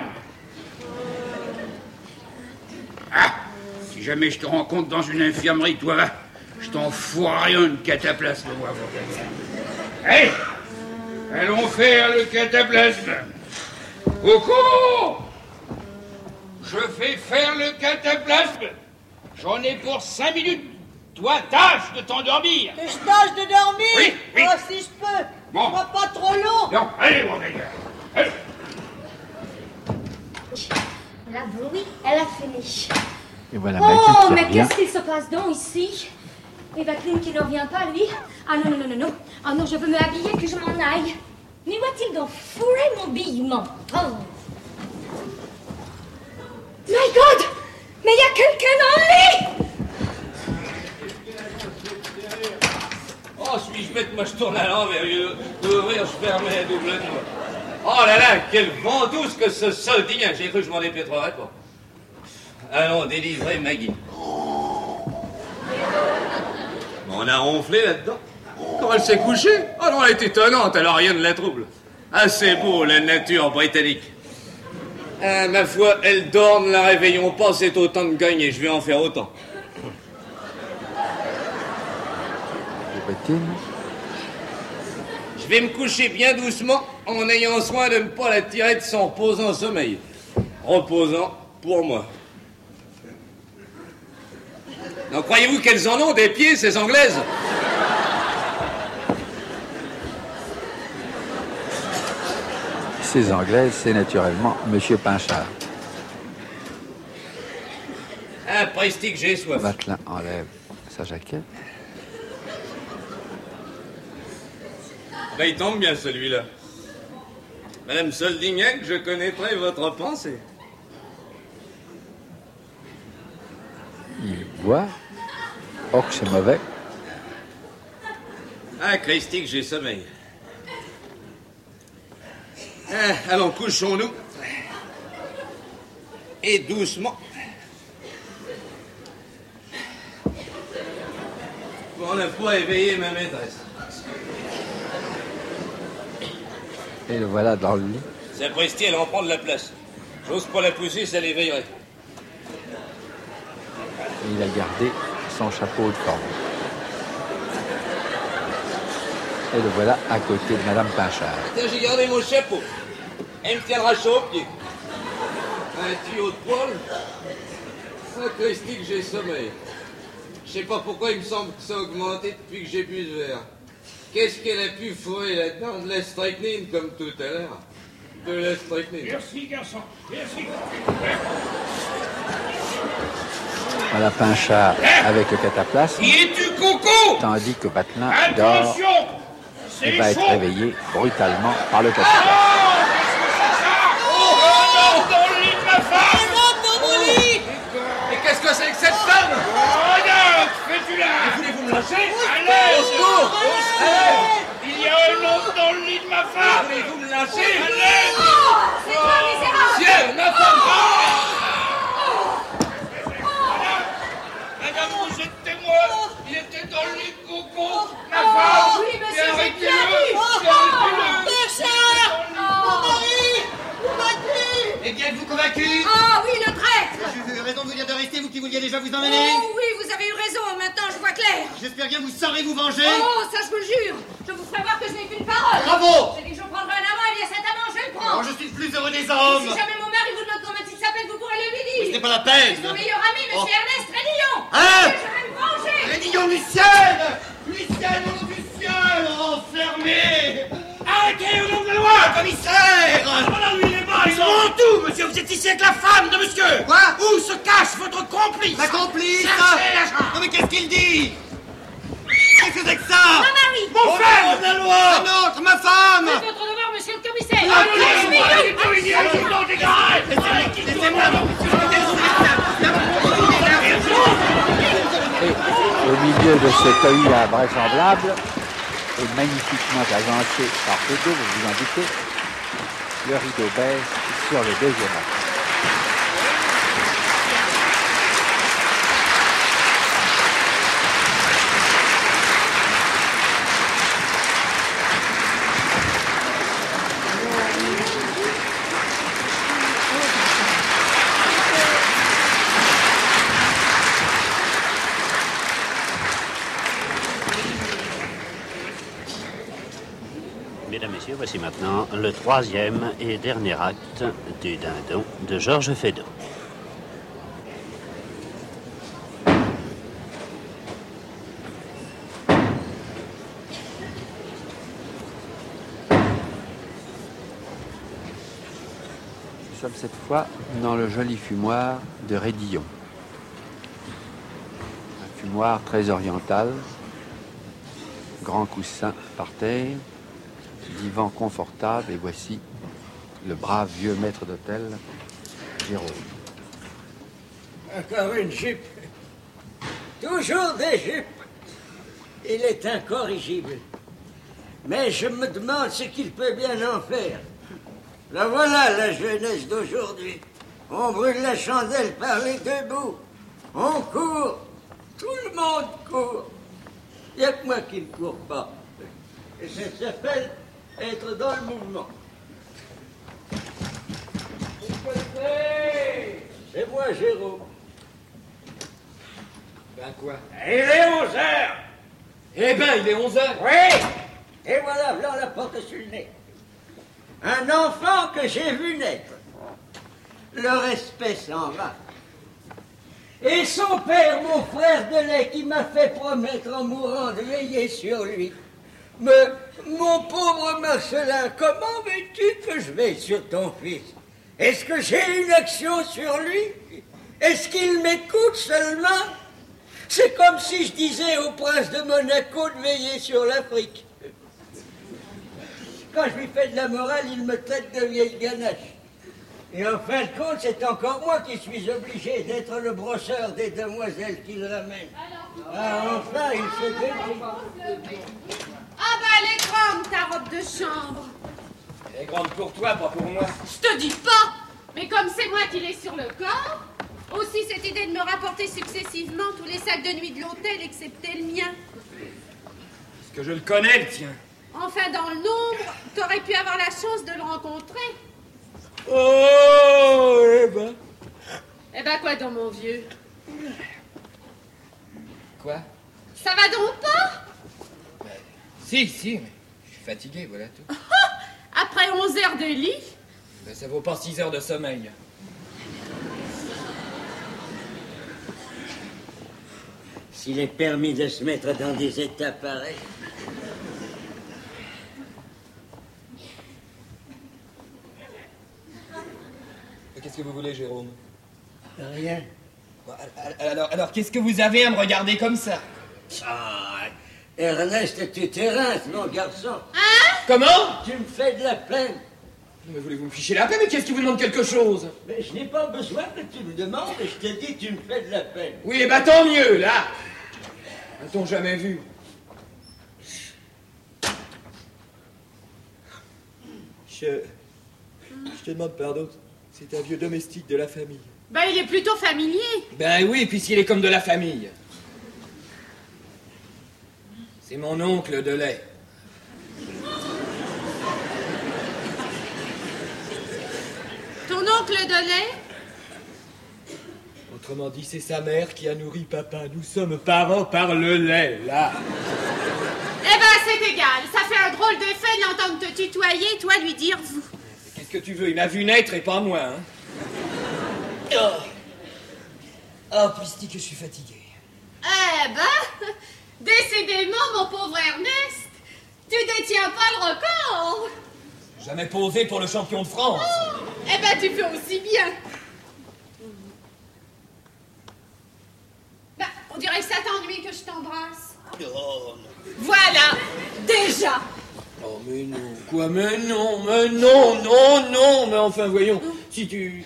Si jamais je te rencontre dans une infirmerie, toi, je t'en fourrerai un cataplasme, moi. Allez, allons faire le cataplasme. Coco, je fais faire le cataplasme. J'en ai pour 5 minutes. Toi, tâche de t'endormir.
Que je tâche de dormir?
Oui.
Oh, si je peux.
Bon.
Pas trop long.
Non, allez, mon gars. Allez.
La bruit, elle a fini.
Et voilà
Oh, mais
Maggie qui
qu'est-ce qu'il se passe donc ici? Et Vacline qui ne revient pas, lui? Ah non, non, non, non, non. Ah non, je veux me habiller que je m'en aille. Mais où a-t-il donc fourré mon billement? Oh. My God! Mais il y a quelqu'un dans le lit!
Oh, suis-je bête, moi je tourne à l'envers, au lieu d'ouvrir, je fermais à double tour. Oh là là, quelle ventouse que ce soldien, j'ai cru que je m'en dépêtrerais pas. Allons, délivrer Maggie. On a ronflé là-dedans. Quand elle s'est couchée, oh non, elle est étonnante, alors rien ne la trouble. Ah, c'est beau, la nature britannique. Ah, ma foi, elle dort, ne la réveillons pas, c'est autant de gagner, je vais en faire autant. Je vais me coucher bien doucement en ayant soin de ne pas la tirer de son reposant sommeil. Reposant pour moi. Donc croyez-vous qu'elles en ont des pieds, ces Anglaises?
Ces Anglaises, c'est naturellement Monsieur Pinchard.
Un prestige, j'ai soif.
Vatelin enlève sa jaquette.
Ben, il tombe bien, celui-là. Madame Soldignac, je connaîtrai votre pensée.
Il boit. Oh, que c'est mauvais.
Ah, Christy, que j'ai sommeil. Ah, allons, couchons-nous. Et doucement. Pour ne pas éveiller ma maîtresse.
Et le voilà dans le lit.
Sapristi, elle en prend de la place. J'ose pas la pousser, ça l'éveillerait.
Et il a gardé son chapeau de forme. Et le voilà à côté de Madame Pinchard.
Tiens, j'ai gardé mon chapeau. Elle me tiendra chaud au pied. Un tuyau de poil. Ah, Christy, que j'ai sommeil. Je sais pas pourquoi il me semble que ça a augmenté depuis que j'ai bu ce verre. Qu'est-ce qu'elle a pu fourrer là-dedans? De la strychnine, comme tout à l'heure. De la strychnine.
Merci, garçon. Merci.
Madame Pinchard avec le cataplasme.
Qui es-tu, Coco?
Tandis que Vatelin dort
Attention!
et
C'est
va être
chaud!
réveillé brutalement par le cataplasme.
Dans le lit de ma femme!
Dans mon lit!
Et qu'est-ce que c'est que cette femme?
Regarde! Fais-tu là?
Voulez-vous me lâcher?
Allez!
Au secours!
Il y a un homme dans le lit de ma femme!
Voulez-vous me lâcher?
Allez!
Oh, c'est toi, misérable!
Ciel, ma femme!
Madame, vous êtes témoin! Il était dans le lit de Coco! Ma
Oh,
femme!
oui, monsieur, j'ai bien
Arrêtez-le!
vu!
Arrêtez-le!
Pinchard! Mon mari! Vous m'avez!
Eh bien, êtes-vous convaincu?
Ah oui, le traître!
J'ai eu raison de vous dire de rester, vous qui vouliez déjà vous emmener.
Oh oui, vous avez eu raison, maintenant je vois clair.
J'espère bien que vous saurez vous venger.
Oh, ça je vous le jure. Je vous ferai voir que je n'ai qu'une parole.
Bravo!
J'ai dit que je prendrais un amant, et bien cet amant, je le prends.
Oh, je suis le plus heureux des
Et
hommes.
si jamais mon mari vous demande comment il s'appelle, vous pourrez le lui dire.
Ce n'est pas la peine.
C'est son meilleur ami, monsieur
Oh.
Ernest Rédillon.
Hein?
Et je vais me venger.
Rédillon Lucienne! Lucienne, au nom du ciel! Enfermé!
Arrêtez au nom de la loi!
Commissaire!
Voilà, lui, il est mort!
Ils ont tout, monsieur! Vous êtes ici avec la femme de monsieur!
Quoi?
Où se cache votre complice?
Ma complice!
Cherchez l'agent!
Non mais qu'est-ce qu'il dit? Qu'est-ce que c'est que ça?
Mon mari.
Mon
Au
frère!
nom de la loi! Un autre, ma femme!
C'est votre devoir, monsieur le commissaire.
Laissez-moi!
Et au milieu de ce taillis invraisemblable, et magnifiquement agencé par Fédo, vous vous en doutez, le rideau baisse sur le deuxième acte.
Mesdames, Messieurs, voici maintenant le troisième et dernier acte du Dindon de Georges Feydeau.
Nous sommes cette fois dans le joli fumoir de Rédillon. Un fumoir très oriental, grand coussin par terre, divan confortable, et voici le brave vieux maître d'hôtel, Jérôme.
Encore une jupe. Toujours des jupes. Il est incorrigible. Mais je me demande ce qu'il peut bien en faire. La voilà, la jeunesse d'aujourd'hui. On brûle la chandelle par les deux bouts. On court. Tout le monde court. Il n'y a que moi qui ne cours pas. Et ça s'appelle être dans le mouvement. C'est moi, Jérôme.
Ben quoi?
Il est 11h.
Eh ben, il est 11h.
Oui. Et voilà la porte sur le nez. Un enfant que j'ai vu naître. Le respect s'en va. Et son père, mon frère de lait, qui m'a fait promettre en mourant de veiller sur lui. Mais, mon pauvre Marcelin, comment veux-tu que je veille sur ton fils? Est-ce que j'ai une action sur lui? Est-ce qu'il m'écoute seulement? C'est comme si je disais au prince de Monaco de veiller sur l'Afrique. Quand je lui fais de la morale, il me traite de vieille ganache. Et en fin de compte, c'est encore moi qui suis obligé d'être le brosseur des demoiselles qu'il ramène. Ah, enfin, il se détruit.
Ah bah, elle est grande, ta robe de chambre.
Elle est grande pour toi, pas pour moi.
Je te dis pas. Mais comme c'est moi qui l'ai sur le corps, aussi cette idée de me rapporter successivement tous les sacs de nuit de l'hôtel, excepté le mien.
Est-ce que je le connais, le tien?
Enfin, dans le nombre, t'aurais pu avoir la chance de le rencontrer.
Oh, eh ben.
Eh ben quoi donc, mon vieux?
Quoi?
Ça va donc pas?
Si, mais je suis fatigué, voilà tout.
Après 11 heures de lit?
Ben, ça vaut pas 6 heures de sommeil.
S'il est permis de se mettre dans des états pareils.
Qu'est-ce que vous voulez, Jérôme?
Rien.
Alors, qu'est-ce que vous avez à me regarder comme ça?
Ah, Ernest, tu t'éreintes, mon garçon.
Hein?
Comment?
Tu me fais de la peine.
Mais voulez-vous me ficher la paix? Mais qu'est-ce qui vous demande quelque chose?
Mais je n'ai pas besoin que tu me demandes, et je te dis, tu me fais de la peine.
Oui, eh ben tant mieux, là. A-t-on jamais vu? Je te demande pardon. C'est un vieux domestique de la famille.
Ben, il est plutôt familier.
Ben oui, puisqu'il est comme de la famille. C'est mon oncle de lait.
Ton oncle de lait?
Autrement dit, c'est sa mère qui a nourri papa. Nous sommes parents par le lait, là.
Eh ben, c'est égal. Ça fait un drôle d'effet d'entendre te tutoyer et toi lui dire vous.
Qu'est-ce que tu veux? Il m'a vu naître et pas moi, hein. Oh, puisque je suis fatigué.
Eh ben, décidément, mon pauvre Ernest, tu détiens pas le record.
Jamais posé pour le champion de France.
Oh, eh ben, tu fais aussi bien. Ben, on dirait que ça t'ennuie que je t'embrasse.
Oh,
voilà, déjà.
oh, mais non, quoi, mais non, mais enfin, voyons, si tu...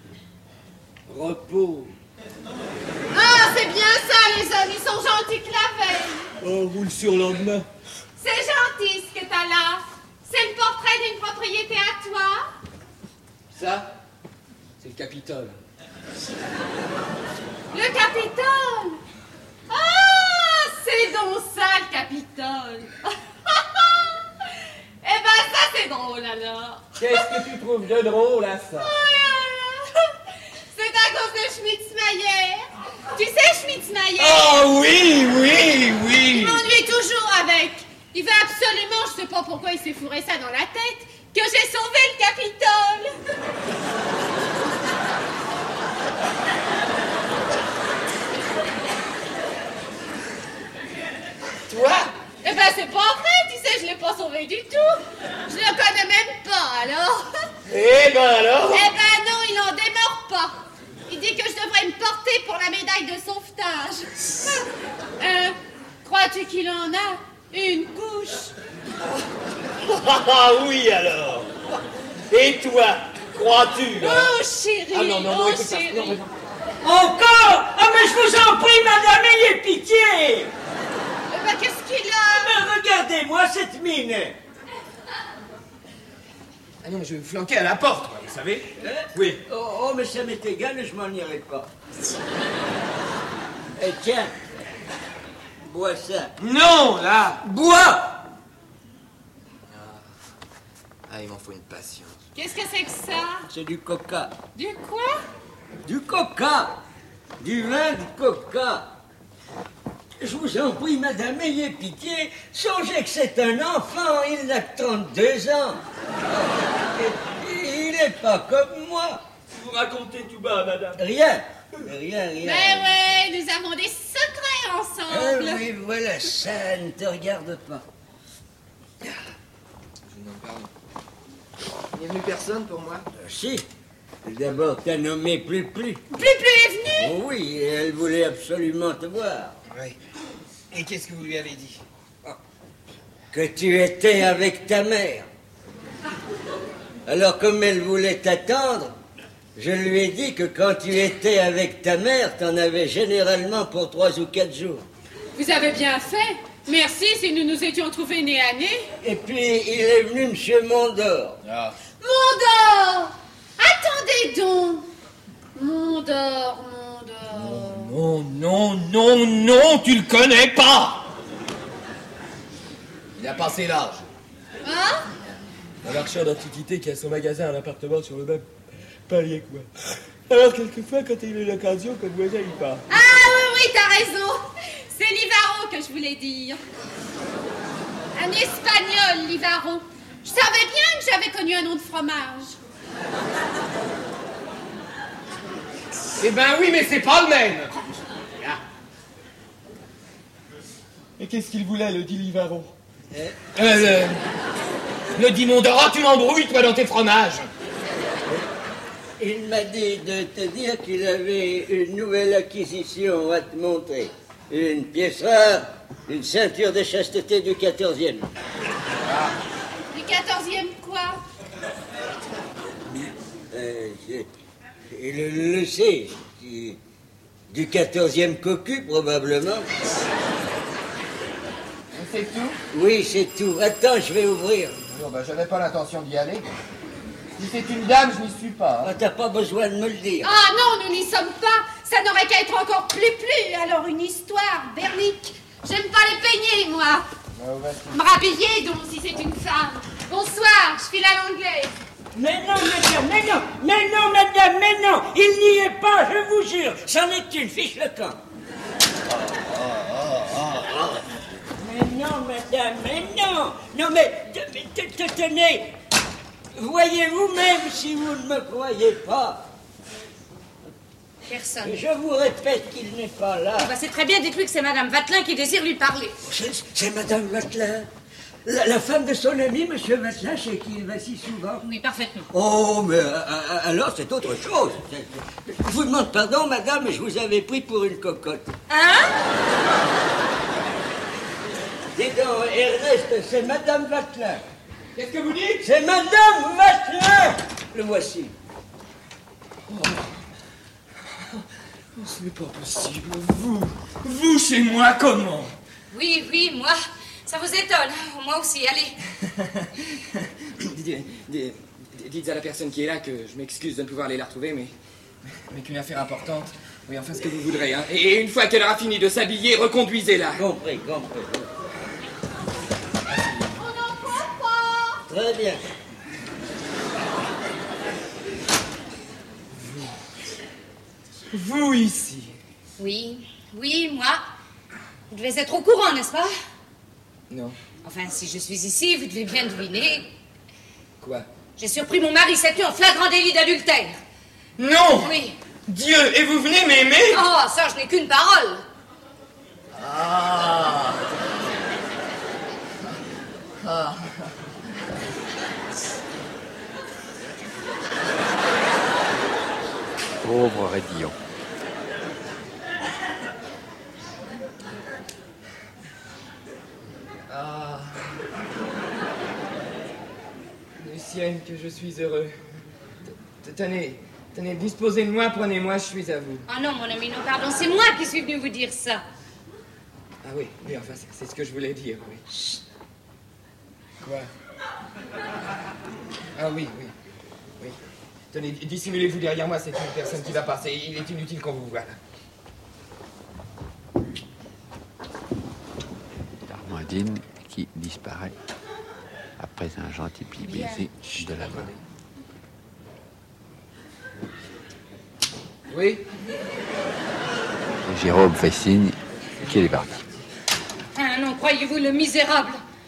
Repos.
Ah, c'est bien ça, les hommes, ils sont gentils que la veille.
Oh, roule sur lendemain.
C'est gentil ce que t'as là. C'est le portrait d'une propriété à toi.
Ça, c'est le Capitole.
Le Capitole. Ah, c'est donc ça, le Capitole. Eh ben, ça, c'est drôle, alors.
Qu'est-ce que tu trouves de drôle à ça?
C'est à cause de Schmitz-Mayer. Tu sais Schmitz-Mayer?
Oh oui.
Il m'ennuie toujours avec. Il veut absolument, je sais pas pourquoi il s'est fourré ça dans la tête, que j'ai sauvé le Capitole.
Toi?
Eh ben, c'est pas vrai, tu sais, je l'ai pas sauvé du tout. Je le connais même pas, alors.
Eh ben alors?
Eh ben non, il en démord fromage. Crois-tu qu'il en a une couche?
Ah oui, alors. Et toi, crois-tu?
Oh, chérie.
Ah non, non, non,
oh,
écoute,
chérie.
non,
Encore? Ah, mais je vous en prie, madame, ayez pitié!
Qu'est-ce qu'il a?
Mais regardez-moi cette mine!
Ah non, mais je vais vous flanquer à la porte, quoi, vous savez. Oui.
Oh, mais ça m'est égal, je m'en irai pas. Eh, tiens, bois ça.
Non, là.
Bois!
Ah, il m'en faut une patience.
Qu'est-ce que c'est que ça?
C'est du coca.
Du quoi?
Du coca! Du vin de coca! Je vous en prie, madame, ayez pitié. Songez que c'est un enfant, il n'a que 32 ans. Et il n'est pas comme moi.
Vous racontez tout bas, madame.
Rien. Rien.
Mais ouais, nous avons des secrets ensemble.
Ah oui, voilà, ça ne te regarde pas.
Je n'en parle. Il n'est venu personne pour moi?
Si. D'abord, t'as nommé Plus-Plus.
Plus est venu?
Oh oui, et elle voulait absolument te voir.
Oui. Et qu'est-ce que vous lui avez dit?
Que tu étais avec ta mère. Alors, comme elle voulait t'attendre, je lui ai dit que quand tu étais avec ta mère, t'en avais généralement pour 3 ou 4 jours.
Vous avez bien fait. Merci si nous nous étions trouvés nez à nez.
Et puis, il est venu Monsieur Mondor.
Ah.
Mondor! Attendez donc! Mondor.
Non, tu le connais pas! Il a passé l'âge.
Hein?
Un marchand d'antiquités qui a son magasin à l'appartement sur le même palier que moi. Alors, quelquefois, quand il a l'occasion, comme voisin, il part.
Ah oui, t'as raison. C'est Livaro que je voulais dire. Un espagnol, Livaro. Je savais bien que j'avais connu un nom de fromage.
Eh ben oui, mais c'est pas le même.
Et qu'est-ce qu'il voulait, le dit Livaro?
Le dit Mondor, tu m'embrouilles, toi, dans tes fromages.
Il m'a dit de te dire qu'il avait une nouvelle acquisition à te montrer. Une pièce rare, une ceinture de chasteté du 14e.
Du 14e quoi?
Il le sait. Du 14e cocu, probablement.
C'est tout?
Oui, c'est tout. Attends, je vais ouvrir.
Non, ben, j'avais pas l'intention d'y aller. Si c'est une dame, je n'y suis pas.
Ah, t'as pas besoin de me le dire.
Ah non, nous n'y sommes pas. Ça n'aurait qu'à être encore plus. Alors une histoire, Bernique. J'aime pas les peignets, moi. Me rhabiller donc, si c'est une femme. Bonsoir, je file à l'anglaise.
Mais non, madame, il n'y est pas, je vous jure. C'en est une, fiche le camp. Mais non, madame, mais non. Non, mais tenez. Voyez vous-même si vous ne me croyez pas.
Personne.
Je vous répète qu'il n'est pas là.
Oh, bah c'est très bien, dites-lui que c'est Madame Vatelin qui désire lui parler.
C'est Madame Vatelin. La femme de son ami, Monsieur Vatelin, chez qui il va si souvent.
Oui, parfaitement.
Oh, mais alors c'est autre chose. Je vous demande pardon, madame, mais je vous avais pris pour une cocotte.
Hein?
Dis donc, Ernest, c'est Madame Vatelin.
Qu'est-ce que vous dites?
C'est Madame Vatelin. Le voici.
Ce n'est pas possible. Vous chez moi, comment?
Oui, moi. Ça vous étonne, moi aussi, allez.
Dites à la personne qui est là que je m'excuse de ne pouvoir aller la retrouver, mais qu'une affaire importante. Oui, enfin, ce que vous voudrez, hein. Et une fois qu'elle aura fini de s'habiller, reconduisez-la.
Compris.
On n'en croit pas.
Très bien.
Vous ici?
Oui, moi. Vous devez être au courant, n'est-ce pas?
Non.
Enfin, si je suis ici, vous devez bien deviner.
Quoi?
J'ai surpris mon mari cette nuit en flagrant délit d'adultère.
Non!
Oui.
Dieu, et vous venez m'aimer?
Oh, ça, je n'ai qu'une parole.
Pauvre Rédillon.
Lucienne, que je suis heureux. Tenez, disposez de moi, prenez-moi, je suis à vous.
Oh non, mon ami, non, pardon, c'est moi qui suis venu vous dire ça.
Ah oui, enfin, c'est ce que je voulais dire, oui.
Chut.
Quoi? Ah oui. Tenez, dissimulez-vous derrière moi, c'est une personne qui va passer. Il est inutile qu'on vous voie.
Darmandine qui disparaît après un gentil petit baiser de la main.
Oui?
Et Jérôme fait signe qu'il est parti.
Ah non, croyez-vous le misérable?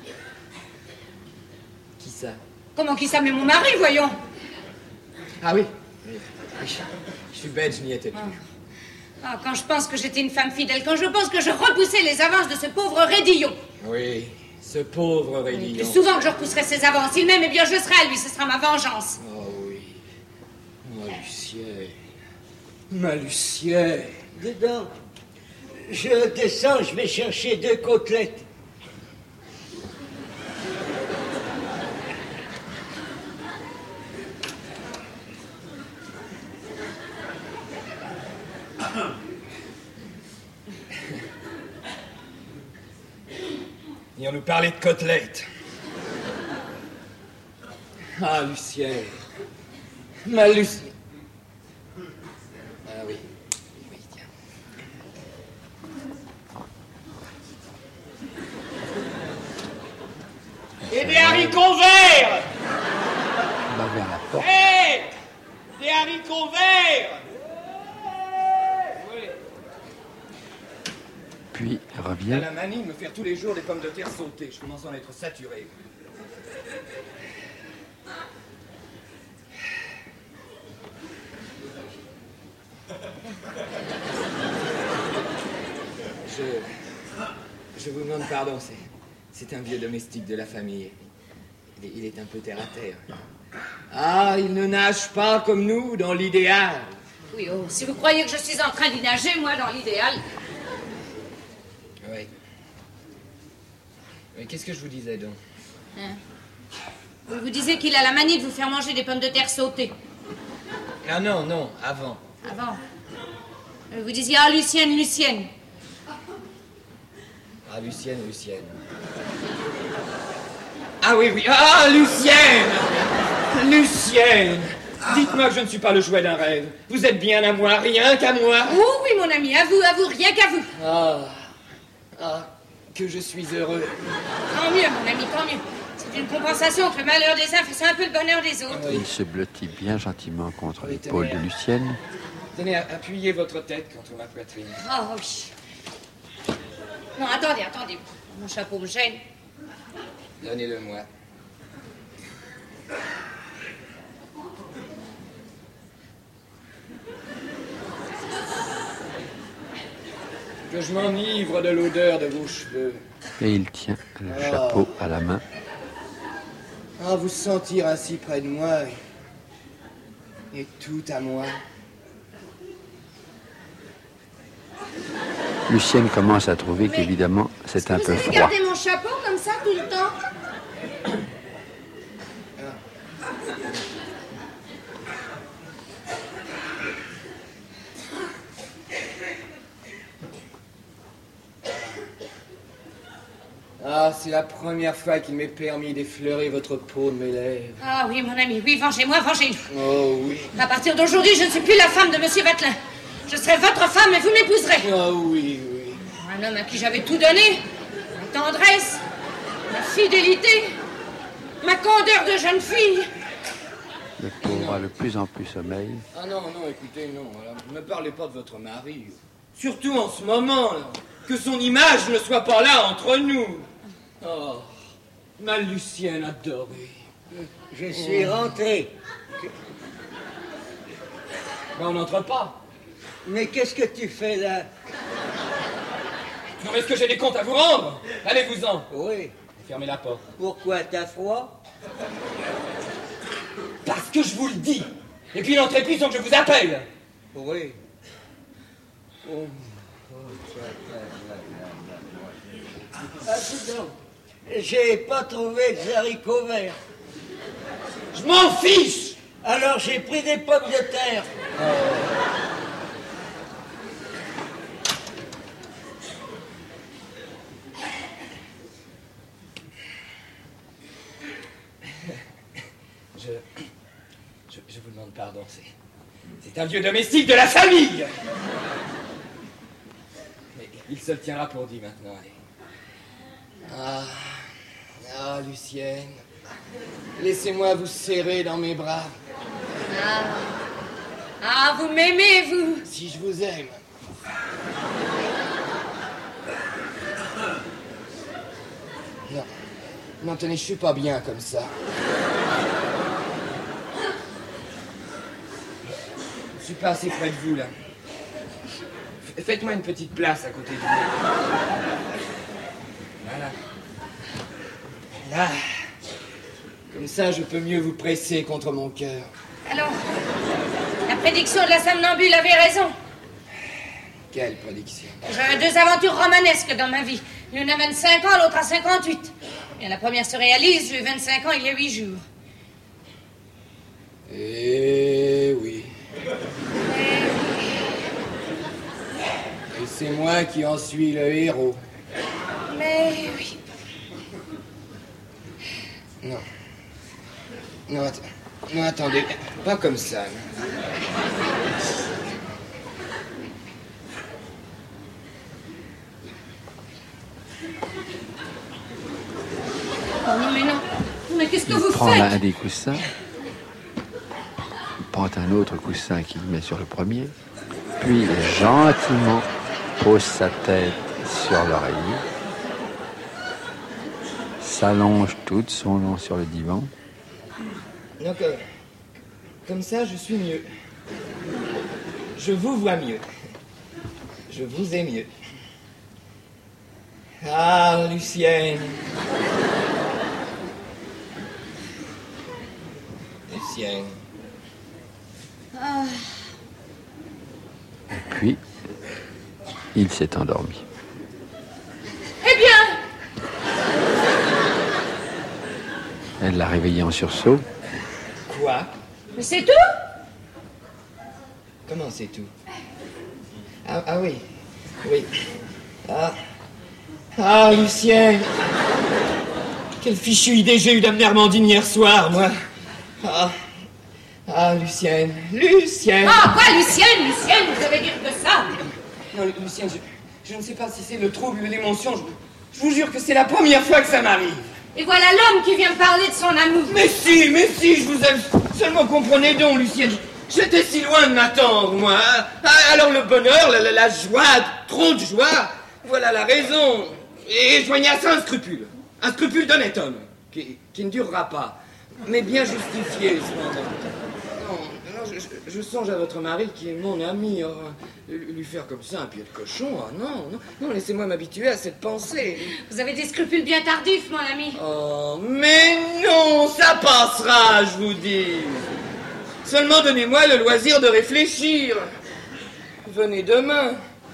Qui ça?
Comment qui ça? Mais mon mari, voyons.
Ah oui. Je suis bête, je n'y étais plus.
Ah, quand je pense que j'étais une femme fidèle, quand je pense que je repoussais les avances de ce pauvre Raidillon.
Oui, ce pauvre Raidillon.
Plus souvent que je repousserai ses avances, il m'aime, eh bien je serai à lui, ce sera ma vengeance.
Oh oui. Ma Lucienne.
Dedans. Je descends, je vais chercher 2 côtelettes.
Et on nous parlait de côtelettes. Ah, Lucienne. Ma Lucienne. Ah oui. Oui, tiens.
Et des haricots verts!
On va vers la porte.
Hé! Des haricots verts! Oui.
Puis
Il a
revient.
la manie de me faire tous les jours des pommes de terre sautées. Je commence à en être saturé. Je vous demande pardon, c'est un vieux domestique de la famille. Il est un peu terre à terre. Ah, il ne nage pas comme nous dans l'idéal.
Oui, oh, si vous croyez que je suis en train d'y nager, moi, dans l'idéal.
Oui. Mais qu'est-ce que je vous disais donc?
Hein? Vous vous disiez qu'il a la manie de vous faire manger des pommes de terre sautées.
Ah non, avant.
Avant. Vous disiez, ah, Lucienne.
Ah, Lucienne. Ah oui, ah, Lucienne! Dites-moi que je ne suis pas le jouet d'un rêve. Vous êtes bien à moi, rien qu'à moi.
Oh oui, mon ami, à vous, rien qu'à vous.
Ah, que je suis heureux.
Tant mieux, mon ami, tant mieux. C'est une compensation que le malheur des uns fasse un peu le bonheur des autres.
Il se blottit bien gentiment contre l'épaule de Lucienne.
Tenez, appuyez votre tête contre ma poitrine.
Oh oui. Non, attendez. Mon chapeau me gêne.
Donnez-le-moi. Que je m'enivre de l'odeur de vos cheveux.
Et il tient le chapeau à la main.
Ah, vous sentir ainsi près de moi. Et tout à moi.
Lucienne commence à trouver qu'évidemment, c'est un peu
Vous
froid.
avez gardé mon chapeau comme ça tout le temps?
Ah, c'est la première fois qu'il m'est permis d'effleurer votre peau de mes lèvres.
Ah oui, mon ami, oui, vengez-moi, vengez-nous.
Oh oui.
À partir d'aujourd'hui, je ne suis plus la femme de Monsieur Vatelin. Je serai votre femme et vous m'épouserez.
Oh oui.
Un homme à qui j'avais tout donné. Ma tendresse, ma fidélité, ma candeur de jeune fille.
Le pauvre a de plus en plus sommeil.
Ah non, écoutez, non. Alors, ne me parlez pas de votre mari. Surtout en ce moment, là. Que son image ne soit pas là entre nous. Oh, ma Lucienne adorée.
Je suis rentré.
Ben, on n'entre pas.
Mais qu'est-ce que tu fais là?
Non, est-ce que j'ai des comptes à vous rendre? Allez-vous-en.
Oui.
Fermez la porte.
Pourquoi, t'as froid?
Parce que je vous le dis. Et puis n'entrez plus sans que je vous appelle.
Oui. Ah, dis donc. J'ai pas trouvé de haricots verts.
Je m'en fiche.
Alors j'ai pris des pommes de terre.
Je vous demande pardon, c'est un vieux domestique de la famille. Mais il se le tiendra pour dit maintenant, allez. Ah, Lucienne, laissez-moi vous serrer dans mes bras.
Ah, vous m'aimez, vous?
Si je vous aime. Non, tenez, je suis pas bien comme ça. Je suis pas assez près de vous, là. Faites-moi une petite place à côté de vous. Voilà. Là. Comme ça, je peux mieux vous presser contre mon cœur.
Alors, la prédiction de la somnambule avait raison.
Quelle prédiction?
J'aurai 2 aventures romanesques dans ma vie. L'une a 25 ans, l'autre a 58. Et la première se réalise, j'ai eu 25 ans il y a 8 jours.
Eh oui. Et c'est moi qui en suis le héros.
Mais oui.
Non, attendez. Pas comme ça.
Oh non, mais non. Mais qu'est-ce que vous
Il prend
faites?
un des coussins, il prend un autre coussin qu'il met sur le premier, puis gentiment pose sa tête sur l'oreiller, s'allonge tout de son long sur le divan.
Donc, comme ça, je suis mieux. Je vous vois mieux. Je vous ai mieux. Ah, Lucienne. Lucienne.
Et puis, il s'est endormi.
Eh bien!
Elle l'a réveillé en sursaut.
Quoi?
Mais c'est tout?
Comment c'est tout? Ah oui. Oui. Ah, Lucienne. Quelle fichue idée j'ai eue d'amener Armandine hier soir, moi. Ah, Lucienne. Lucienne.
Ah, quoi, Lucienne? Lucienne, vous savez dire que ça?
Non, Lucienne, je ne sais pas si c'est le trouble ou l'émotion. Je vous jure que c'est la première fois que ça m'arrive.
Et voilà l'homme qui vient me parler de son amour.
Mais si, je vous aime. Seulement comprenez donc, Lucienne. J'étais si loin de m'attendre, moi. Alors le bonheur, la joie, trop de joie, voilà la raison. Et joignez à ça un scrupule. Un scrupule d'honnête homme, qui ne durera pas, mais bien justifié, cependant. Non, je songe à votre mari qui est mon ami. Oh, lui faire comme ça un pied de cochon, non, laissez-moi m'habituer à cette pensée.
Vous avez des scrupules bien tardifs, mon ami.
Oh, mais non, ça passera, je vous dis. Seulement donnez-moi le loisir de réfléchir. Venez demain.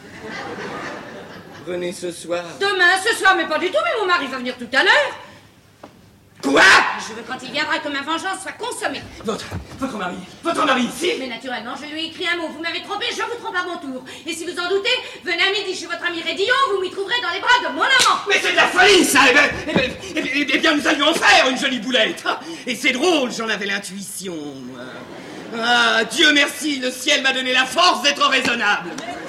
Venez ce soir.
Demain, ce soir, mais pas du tout, mais mon mari va venir tout à l'heure.
Quoi?
Je veux quand il viendra que ma vengeance soit consommée.
Votre mari ici?
Mais naturellement, je lui ai écrit un mot. Vous m'avez trompé, je vous trompe à mon tour. Et si vous en doutez, venez à midi chez votre ami Rédillon, vous m'y trouverez dans les bras de mon amant.
Mais c'est de la folie, ça! Eh bien, nous allions en faire une jolie boulette. Et c'est drôle, j'en avais l'intuition, moi. Ah, Dieu merci, le ciel m'a donné la force d'être raisonnable.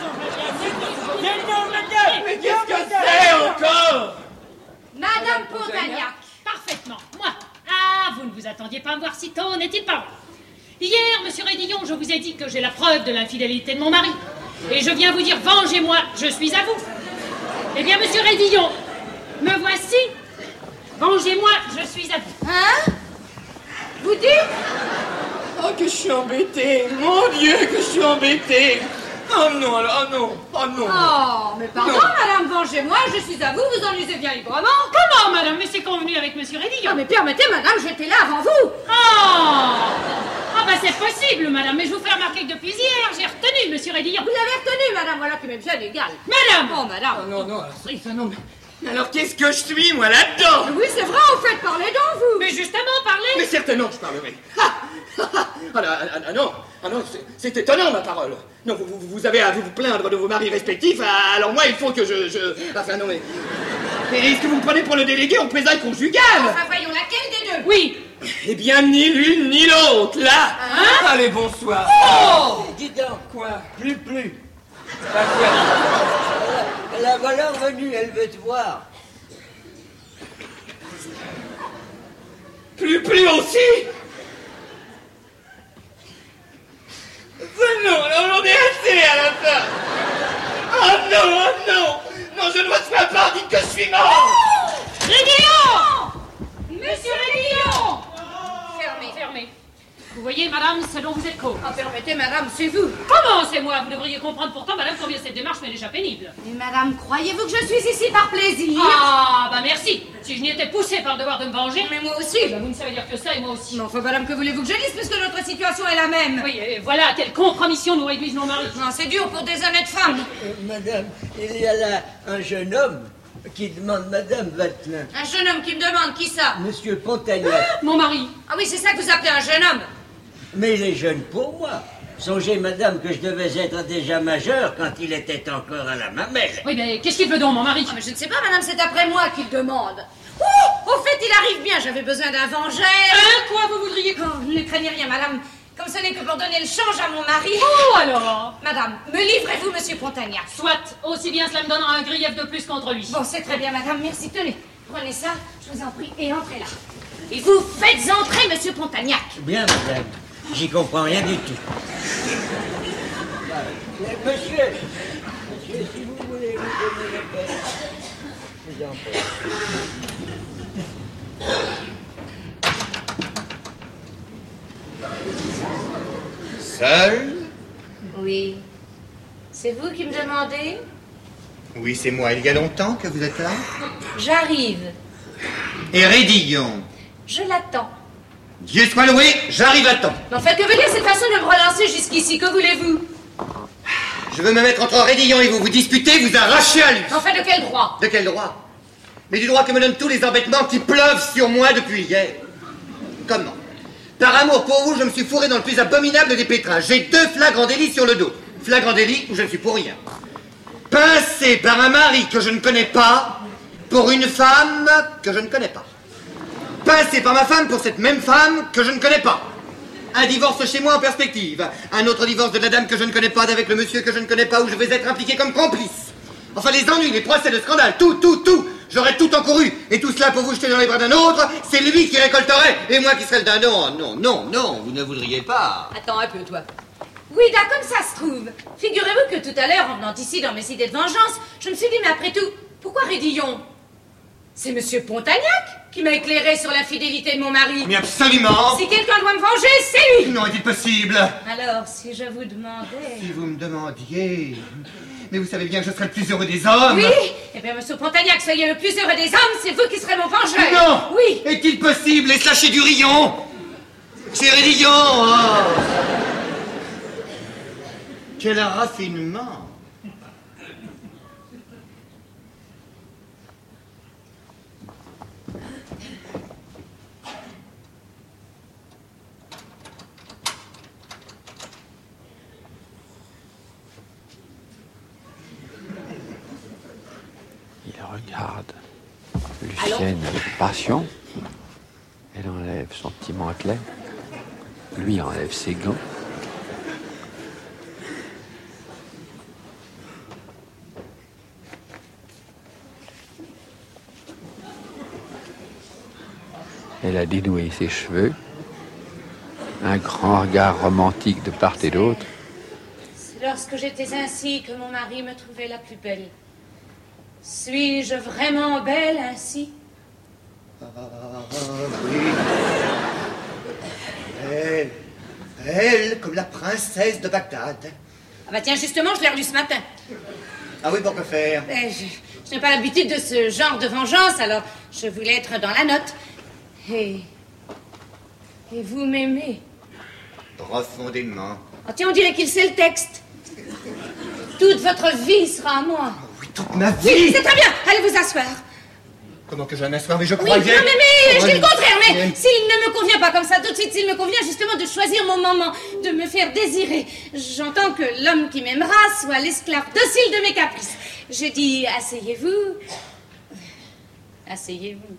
Mais qu'est-ce que c'est encore?
Madame Pontagnac.
Parfaitement. Moi. Ah, vous ne vous attendiez pas à me voir si tôt, n'est-il pas vrai? Hier, monsieur Rédillon, je vous ai dit que j'ai la preuve de l'infidélité de mon mari. Et je viens vous dire, vengez-moi, je suis à vous. Eh bien, monsieur Rédillon, me voici. Vengez-moi, je suis à vous.
Hein? Vous dites?
Oh, que je suis embêtée. Mon Dieu, que je suis embêtée. Oh non, alors, oh non.
Oh, mais pardon, madame, vengez-moi, je suis à vous, vous en usez bien librement.
Comment, madame? Mais c'est convenu avec monsieur Rédillon.
Ah, mais permettez, madame, j'étais là avant vous.
Ah, bah c'est possible, madame, mais je vous fais remarquer que depuis hier, j'ai retenu monsieur Rédillon.
Vous l'avez retenu, madame, voilà qui m'est bien égal.
Madame!
Oh, madame.
Oh non, Alors qu'est-ce que je suis, moi, là-dedans?
Oui, c'est vrai, en fait, parlez donc, vous.
Mais justement, parlez.
Mais certainement que je parlerai. Non, c'est étonnant, ma parole. Non, vous avez à vous plaindre de vos maris respectifs, alors moi, il faut que Enfin, non, mais... Est-ce que vous me prenez pour le délégué au présent conjugal?
Enfin, voyons, laquelle des deux?
Oui.
Eh bien, ni l'une ni l'autre, là.
Hein?
Allez, bonsoir.
Oh! Dis donc.
Quoi?
Plus. La voilà revenue, elle veut te voir.
Plus aussi? Non, on est assez à la fin. Oh non! Non, je ne reçois pas, dites que je suis mort.
Réguillon! Monsieur Réguillon! Fermez. Vous voyez, madame, ce dont vous êtes cause.
Ah, permettez, madame, c'est vous.
Comment c'est moi? Vous devriez comprendre pourtant, madame, combien cette démarche m'est déjà pénible.
Mais madame, croyez-vous que je suis ici par plaisir?
Ah, bah merci. Si je n'y étais poussée par le devoir de me venger...
Mais moi aussi.
Bah, vous ne savez dire que ça, et moi aussi.
Mais enfin, madame, que voulez-vous que je dise, puisque notre situation est la même?
Oui, et voilà à quelle compromission nous réduisent nos maris.
Non, c'est dur pour des honnêtes femmes.
Madame, il y a là un jeune homme qui demande Madame Vatelin.
Un jeune homme qui me demande qui ça?
Monsieur Pontagnac.
Mon mari.
Ah oui, c'est ça que vous appelez un jeune homme.
Mais il est jeune pour moi. Songez, madame, que je devais être déjà majeur quand il était encore à la mamelle.
Oui, mais qu'est-ce qu'il veut donc, mon mari?
Mais je ne sais pas, madame, c'est après moi qu'il demande. Oh, au fait, il arrive bien, j'avais besoin d'un vengeur.
Hein, quoi, vous voudriez?
Oh, ne craignez rien, madame. Comme ce n'est que pour donner le change à mon mari.
Oh, alors?
Madame, me livrez-vous, monsieur Pontagnac?
Soit, aussi bien cela me donnera un grief de plus contre lui.
Bon, c'est très bien, madame, merci. Tenez, prenez ça, je vous en prie, et entrez là. Et vous faites entrer, monsieur Pontagnac.
Bien, madame. J'y comprends rien du tout. Monsieur, si vous voulez vous donner le pain, je vous en prie.
Seul?
Oui. C'est vous qui me demandez?
Oui, c'est moi. Il y a longtemps que vous êtes là?
J'arrive.
Et Rédillon?
Je l'attends.
Dieu soit loué, j'arrive à temps.
Mais en fait, que veut dire cette façon de me relancer jusqu'ici? Que voulez-vous?
Je veux me mettre entre Rédillon et vous. Vous disputez, vous arrachez à lui.
En fait, de quel droit?
De quel droit? Mais du droit que me donnent tous les embêtements qui pleuvent sur moi depuis hier. Comment? Par amour pour vous, je me suis fourré dans le plus abominable des pétrins. J'ai 2 flagrants délits sur le dos. Flagrant délit où je ne suis pour rien. Pincé par un mari que je ne connais pas, pour une femme que je ne connais pas. Pincé par ma femme pour cette même femme que je ne connais pas. Un divorce chez moi en perspective. Un autre divorce de la dame que je ne connais pas avec le monsieur que je ne connais pas où je vais être impliqué comme complice. Enfin, les ennuis, les procès, le scandale, tout. J'aurais tout encouru. Et tout cela pour vous jeter dans les bras d'un autre, c'est lui qui récolterait et moi qui serais le dindon. Non, vous ne voudriez pas.
Attends un peu, toi. Oui, d'accord, comme ça se trouve. Figurez-vous que tout à l'heure, en venant ici dans mes idées de vengeance, je me suis dit, mais après tout, pourquoi Rédillon? C'est monsieur Pontagnac qui m'a éclairé sur l'infidélité de mon mari.
Mais absolument.
Si quelqu'un doit me venger, c'est lui.
Non, est-il possible?
Alors, si je vous demandais...
Si vous me demandiez... Mais vous savez bien que je serais le plus heureux des hommes.
Oui. Eh bien, monsieur Pontagnac, soyez le plus heureux des hommes, c'est vous qui serez mon vengeur.
Non.
Oui.
Est-il possible? Et lâcher du Rillon? Chez Rédillon, oh. Quel raffinement.
Il regarde Lucienne avec passion. Elle enlève son petit mantelet. Lui enlève ses gants. Elle a dénoué ses cheveux. Un grand regard romantique de part et d'autre.
C'est lorsque j'étais ainsi que mon mari me trouvait la plus belle. Suis-je vraiment belle ainsi?
Ah oui. Elle, comme la princesse de Bagdad.
Ah bah tiens, justement, je l'ai relu ce matin.
Ah oui, pour que faire?
Je n'ai pas l'habitude de ce genre de vengeance, alors je voulais être dans la note. Et vous m'aimez?
Profondément.
Oh, tiens, on dirait qu'il sait le texte. Toute votre vie sera à moi.
Oui, toute ma vie.
Oui, c'est très bien. Allez vous asseoir.
Comment que jamais soir, mais je
Oui,
croyais...
non, mais je dis le contraire, mais
Mais-
s'il ne me convient pas comme ça tout de suite, s'il me convient justement de choisir mon moment, de me faire désirer, j'entends que l'homme qui m'aimera soit l'esclave docile de mes caprices. Je dis, asseyez-vous. Asseyez-vous.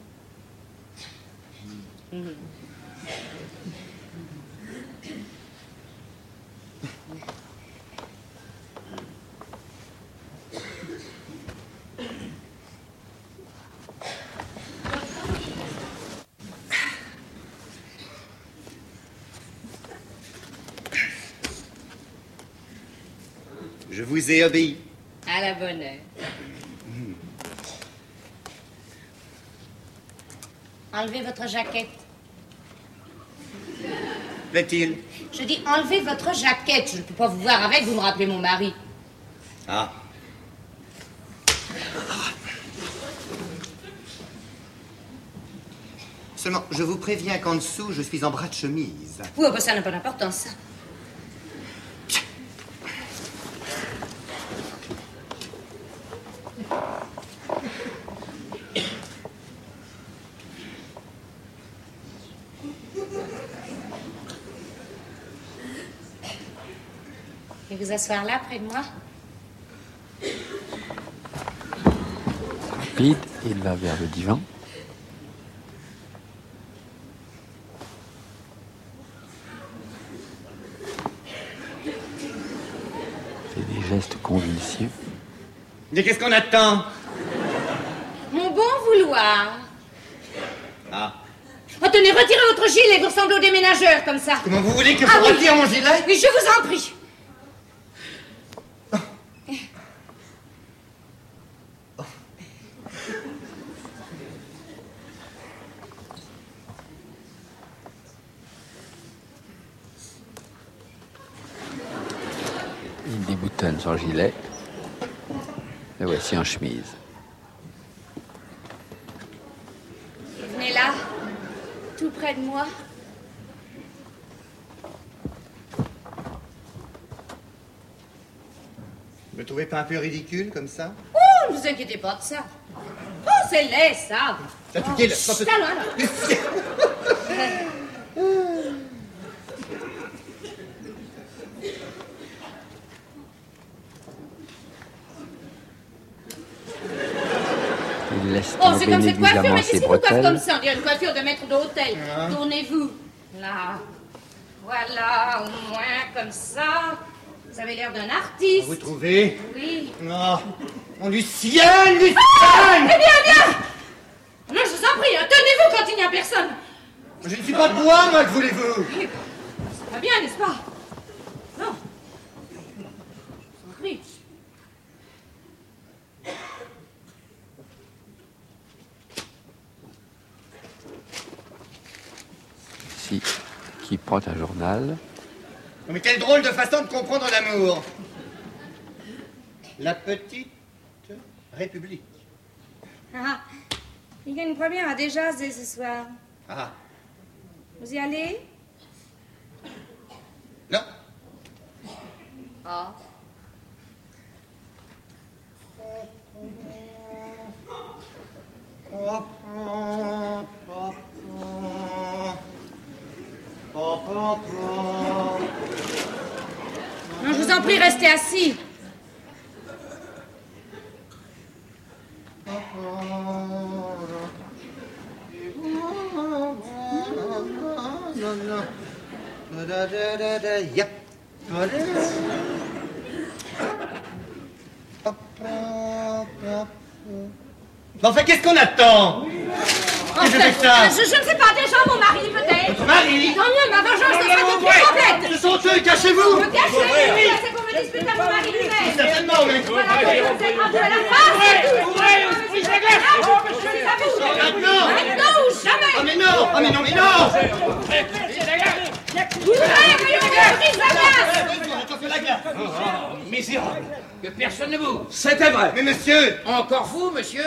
Je vous ai obéi.
À la bonne heure. Enlevez votre jaquette.
Plaît-il?
Je dis, enlevez votre jaquette. Je ne peux pas vous voir avec, vous me rappelez mon mari.
Ah. Seulement, je vous préviens qu'en dessous, je suis en bras de chemise.
Oui, bah ça n'a pas d'importance, ça. Et vous asseoir là, près de moi?
Rapide, il va vers le divan. Fait des gestes convulsifs.
Mais qu'est-ce qu'on attend?
Mon bon vouloir.
Ah.
Oh, tenez, retirez votre gilet, vous ressemblez aux déménageurs, comme ça.
Comment vous voulez que je
oui.
retire mon gilet?
Oui, je vous en prie.
Il déboutonne son gilet. Le voici en chemise.
Venez là, tout près de moi.
Vous me trouvez pas un peu ridicule comme ça?
Oh, ne vous inquiétez pas de ça. Oh, c'est laid, ça.
Ça te dit,
Chut, là, là, là.
Il laisse
Oh, c'est
tomber
comme cette coiffure,
négligemment
mais
ses
qu'est-ce qui vous coiffe comme
bretelles.
ça? On dirait une coiffure de maître d'hôtel.
Ah.
Tournez-vous. Là. Voilà, au moins, comme ça. Vous avez l'air d'un artiste.
Vous trouvez?
Oui.
Non. Mon Lucien, Lucien!
Ah, eh bien, bien. Non, je vous en prie, hein, tenez-vous quand il n'y a personne.
Je ne suis pas de bois, moi, que voulez-vous?
C'est pas bien, n'est-ce pas? Non. Je vous en prie.
Ici, qui prend un journal.
Mais quelle drôle de façon de comprendre l'amour. La petite République.
Ah, il y a une première à déjà ce soir.
Ah.
Vous y allez?
Non.
Ah. Non, je vous en prie, restez assis.
Yep. Bon, enfin, qu'est-ce qu'on attend?
Enfin,
je fais ça?
je ne sais pas, déjà mon mari peut-être.
Votre mari?
Tant mieux, ma vengeance sera donc plus complète.
Ce sont eux, cachez-vous!
Me cachez, oui, c'est pour me disputer à mon mari lui-même.
Certainement, mais...
Voilà, je vous ai rendu à la face. Maintenant ou jamais?
Ah, mais non! Ah, mais non, mais non!
Misérable, que personne ne bouge.
C'était vrai.
Mais monsieur!
Encore vous, monsieur?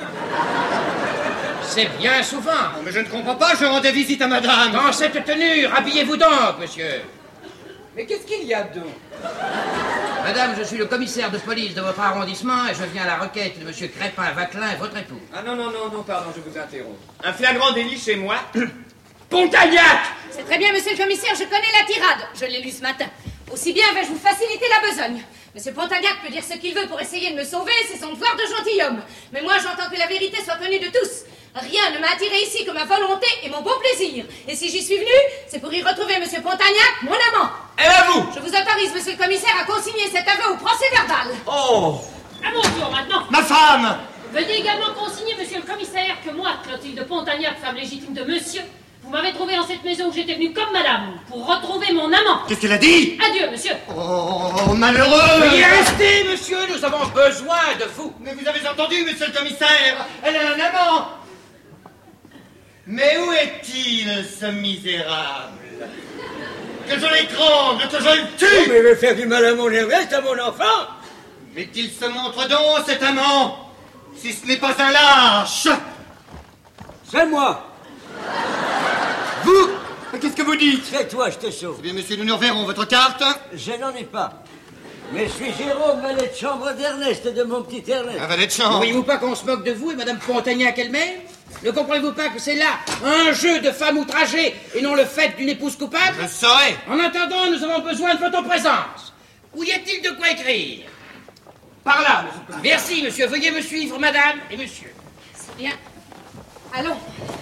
C'est bien souvent.
Mais je ne comprends pas, je rendais visite à madame.
Dans cette tenue, rhabillez-vous donc, monsieur.
Mais qu'est-ce qu'il y a donc?
Madame, je suis le commissaire de police de votre arrondissement et je viens à la requête de monsieur Crépin-Vatelin et votre époux.
Ah non, pardon, je vous interromps. Un flagrant délit chez moi. Pontagnac!
C'est très bien, monsieur le commissaire, je connais la tirade. Je l'ai lu ce matin. Aussi bien vais-je vous faciliter la besogne. Monsieur Pontagnac peut dire ce qu'il veut pour essayer de me sauver, c'est son devoir de gentilhomme. Mais moi, j'entends que la vérité soit connue de tous. Rien ne m'a attiré ici que ma volonté et mon bon plaisir. Et si j'y suis venu, c'est pour y retrouver monsieur Pontagnac, mon amant.
Et à vous!
Je vous autorise, monsieur le commissaire, à consigner cet aveu au procès verbal.
Oh!
À mon tour maintenant.
Ma femme!
Veuillez également consigner, monsieur le commissaire, que moi, Clotilde Pontagnac, femme légitime de monsieur, vous m'avez trouvé dans cette maison où j'étais venue comme madame, pour retrouver mon amant.
Qu'est-ce qu'elle a dit?
Adieu, monsieur.
Oh, malheureux!
Veuillez rester, monsieur, nous avons besoin de vous.
Mais vous avez entendu, monsieur le commissaire? Elle a un amant! Mais où est-il, ce misérable? Que je l'écrangle, que je le tue!
Mais il veut faire du mal à mon Ernest, à mon enfant!
Mais qu'il se montre donc, cet amant! Si ce n'est pas un lâche!
C'est moi!
Vous? Qu'est-ce que vous dites?
C'est toi, je te sauve.
Eh bien, monsieur, nous nous reverrons. Votre carte?
Je n'en ai pas. Mais je suis Jérôme, valet de chambre d'Ernest, de mon petit Ernest.
Un valet de
Ne
chambre?
voyez-vous pas qu'on se moque de vous et madame Pontagnac elle-même? Ne comprenez-vous pas que c'est là un jeu de femme outragée et non le fait d'une épouse coupable?
Je le saurai.
En attendant, nous avons besoin de votre présence. Où y a-t-il de quoi écrire?
Par là, monsieur.
Merci, monsieur. Veuillez me suivre, madame et monsieur.
C'est bien. Allons.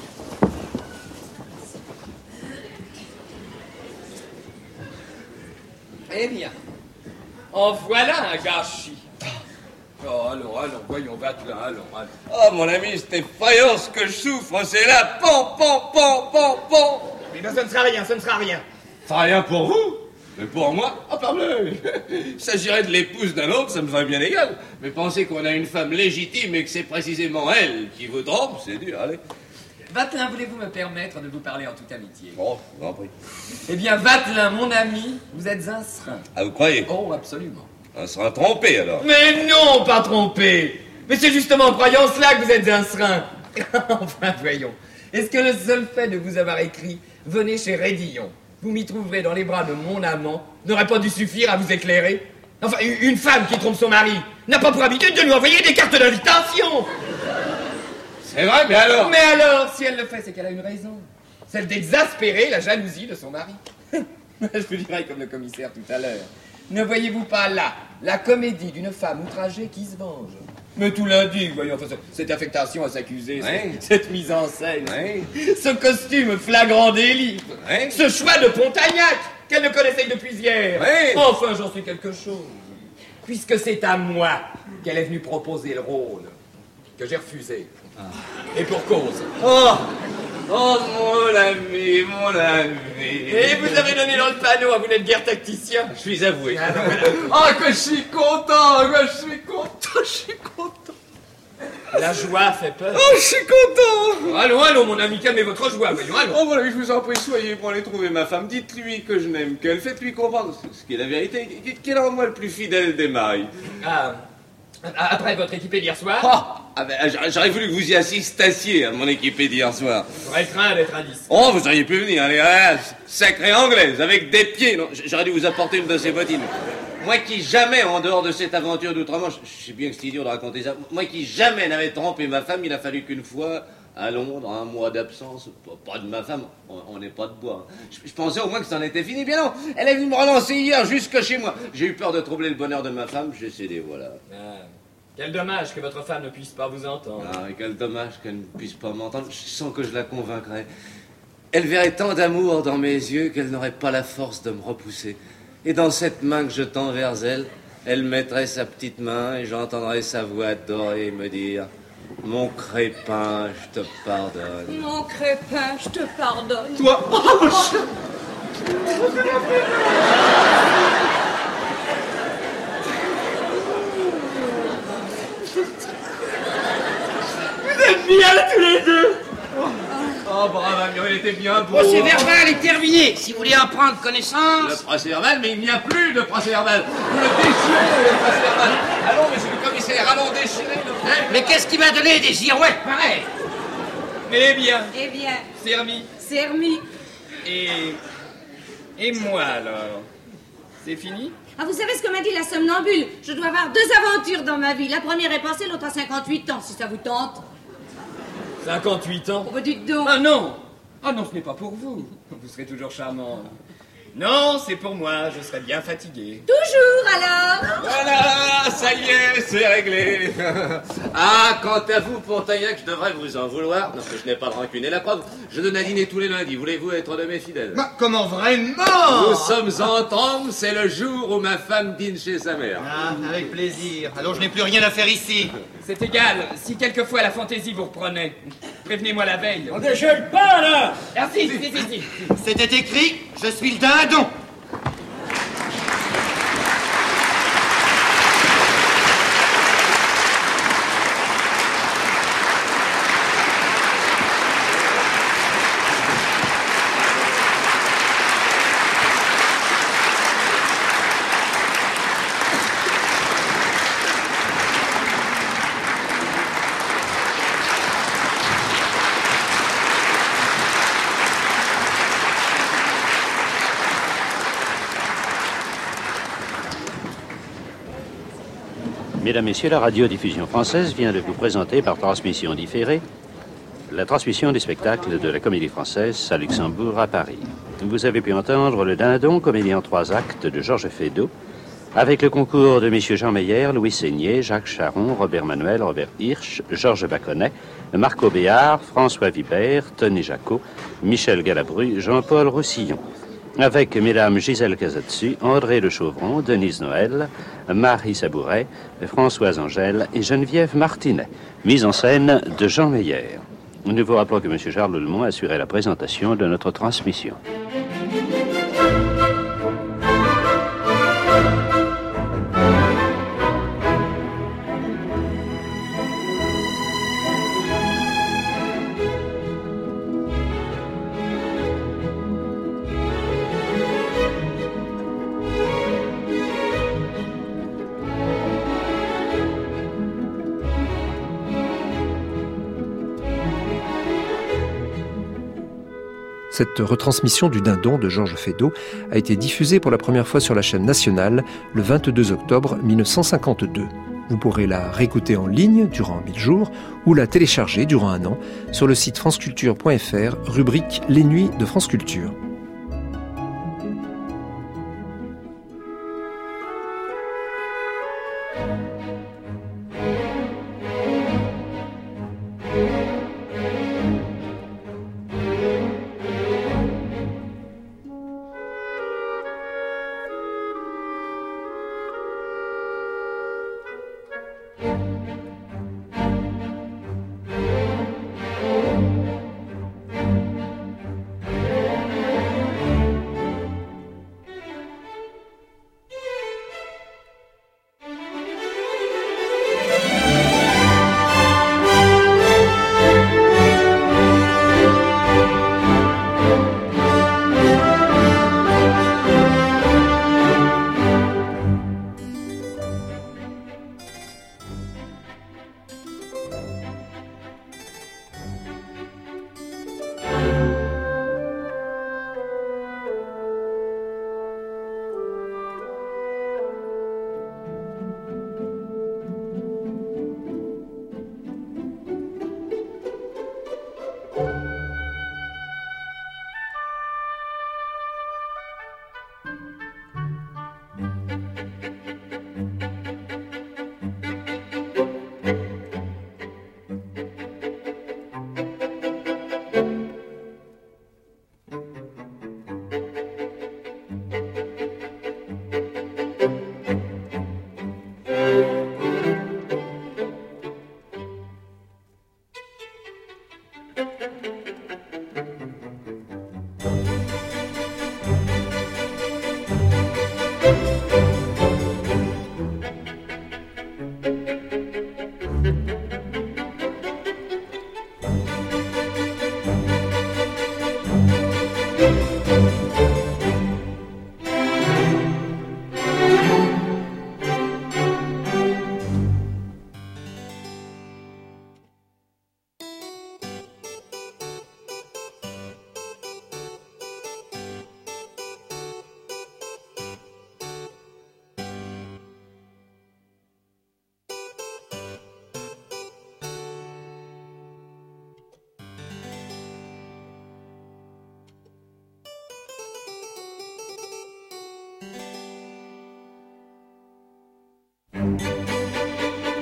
Eh bien, en voilà un gâchis. Oh, allons, voyons, Vatelin, allons.
Oh, mon ami, c'est effrayant ce que je souffre, c'est là, pan.
Mais non, ce ne sera rien, ce ne sera rien.
Ça rien pour vous, mais pour moi, oh, parbleu. Il s'agirait de l'épouse d'un autre, ça me ferait bien égal. Mais pensez qu'on a une femme légitime et que c'est précisément elle qui vous trompe, c'est dur, allez.
Vatelin, voulez-vous me permettre de vous parler en toute amitié?
Oh, je vous en prie.
Eh bien, Vatelin, mon ami, vous êtes un serin.
Ah, vous croyez?
Oh, absolument.
On sera trompé, alors.
Mais non, pas trompé. Mais c'est justement en croyant cela que vous êtes un serin. Enfin, voyons. Est-ce que le seul fait de vous avoir écrit « Venez chez Raidillon, vous m'y trouverez dans les bras de mon amant » n'aurait pas dû suffire à vous éclairer? Enfin, une femme qui trompe son mari n'a pas pour habitude de lui envoyer des cartes d'invitation.
C'est vrai, mais alors?
Mais alors, si elle le fait, c'est qu'elle a une raison. Celle d'exaspérer la jalousie de son mari. Je vous dirais comme le commissaire tout à l'heure. Ne voyez-vous pas là la comédie d'une femme outragée qui se venge? Mais tout l'indique, voyons, enfin, cette affectation à s'accuser,
ouais.
cette mise en scène,
ouais.
Ce costume flagrant délit,
ouais.
Ce choix de Pontagnac qu'elle ne connaissait que depuis hier.
Ouais.
Enfin, j'en sais quelque chose. Puisque c'est à moi qu'elle est venue proposer le rôle, que j'ai refusé. Ah. Et pour cause.
Oh, mon ami.
Et vous avez donné dans le panneau, vous n'êtes guère tacticien.
Je suis avoué.
Ah, que je suis content, La joie fait peur.
Oh, je suis content.
Allons, mon ami, calmez votre joie, voyons, allons.
Oh, voilà, je vous en prie, soyez pour aller trouver ma femme. Dites-lui que je n'aime qu'elle. Faites-lui comprendre ce qui est la vérité, qu'elle est en moi le plus fidèle des mailles.
Ah, après votre équipée d'hier soir?
J'aurais voulu que vous y assistassiez à mon équipée d'hier soir.
J'aurais craint d'être indice.
Oh, vous auriez pu venir, allez, sacrée anglaise, avec des pieds. Non, j'aurais dû vous apporter une de ces bottines. Moi qui jamais, en dehors de cette aventure d'outre-Manche, je sais bien que c'est idiot de raconter ça, moi qui jamais n'avais trompé ma femme, il a fallu qu'une fois, à Londres, un mois d'absence, pas de ma femme, on n'est pas de bois. Je pensais au moins que c'en était fini, bien non, elle est venue me relancer hier jusque chez moi. J'ai eu peur de troubler le bonheur de ma femme, j'ai cédé, voilà.
Ah, quel dommage que votre femme ne puisse pas vous entendre.
Ah, et quel dommage qu'elle ne puisse pas m'entendre, je sens que je la convaincrai. Elle verrait tant d'amour dans mes yeux qu'elle n'aurait pas la force de me repousser. Et dans cette main que je tends vers elle, elle mettrait sa petite main et j'entendrais sa voix dorée me dire « Mon Crépin, je te pardonne. »
Mon Crépin, je te pardonne.
Toi, Vous êtes bien tous les deux. Oh, bravo, amiot, il était bien beau.
Le procès verbal est terminé. Si vous voulez en prendre connaissance...
Le procès verbal, mais il n'y a plus de procès verbal. Vous le déchirez, le procès verbal. Allons, monsieur le commissaire, allons déchirer le procès.
Mais qu'est-ce qui m'a donné des girouettes pareilles?
Eh bien,
C'est remis.
Et moi, alors? C'est fini?
Ah, vous savez ce que m'a dit la somnambule? Je dois avoir 2 aventures dans ma vie. La première est passée, l'autre à 58 ans, si ça vous tente.
58 ans?
Oh, bah dites donc.
Ah non! Ah non, ce n'est pas pour vous. Vous serez toujours charmant. Non, c'est pour moi, je serai bien fatigué.
Toujours, alors?
Voilà, ça y est, c'est réglé. Ah, quant à vous, Pontagnac, je devrais vous en vouloir. Non, que je n'ai pas de rancune. Et la preuve, je donne à dîner tous les lundis. Voulez-vous être de mes fidèles?
Bah, comment vraiment?
Nous sommes en trompe, c'est le jour où ma femme dîne chez sa mère.
Ah, avec plaisir. Alors je n'ai plus rien à faire ici.
C'est égal, si quelquefois la fantaisie vous reprenait. Prévenez-moi la veille.
On déjeune pas, là!
Ah, si.
C'était écrit, je suis le dindon.
Mesdames, Messieurs, la radiodiffusion française vient de vous présenter par transmission différée la transmission des spectacles de la Comédie Française à Luxembourg, à Paris. Vous avez pu entendre Le Dindon, comédie en 3 actes de Georges Feydeau, avec le concours de messieurs Jean Meyer, Louis Seigné, Jacques Charon, Robert Manuel, Robert Hirsch, Georges Baconnet, Marco Béard, François Vibert, Tony Jacot, Michel Galabru, Jean-Paul Roussillon. Avec mesdames Gisèle Casatsu, André Le Chauvron, Denise Noël, Marie Sabouret, Françoise Angèle et Geneviève Martinet. Mise en scène de Jean Meyer. Nous vous rappelons que M. Charles Lemont assurait la présentation de notre transmission.
Cette retransmission du Dindon de Georges Feydeau a été diffusée pour la première fois sur la chaîne nationale le 22 octobre 1952. Vous pourrez la réécouter en ligne durant 1000 jours ou la télécharger durant 1 an sur le site franceculture.fr, rubrique Les Nuits de France Culture.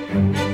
Thank you.